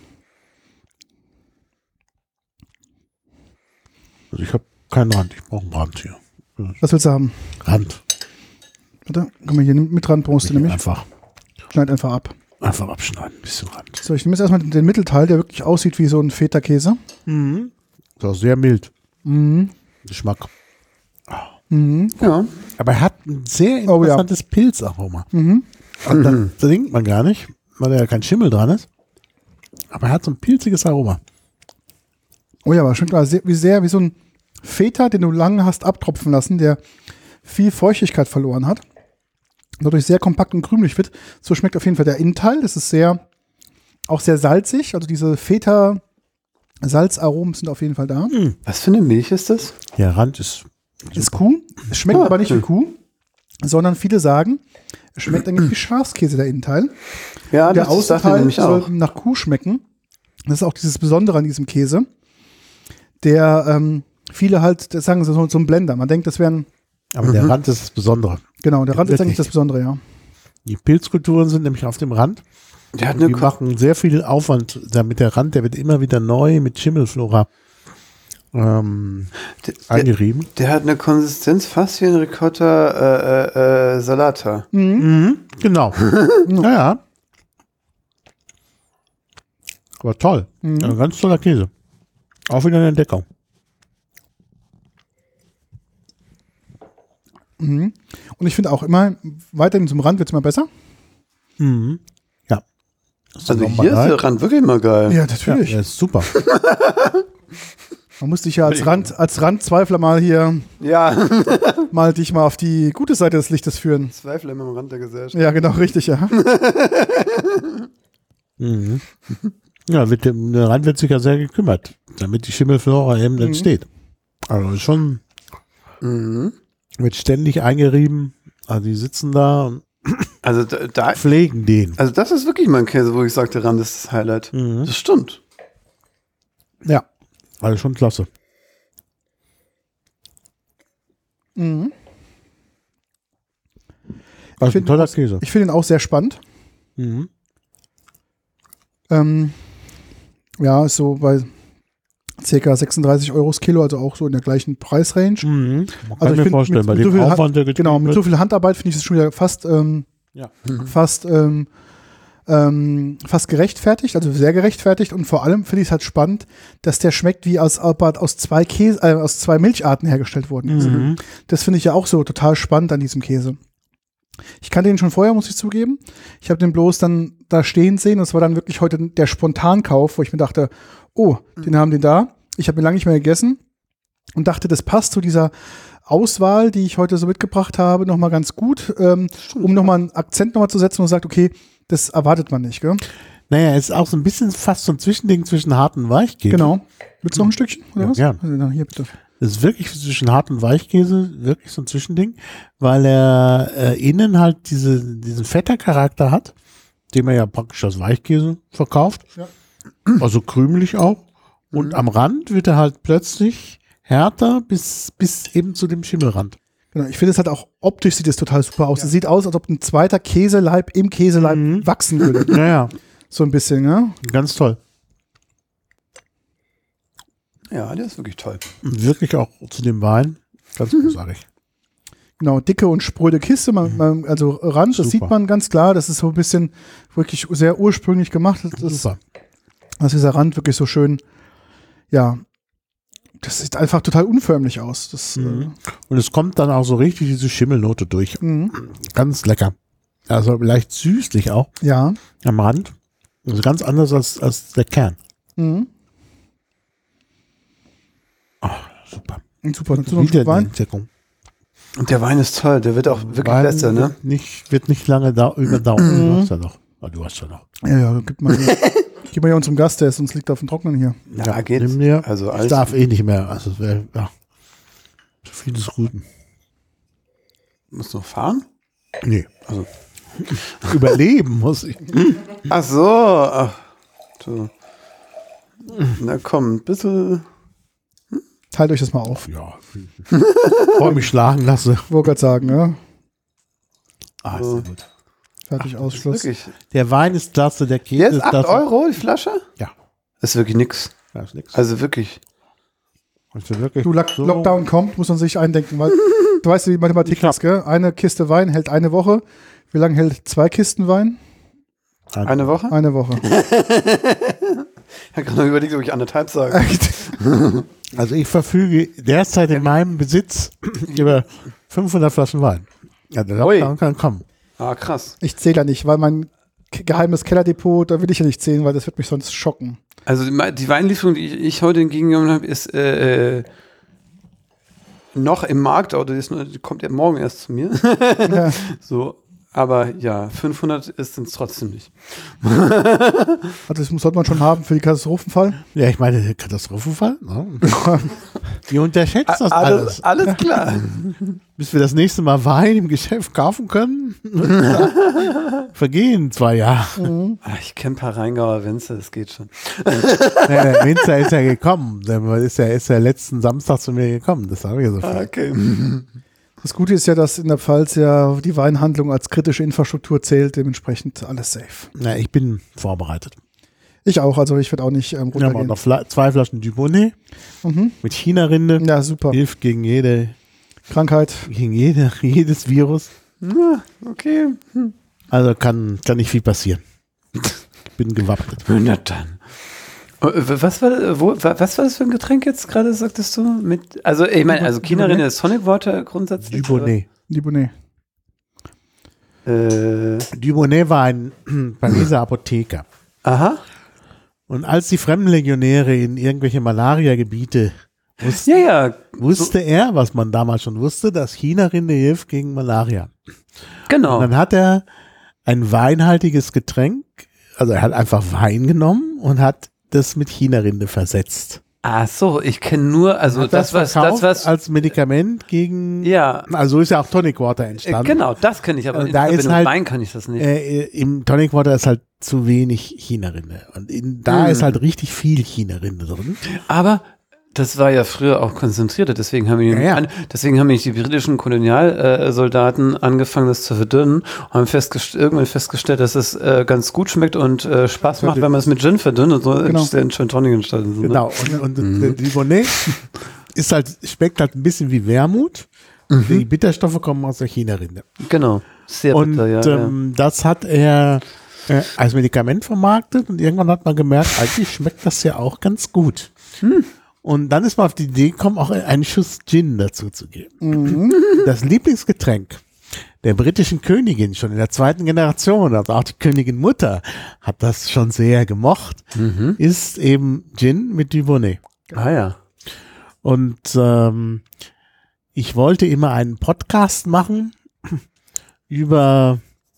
Also ich habe keinen Rand, ich brauche einen Rand hier. Was willst du haben? Rand. Warte, komm mal hier mit Rand, brauchst du nämlich. Schneid einfach ab. Einfach abschneiden, ein bisschen Rand. So, ich nehme jetzt erstmal den Mittelteil, der wirklich aussieht wie so ein Feta-Käse. Mhm. Ist auch sehr mild. Mhm. Geschmack. Mhm. Ja. Aber er hat ein sehr interessantes Pilzaroma. Mhm. Und das trinkt man gar nicht, weil da ja kein Schimmel dran ist. Aber er hat so ein pilziges Aroma. Oh ja, aber schon klar, wie so ein Feta, den du lange hast abtropfen lassen, der viel Feuchtigkeit verloren hat. Dadurch sehr kompakt und krümelig wird. So schmeckt auf jeden Fall der Innenteil. Das ist auch sehr salzig. Also diese Feta-Salzaromen sind auf jeden Fall da. Was für eine Milch ist das? Ja, Rand ist Ist Kuh. Es schmeckt aber nicht wie Kuh, sondern viele sagen, es schmeckt eigentlich wie Schafskäse, der Innenteil. Ja, Der das sagt er Außenteil nämlich auch. soll nach Kuh schmecken. Das ist auch dieses Besondere an diesem Käse. Der viele halt das sagen, so ein Blender. Man denkt, das wären. aber der Rand ist das Besondere. Genau, der Rand ist eigentlich Wirklich. das Besondere, ja. Die Pilzkulturen sind nämlich auf dem Rand. Der hat Die eine machen sehr viel Aufwand, damit der Rand, der wird immer wieder neu mit Schimmelflora eingerieben. Der hat eine Konsistenz fast wie ein Ricotta Salata. Genau. Ja. Aber toll. Ein ganz toller Käse. Auch wieder eine Entdeckung. Und ich finde auch immer, weiterhin zum Rand wird es immer besser. Ja. Das Also nochmal hier ist geil. der Rand wirklich mal geil. Ja, Ja, natürlich. der ist super. Man muss dich ja als Randzweifler mal hier Ja. dich mal auf die gute Seite des Lichtes führen. Zweifel immer am Rand der Gesellschaft. Ja, genau, richtig, ja. Ja, der Rand wird sich ja sehr gekümmert, damit die Schimmelflora eben entsteht. Also ist schon wird ständig eingerieben. Also die sitzen da und Also da pflegen den. also das ist wirklich mein Käse, wo ich sage, der Rand ist das Highlight. Das stimmt. Ja, also schon klasse. Also ein toller Käse. Ich finde ihn auch sehr spannend. Ja, ist so bei ca. 36 Euro das Kilo, also auch so in der gleichen Preisrange. Man Also kann ich mir find, vorstellen, bei mit dem so viel Aufwand, der Genau, mit so viel Handarbeit finde ich es schon wieder fast gerechtfertigt, also sehr gerechtfertigt, und vor allem finde ich es halt spannend, dass der schmeckt wie aus zwei Milcharten hergestellt worden ist. Das finde ich ja auch so total spannend an diesem Käse. Ich kannte den schon vorher, muss ich zugeben. Ich habe den bloß dann da stehen sehen, und es war dann wirklich heute der Spontankauf, wo ich mir dachte, oh, den haben die da. Ich habe ihn lange nicht mehr gegessen und dachte, das passt zu dieser Auswahl, die ich heute so mitgebracht habe, nochmal ganz gut, um nochmal einen Akzent nochmal zu setzen und sagt, okay, das erwartet man nicht, gell? Naja, es ist auch so ein bisschen fast so ein Zwischending zwischen hart und Weichkäse. Genau. Willst du noch ein Stückchen, oder was? gern. Also, hier, bitte. Es ist wirklich zwischen hart und Weichkäse, wirklich so ein Zwischending, weil er innen halt diesen Feta-Charakter hat, den man ja praktisch als Weichkäse verkauft. Ja. Also krümelig auch. Und am Rand wird er halt plötzlich härter bis eben zu dem Schimmelrand. Genau, ich finde es halt auch optisch sieht es total super aus. Es sieht aus, als ob ein zweiter Käseleib im Käseleib wachsen würde. Naja, So ein bisschen, ne? ganz toll. Ja, der ist wirklich toll. Und wirklich auch zu dem Wein ganz großartig. Genau, dicke und spröde Kiste, also Rand, das Super. sieht man ganz klar. Das ist so ein bisschen wirklich sehr ursprünglich gemacht. Super. Dass dieser Rand wirklich so schön, ja, das sieht einfach total unförmlich aus. Das, Und es kommt dann auch so richtig diese Schimmelnote durch. Ganz lecker. Also leicht süßlich auch ja. am Rand. Also ganz anders als der Kern. Super. Super, dazu noch ein Wieder Stück eine Wein. Entdeckung. Und der Wein ist toll, der wird auch wirklich Wein besser, ne? Wird nicht lange überdauern. Du hast ja noch. Ja, gib mal hier. Gib mal hier unserem Gast, der ist uns liegt auf dem Trocknen hier. Ja, geht. Nimm dir. Also Ich alles. darf eh nicht mehr. Also, ja. Zu viel des Guten. Musst du noch fahren? Nee. Also. Überleben muss ich. Ach so. Ach, so. Na komm, ein bisschen. Teilt euch das mal auf. Ja. Bevor ich mich schlagen lasse. Wollte gerade sagen, ja. Ah, So. ist ja gut. Fertig, Ausschluss. Wirklich. Der Wein ist klasse, der Käse Jetzt ist 8 klasse. Euro die Flasche? Ja. Das ist wirklich nix. Das ist nix. Also wirklich. Das ist wirklich Du, so. Lockdown kommt, muss man sich eindenken, weil du weißt, wie die Mathematik Ich hab- ist, gell? Eine Kiste Wein hält eine Woche. Wie lange hält 2 Kisten Wein? Eine Woche? Eine Woche. Ich habe gerade noch überlegt, ob ich 1,5 sage. Also ich verfüge derzeit in meinem Besitz über 500 Flaschen Wein. Ja, der Ui. Lockdown kann kommen. Ah, krass. Ich zähle ja nicht, weil mein geheimes Kellerdepot, da will ich ja nicht zählen, weil das wird mich sonst schocken. Also die Weinlieferung, die ich heute entgegengenommen habe, ist noch im Markt, aber die kommt ja morgen erst zu mir. Ja. So, aber ja, 500 ist es trotzdem nicht. Also das sollte man schon haben für die Katastrophenfall. Ja, ich meine, der Katastrophenfall. Ne? Die unterschätzt das alles. Alles klar. Bis wir das nächste Mal Wein im Geschäft kaufen können, vergehen 2 Jahre. Ah, ich kenne ein paar Rheingauer Winzer, das geht schon. Der Winzer ist ja gekommen. Der ist ja letzten Samstag zu mir gekommen. Das habe ich ja so viel. Okay. Das Gute ist ja, dass in der Pfalz ja die Weinhandlung als kritische Infrastruktur zählt, dementsprechend alles safe. Na, ich bin vorbereitet. Ich auch, also ich werde auch nicht Wir haben auch runtergehen. noch 2 Flaschen Dubonnet Mhm. mit China-Rinde. Ja, super. Hilft gegen Krankheit. jedes Virus. Ja, okay. Also kann nicht viel passieren. Ich bin gewappnet. Na dann. Was war das für ein Getränk jetzt gerade, sagtest du? Also ich meine, also China-Rinde ist Sonic Water grundsätzlich. Dubonnet. Libonet. Dubonnet war ein Pariser Apotheker. Aha. Und als die Fremdenlegionäre in irgendwelche Malaria-Gebiete mussten, Ja, wusste er, was man damals schon wusste, dass China-Rinde hilft gegen Malaria. genau. Und dann hat er ein weinhaltiges Getränk, also er hat einfach Wein genommen und hat das mit China-Rinde versetzt. Ach so, ich kenne nur, also Hat das verkauft was als Medikament gegen, ja, also ist ja auch Tonic Water entstanden. genau, das kenne ich, aber in Da ist Verbindung mit halt- Wein kann ich das nicht. Im Tonic Water ist halt zu wenig China-Rinde. Und da ist halt richtig viel China-Rinde drin. Aber das war ja früher auch konzentrierter, deswegen haben Ja. deswegen haben die britischen Kolonialsoldaten angefangen, das zu verdünnen und haben irgendwann festgestellt, dass es ganz gut schmeckt und Spaß macht, wenn man es mit Gin verdünnt und so Genau. in Gin Tonic entstanden sind. Genau. Und der Dubonnet schmeckt halt ein bisschen wie Wermut. Die Bitterstoffe kommen aus der China-Rinde. Genau. Sehr Und bitter, ja. das hat er als Medikament vermarktet und irgendwann hat man gemerkt, eigentlich schmeckt das ja auch ganz gut. Und dann ist man auf die Idee gekommen, auch einen Schuss Gin dazu zu geben. Das Lieblingsgetränk der britischen Königin schon in der 2. Generation, also auch die Königin Mutter hat das schon sehr gemocht, ist eben Gin mit Dubonnet. Ah ja. Und ich wollte immer einen Podcast machen über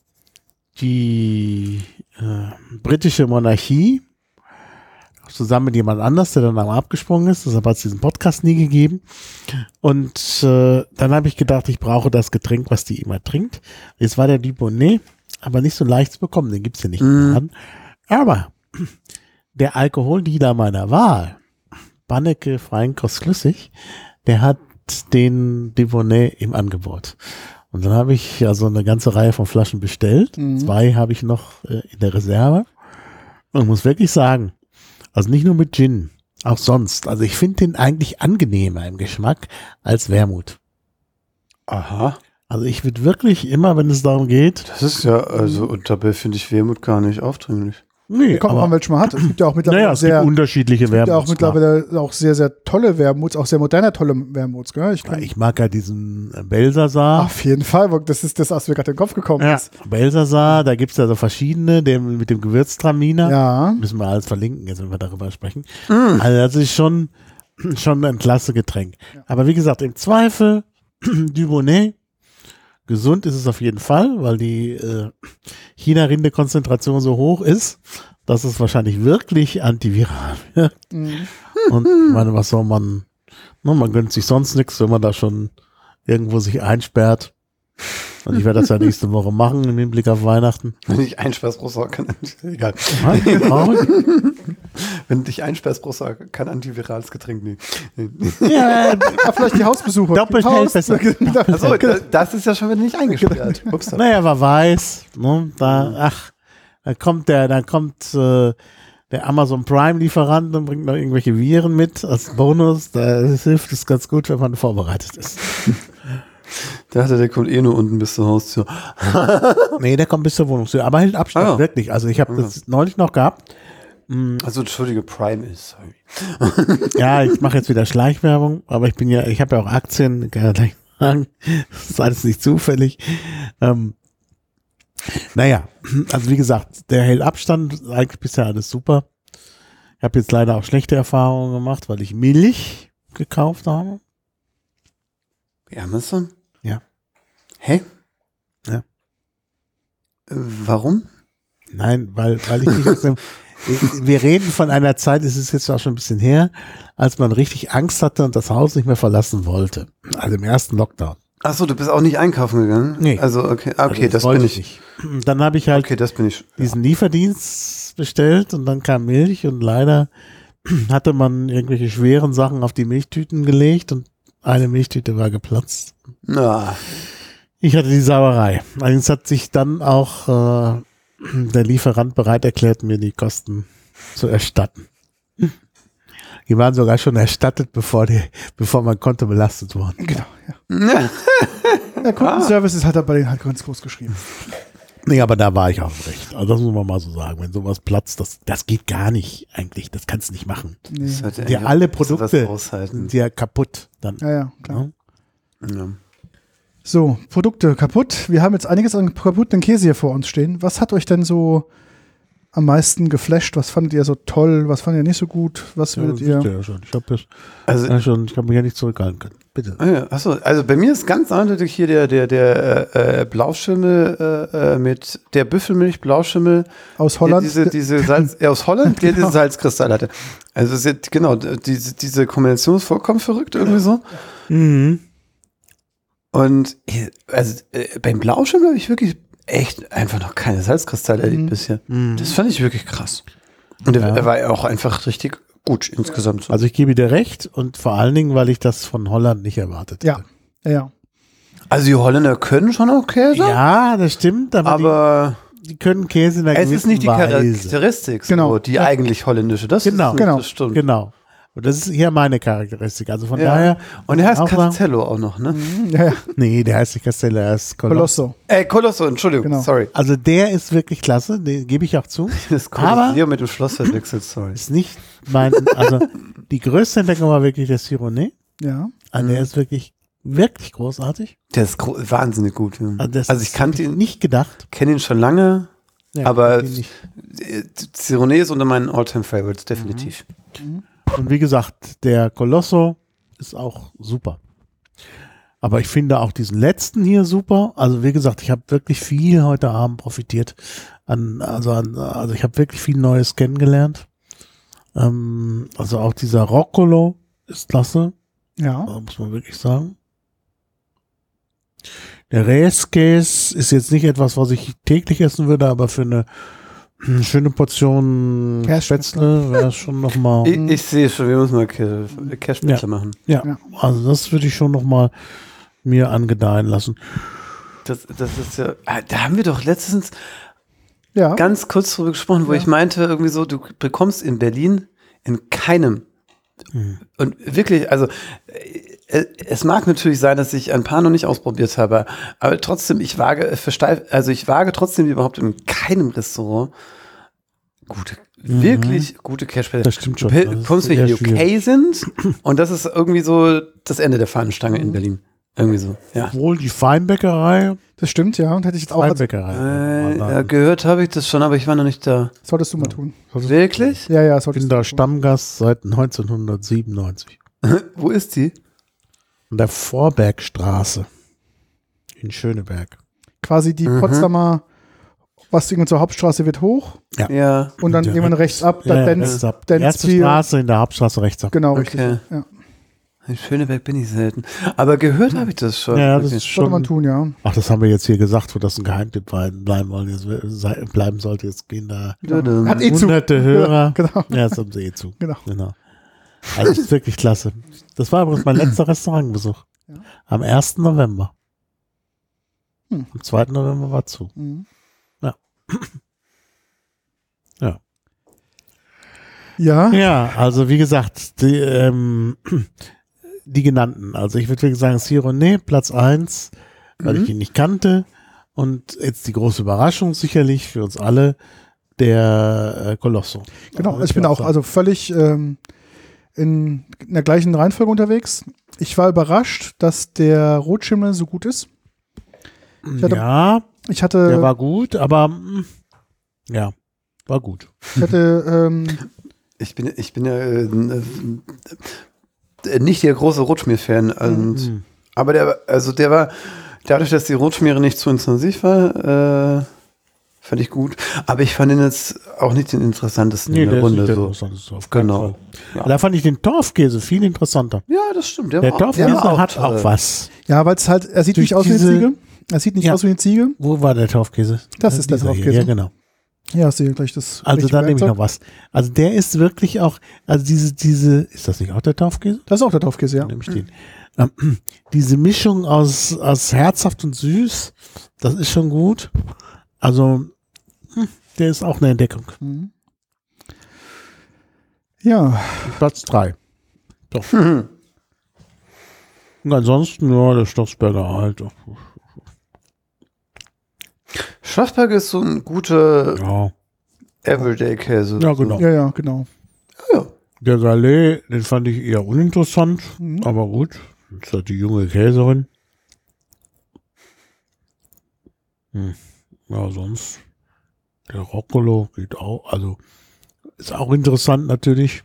die britische Monarchie, zusammen mit jemand anders, der dann einmal abgesprungen ist. Deshalb hat es diesen Podcast nie gegeben. Und dann habe ich gedacht, ich brauche das Getränk, was die immer trinkt. Jetzt war der Dubonnet, aber nicht so leicht zu bekommen. Den gibt's ja nicht im Laden. Aber der Alkoholdealer meiner Wahl, Banneke Feinkost Flüssig, der hat den Dubonnet im Angebot. Und dann habe ich also eine ganze Reihe von Flaschen bestellt. 2 habe ich noch in der Reserve. Und muss wirklich sagen, also nicht nur mit Gin, auch sonst. Also ich finde den eigentlich angenehmer im Geschmack als Wermut. Aha. Also ich würde wirklich immer, wenn es darum geht, Das ist ja, also, und dabei finde ich Wermut gar nicht aufdringlich. nee, Kommt man, welche man hat. Es gibt ja auch mittlerweile naja, es gibt unterschiedliche ja auch Wermuts. mittlerweile auch sehr, sehr tolle Wermuts, auch sehr moderne tolle Wermuts. Gell? Ich mag ja diesen Belsasar. Auf jeden Fall, das ist das, was mir gerade in den Kopf gekommen Ja, ist. Belsasar, da gibt es ja so verschiedene, mit dem Gewürztraminer. Ja. Müssen wir alles verlinken, jetzt wenn wir darüber sprechen. Also das ist schon ein klasse Getränk. Aber wie gesagt, im Zweifel Dubonnet, gesund ist es auf jeden Fall, weil die China-Rinde-Konzentration so hoch ist. dass es wahrscheinlich wirklich antiviral wird. Und ich meine, was soll man, man gönnt sich sonst nichts, wenn man da schon irgendwo sich einsperrt. Und ich werde das ja nächste Woche machen im Hinblick auf Weihnachten. Wenn dich einsperrst, brauchst du kein egal. Wenn du dich einsperrst, brauchst du kein antivirales Getränk. Nee. Ja, vielleicht die Hausbesucher. Doppelt hält besser. Achso, das ist ja schon wieder nicht eingesperrt. Ups. Naja, wer weiß. Ne, dann kommt der Amazon Prime Lieferant und bringt noch irgendwelche Viren mit als Bonus. Da hilft es ganz gut, wenn man vorbereitet ist. Der kommt eh nur unten bis zur Haustür. Nee, der kommt bis zur Wohnungstür. Aber hält Abstand, wirklich. Also ich habe das neulich noch gehabt. Also entschuldige, Prime ist, sorry. Ja, ich mache jetzt wieder Schleichwerbung, aber ich habe ja auch Aktien, kann ich gleich sagen. Das ist alles nicht zufällig. Naja, also wie gesagt, der hält Abstand, eigentlich bisher alles super. Ich habe jetzt leider auch schlechte Erfahrungen gemacht, weil ich Milch gekauft habe. Amazon? Ja. Hä? Ja. Warum? Nein, weil ich nicht aus dem wir reden von einer Zeit, es ist jetzt auch schon ein bisschen her, als man richtig Angst hatte und das Haus nicht mehr verlassen wollte. Also im ersten Lockdown. Ach so, du bist auch nicht einkaufen gegangen? Nee. Also, okay, Also das bin ich. nicht. Dann habe ich halt diesen Lieferdienst bestellt und dann kam Milch und leider hatte man irgendwelche schweren Sachen auf die Milchtüten gelegt und eine Milchtüte war geplatzt. Ah. Ich hatte die Sauerei. Allerdings hat sich dann auch der Lieferant bereit erklärt, mir die Kosten zu erstatten. Die waren sogar schon erstattet, bevor mein Konto belastet wurde. Genau, ja. Der Kundenservice ist halt bei denen halt ganz groß geschrieben. Nee, aber da war ich auch im Recht. Also das muss man mal so sagen. Wenn sowas platzt, das geht gar nicht eigentlich. Das kannst du nicht machen. Nee. Ja, alle Produkte sind ja kaputt. Dann, ja, klar. Ja. So, Produkte kaputt. Wir haben jetzt einiges an kaputten Käse hier vor uns stehen. Was hat euch denn so am meisten geflasht? Was fandet ihr so toll? Was fandet ihr nicht so gut? Was würdet ihr? Ja schon. Ich habe mich ja nicht zurückhalten können. Bitte. Achso, also bei mir ist ganz eindeutig hier der Blauschimmel mit der Büffelmilch Blauschimmel aus Holland. Diese Salz aus Holland, der diese Salzkristall hatte. Also genau, diese Kombination ist vollkommen verrückt irgendwie so. Mhm. Und also beim Blauschimmel habe ich wirklich echt einfach noch keine Salzkristalle erlebt bisher. Das fand ich wirklich krass. Und er war ja auch einfach richtig gut insgesamt. So. Also ich gebe dir recht und vor allen Dingen, weil ich das von Holland nicht erwartet hätte. Ja. Also die Holländer können schon auch Käse. Ja, das stimmt, aber die können Käse in einer gewissen Weise. Es ist nicht die Charakteristik, genau. Die eigentlich holländische. Das stimmt. Genau. Und das ist hier meine Charakteristik. Also von daher. Und der heißt Castello auch noch, ne? Ja. Nee, der heißt nicht Castello, der heißt Colosso. Colosso, Entschuldigung, genau. Sorry. Also der ist wirklich klasse, den gebe ich auch zu. Das Colosseo mit dem Schloss verwechselt, sorry. Ist nicht also die größte Entdeckung war wirklich der Sirone. Ja. Also der ist wirklich großartig. Der ist wahnsinnig gut. Ja. Also ich kannte ihn nicht gedacht. Kenne ihn schon lange, aber Sirone ist unter meinen All-Time-Favorites, definitiv. Und wie gesagt, der Colosso ist auch super. Aber ich finde auch diesen letzten hier super. Also wie gesagt, ich habe wirklich viel heute Abend profitiert. Also ich habe wirklich viel Neues kennengelernt. Also auch dieser Roccolo ist klasse. Ja. Muss man wirklich sagen. Der Reiskäse ist jetzt nicht etwas, was ich täglich essen würde, aber für eine schöne Portion Spätzle wäre es schon nochmal. Ich sehe schon, wir müssen mal Kässpätzle machen. Ja, also das würde ich schon nochmal mir angedeihen lassen. Das ist ja, da haben wir doch letztens ganz kurz drüber gesprochen, wo ich meinte, irgendwie so, du bekommst in Berlin in keinem. Und wirklich, also es mag natürlich sein, dass ich ein paar noch nicht ausprobiert habe, aber trotzdem, ich wage trotzdem überhaupt in keinem Restaurant wirklich gute Cashback. Das stimmt schon. Du kommst, wenn die UK sind und das ist irgendwie so das Ende der Fahnenstange in Berlin. Irgendwie so, ja. Obwohl die Feinbäckerei. Das stimmt, ja. Und hätte ich jetzt auch. Feinbäckerei. Gehört habe ich das schon, aber ich war noch nicht da. Solltest du mal tun. Wirklich? Ja, ich bin da Stammgast seit 1997. Wo ist die? An der Vorbergstraße in Schöneberg. Quasi die Potsdamer was irgendwann zur Hauptstraße wird hoch Ja. und dann irgendwann rechts ab, dann erste Straße in der Hauptstraße rechts ab. Genau, richtig. Okay. Ja. In Schöneberg bin ich selten. Aber gehört habe ich das schon. Ja, das Okay. ist Sollte man schon. tun, ja. Ach, das haben wir jetzt hier gesagt, wo das ein Geheimtipp bleiben sollte. Jetzt gehen da Hat eh zu. hunderte Hörer. Genau. Ja, das haben sie eh zu. Genau. Also das ist wirklich klasse. Das war übrigens mein letzter Restaurantbesuch. Ja. Am 1. November. Hm. Am 2. November war zu. Mhm. Ja. Ja. Ja, also wie gesagt, die genannten. Also ich würde wirklich sagen, Cironé, Platz 1, weil ich ihn nicht kannte. Und jetzt die große Überraschung sicherlich für uns alle, der Colosso. Genau, Also ich bin auch also völlig in der gleichen Reihenfolge unterwegs. Ich war überrascht, dass der Rotschimmel so gut ist. Ich hatte, der war gut, aber ja, war gut. ich hatte Ich bin ja nicht der große Rotschmier-Fan. Aber der war, dadurch, dass die Rotschmiere nicht zu intensiv war, fand ich gut. Aber ich fand ihn jetzt auch nicht den interessantesten in der Runde. Auf keinen Genau. Fall. Ja. Da fand ich den Torfkäse viel interessanter. Ja, das stimmt. Der Torfkäse hat auch was. ja, weil es halt, er sieht Durch nicht aus wie eine diese- Ziege. Er sieht nicht Ja. aus wie eine Ziege. Wo war der Torfkäse? Das ist der Dieser hier. Torfkäse. Ja, genau. Ja, hast du hier gleich das. Also richtige da nehme ich Werkzeug. noch was. Also der ist wirklich auch, also diese, ist das nicht auch der Torfkäse? Das ist auch der Torfkäse, ja. Nehme ich den. Diese Mischung aus herzhaft und süß, das ist schon gut. Also, der ist auch eine Entdeckung. Mhm. Ja, Platz 3. Doch. Und ansonsten, ja, der Stoffsberger halt. Schlossberg ist so ein guter Ja, Everyday-Käse. ja genau. ja, genau. Ja. Der Salé, den fand ich eher uninteressant, Mhm. aber gut. Das ist halt die junge Käserin. Ja, sonst. Der Roccolo geht auch, also ist auch interessant natürlich.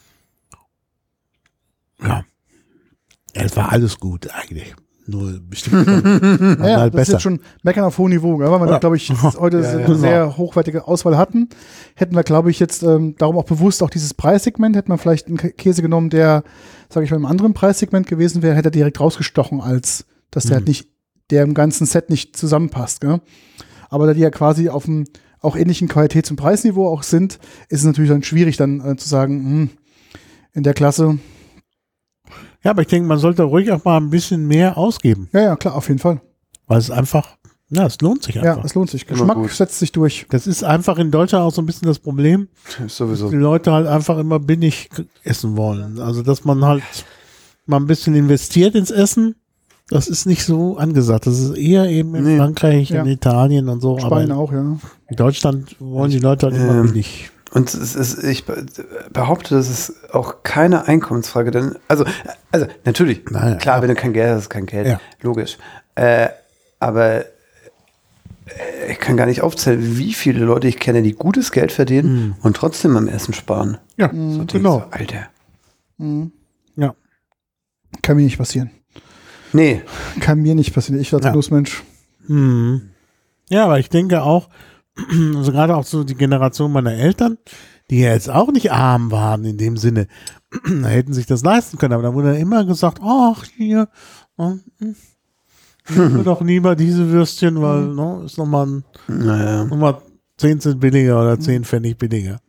Ja. Es war alles gut eigentlich. Nur bestimmt Ja, halt das ist besser. jetzt schon meckern auf hohem Niveau, gell? Weil wir, Ja. glaube ich, heute Ja, eine ja. sehr hochwertige Auswahl hatten. Hätten wir, glaube ich, jetzt darum auch bewusst auch dieses Preissegment, hätten wir vielleicht einen Käse genommen, der, sage ich mal, im anderen Preissegment gewesen wäre, hätte er direkt rausgestochen, als dass der halt nicht, der im ganzen Set nicht zusammenpasst. Gell? Aber da die ja quasi auf dem auch ähnlichen Qualitäts- und Preisniveau auch sind, ist es natürlich dann schwierig, dann zu sagen, in der Klasse. Ja, aber ich denke, man sollte ruhig auch mal ein bisschen mehr ausgeben. Ja, klar, auf jeden Fall. Weil es einfach, ja, es lohnt sich Ja, einfach. es lohnt sich. Immer Geschmack gut. setzt sich durch. Das ist einfach in Deutschland auch so ein bisschen das Problem, Ist sowieso. die Leute halt einfach immer billig essen wollen. Also, dass man halt mal ein bisschen investiert ins Essen, das ist nicht so angesagt. Das ist eher eben in Frankreich, Ja. in Italien und so. Spanien aber auch, ja. in Deutschland wollen die Leute halt immer billig. Und ich behaupte, das ist auch keine Einkommensfrage, denn, also natürlich, Nein, klar, ja. wenn du kein Geld hast, ist kein Geld, Ja. logisch. Aber ich kann gar nicht aufzählen, wie viele Leute ich kenne, die gutes Geld verdienen und trotzdem am Essen sparen. Ja, So denke ich genau. so, Alter. Ja. Kann mir nicht passieren. Nee, Kann mir nicht passieren. Ich als Ja. Genussmensch. Ja, aber ich denke auch, also gerade auch so die Generation meiner Eltern, die ja jetzt auch nicht arm waren in dem Sinne, da hätten sich das leisten können, aber da wurde immer gesagt, ach, hier, nehmen wir doch lieber diese Würstchen, weil ist nochmal naja. 10 Cent billiger oder 10 Pfennig billiger.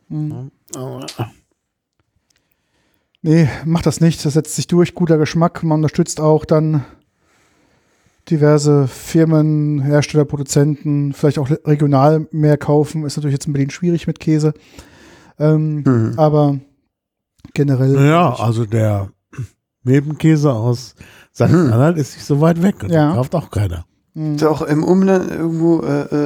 Nee, macht das nicht. Das setzt sich durch. Guter Geschmack. Man unterstützt auch dann diverse Firmen, Hersteller, Produzenten, vielleicht auch regional mehr kaufen. Ist natürlich jetzt in Berlin schwierig mit Käse. Aber generell. Naja, also der Milbenkäse aus St. Anhalt ist nicht so weit weg und Ja. den kauft auch keiner. Ist auch im Umland irgendwo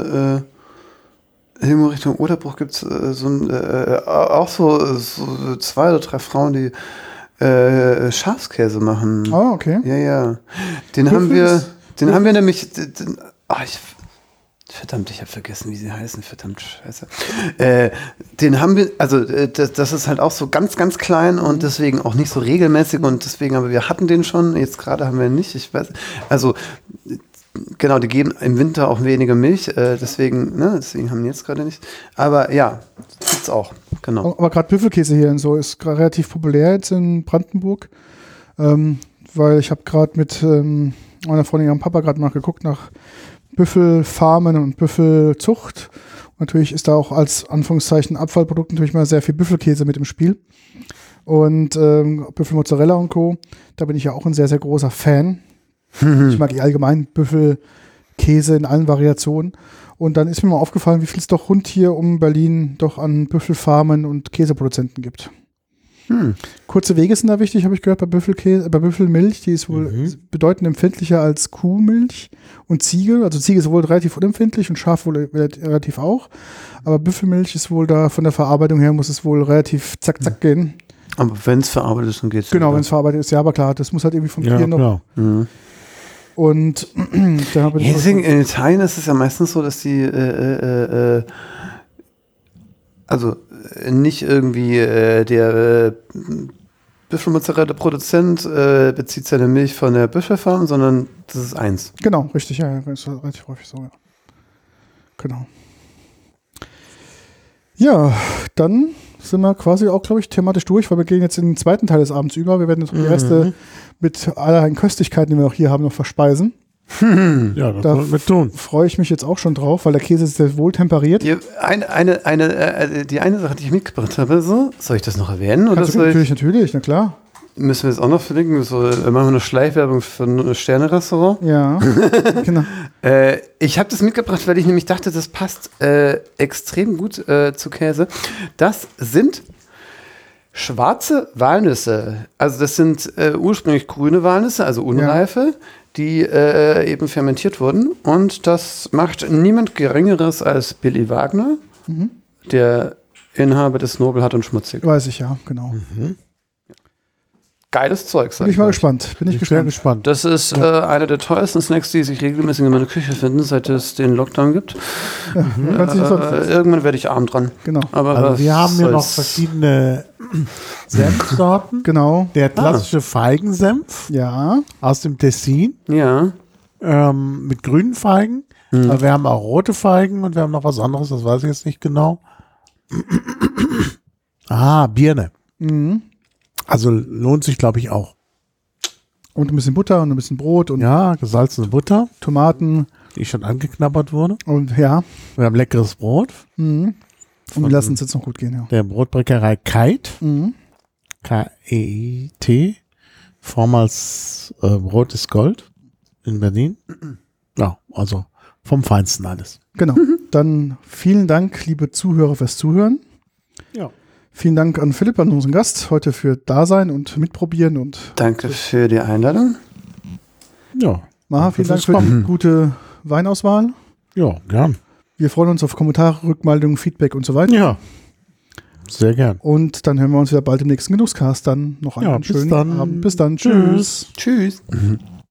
Richtung Oderbruch gibt es auch so 2 oder 3 Frauen, die Schafskäse machen. Oh, okay. Ja. Den haben wir nämlich. Verdammt, ich habe vergessen, wie sie heißen. Verdammt, scheiße. Den haben wir, also das ist halt auch so ganz, ganz klein und deswegen auch nicht so regelmäßig und deswegen, aber wir hatten den schon, jetzt gerade haben wir ihn nicht, ich weiß, also genau, die geben im Winter auch weniger Milch, deswegen haben die jetzt gerade nicht. Aber ja, gibt's auch, genau. Aber gerade Büffelkäse hier und so ist relativ populär jetzt in Brandenburg, weil ich habe gerade mit meiner Freundin und Papa gerade nachgeguckt nach Büffelfarmen und Büffelzucht. Natürlich ist da auch als Anführungszeichen Abfallprodukt natürlich mal sehr viel Büffelkäse mit im Spiel. Und Büffelmozzarella und Co., da bin ich ja auch ein sehr, sehr großer Fan. Ich mag allgemein Büffelkäse in allen Variationen. Und dann ist mir mal aufgefallen, wie viel es doch rund hier um Berlin doch an Büffelfarmen und Käseproduzenten gibt. Kurze Wege sind da wichtig, habe ich gehört, bei Büffelmilch. Die ist wohl bedeutend empfindlicher als Kuhmilch und Ziege. Also Ziege ist wohl relativ unempfindlich und Schaf wohl relativ auch. Aber Büffelmilch ist wohl da, von der Verarbeitung her muss es wohl relativ zack gehen. Aber wenn es verarbeitet ist, dann geht es. Genau, wenn es verarbeitet ist, ja, aber klar, das muss halt irgendwie vom Tier noch. Klar. Mhm. Und da habe ich deswegen, in Italien ist es ja meistens so, dass die also nicht irgendwie der Büffelmozzarella-Produzent bezieht seine Milch von der Büffelfarm, sondern das ist eins. Genau, richtig, ja, das ist relativ häufig so, ja. Genau. Ja, dann sind wir quasi auch, glaube ich, thematisch durch, weil wir gehen jetzt in den zweiten Teil des Abends über. Wir werden jetzt die Reste mit allerlei Köstlichkeiten, die wir noch hier haben, noch verspeisen. Ja, das sollten wir tun. Freue ich mich jetzt auch schon drauf, weil der Käse ist sehr wohl temperiert. Die eine Sache, die ich mitgebracht habe, so, soll ich das noch erwähnen? Oder Natürlich, na klar. Müssen wir das auch noch verlinken? So, machen wir eine Schleichwerbung für ein Sterne-Restaurant? Ja, genau. Ich habe das mitgebracht, weil ich nämlich dachte, das passt extrem gut zu Käse. Das sind schwarze Walnüsse. Also das sind ursprünglich grüne Walnüsse, also unreife, die eben fermentiert wurden. Und das macht niemand Geringeres als Billy Wagner, der Inhaber des Nobelhart und Schmutzig. Weiß ich, ja, genau. Geiles Zeug, sag Bin ich mal gespannt. Bin ich sehr gespannt. Das ist einer der teuersten Snacks, die sich regelmäßig in meiner Küche finden, seit es den Lockdown gibt. Irgendwann werde ich arm dran. Genau. Aber also wir haben hier noch verschiedene Senfsorten. Genau. Der klassische Feigensenf aus dem Tessin. Ja. Mit grünen Feigen. Aber wir haben auch rote Feigen und wir haben noch was anderes, das weiß ich jetzt nicht genau. Birne. Also lohnt sich, glaube ich, auch. Und ein bisschen Butter und ein bisschen Brot und gesalzene Butter. Tomaten. Die schon angeknabbert wurde. Und ja. Wir haben leckeres Brot. Und wir lassen es jetzt noch gut gehen, ja. Der Brotbäckerei Keit. K-E-I-T. Vormals Brot ist Gold in Berlin. Ja, also vom Feinsten alles. Genau. Dann vielen Dank, liebe Zuhörer, fürs Zuhören. Ja. Vielen Dank an Philipp, an unseren Gast, heute für Dasein und Mitprobieren. Und danke für die Einladung. Ja. Maha, vielen Dank für die gute Weinauswahl. Ja, gern. Wir freuen uns auf Kommentare, Rückmeldungen, Feedback und so weiter. Ja, sehr gern. Und dann hören wir uns wieder bald im nächsten Genusscast. Dann noch einen schönen Abend. Bis dann. Tschüss. Tschüss.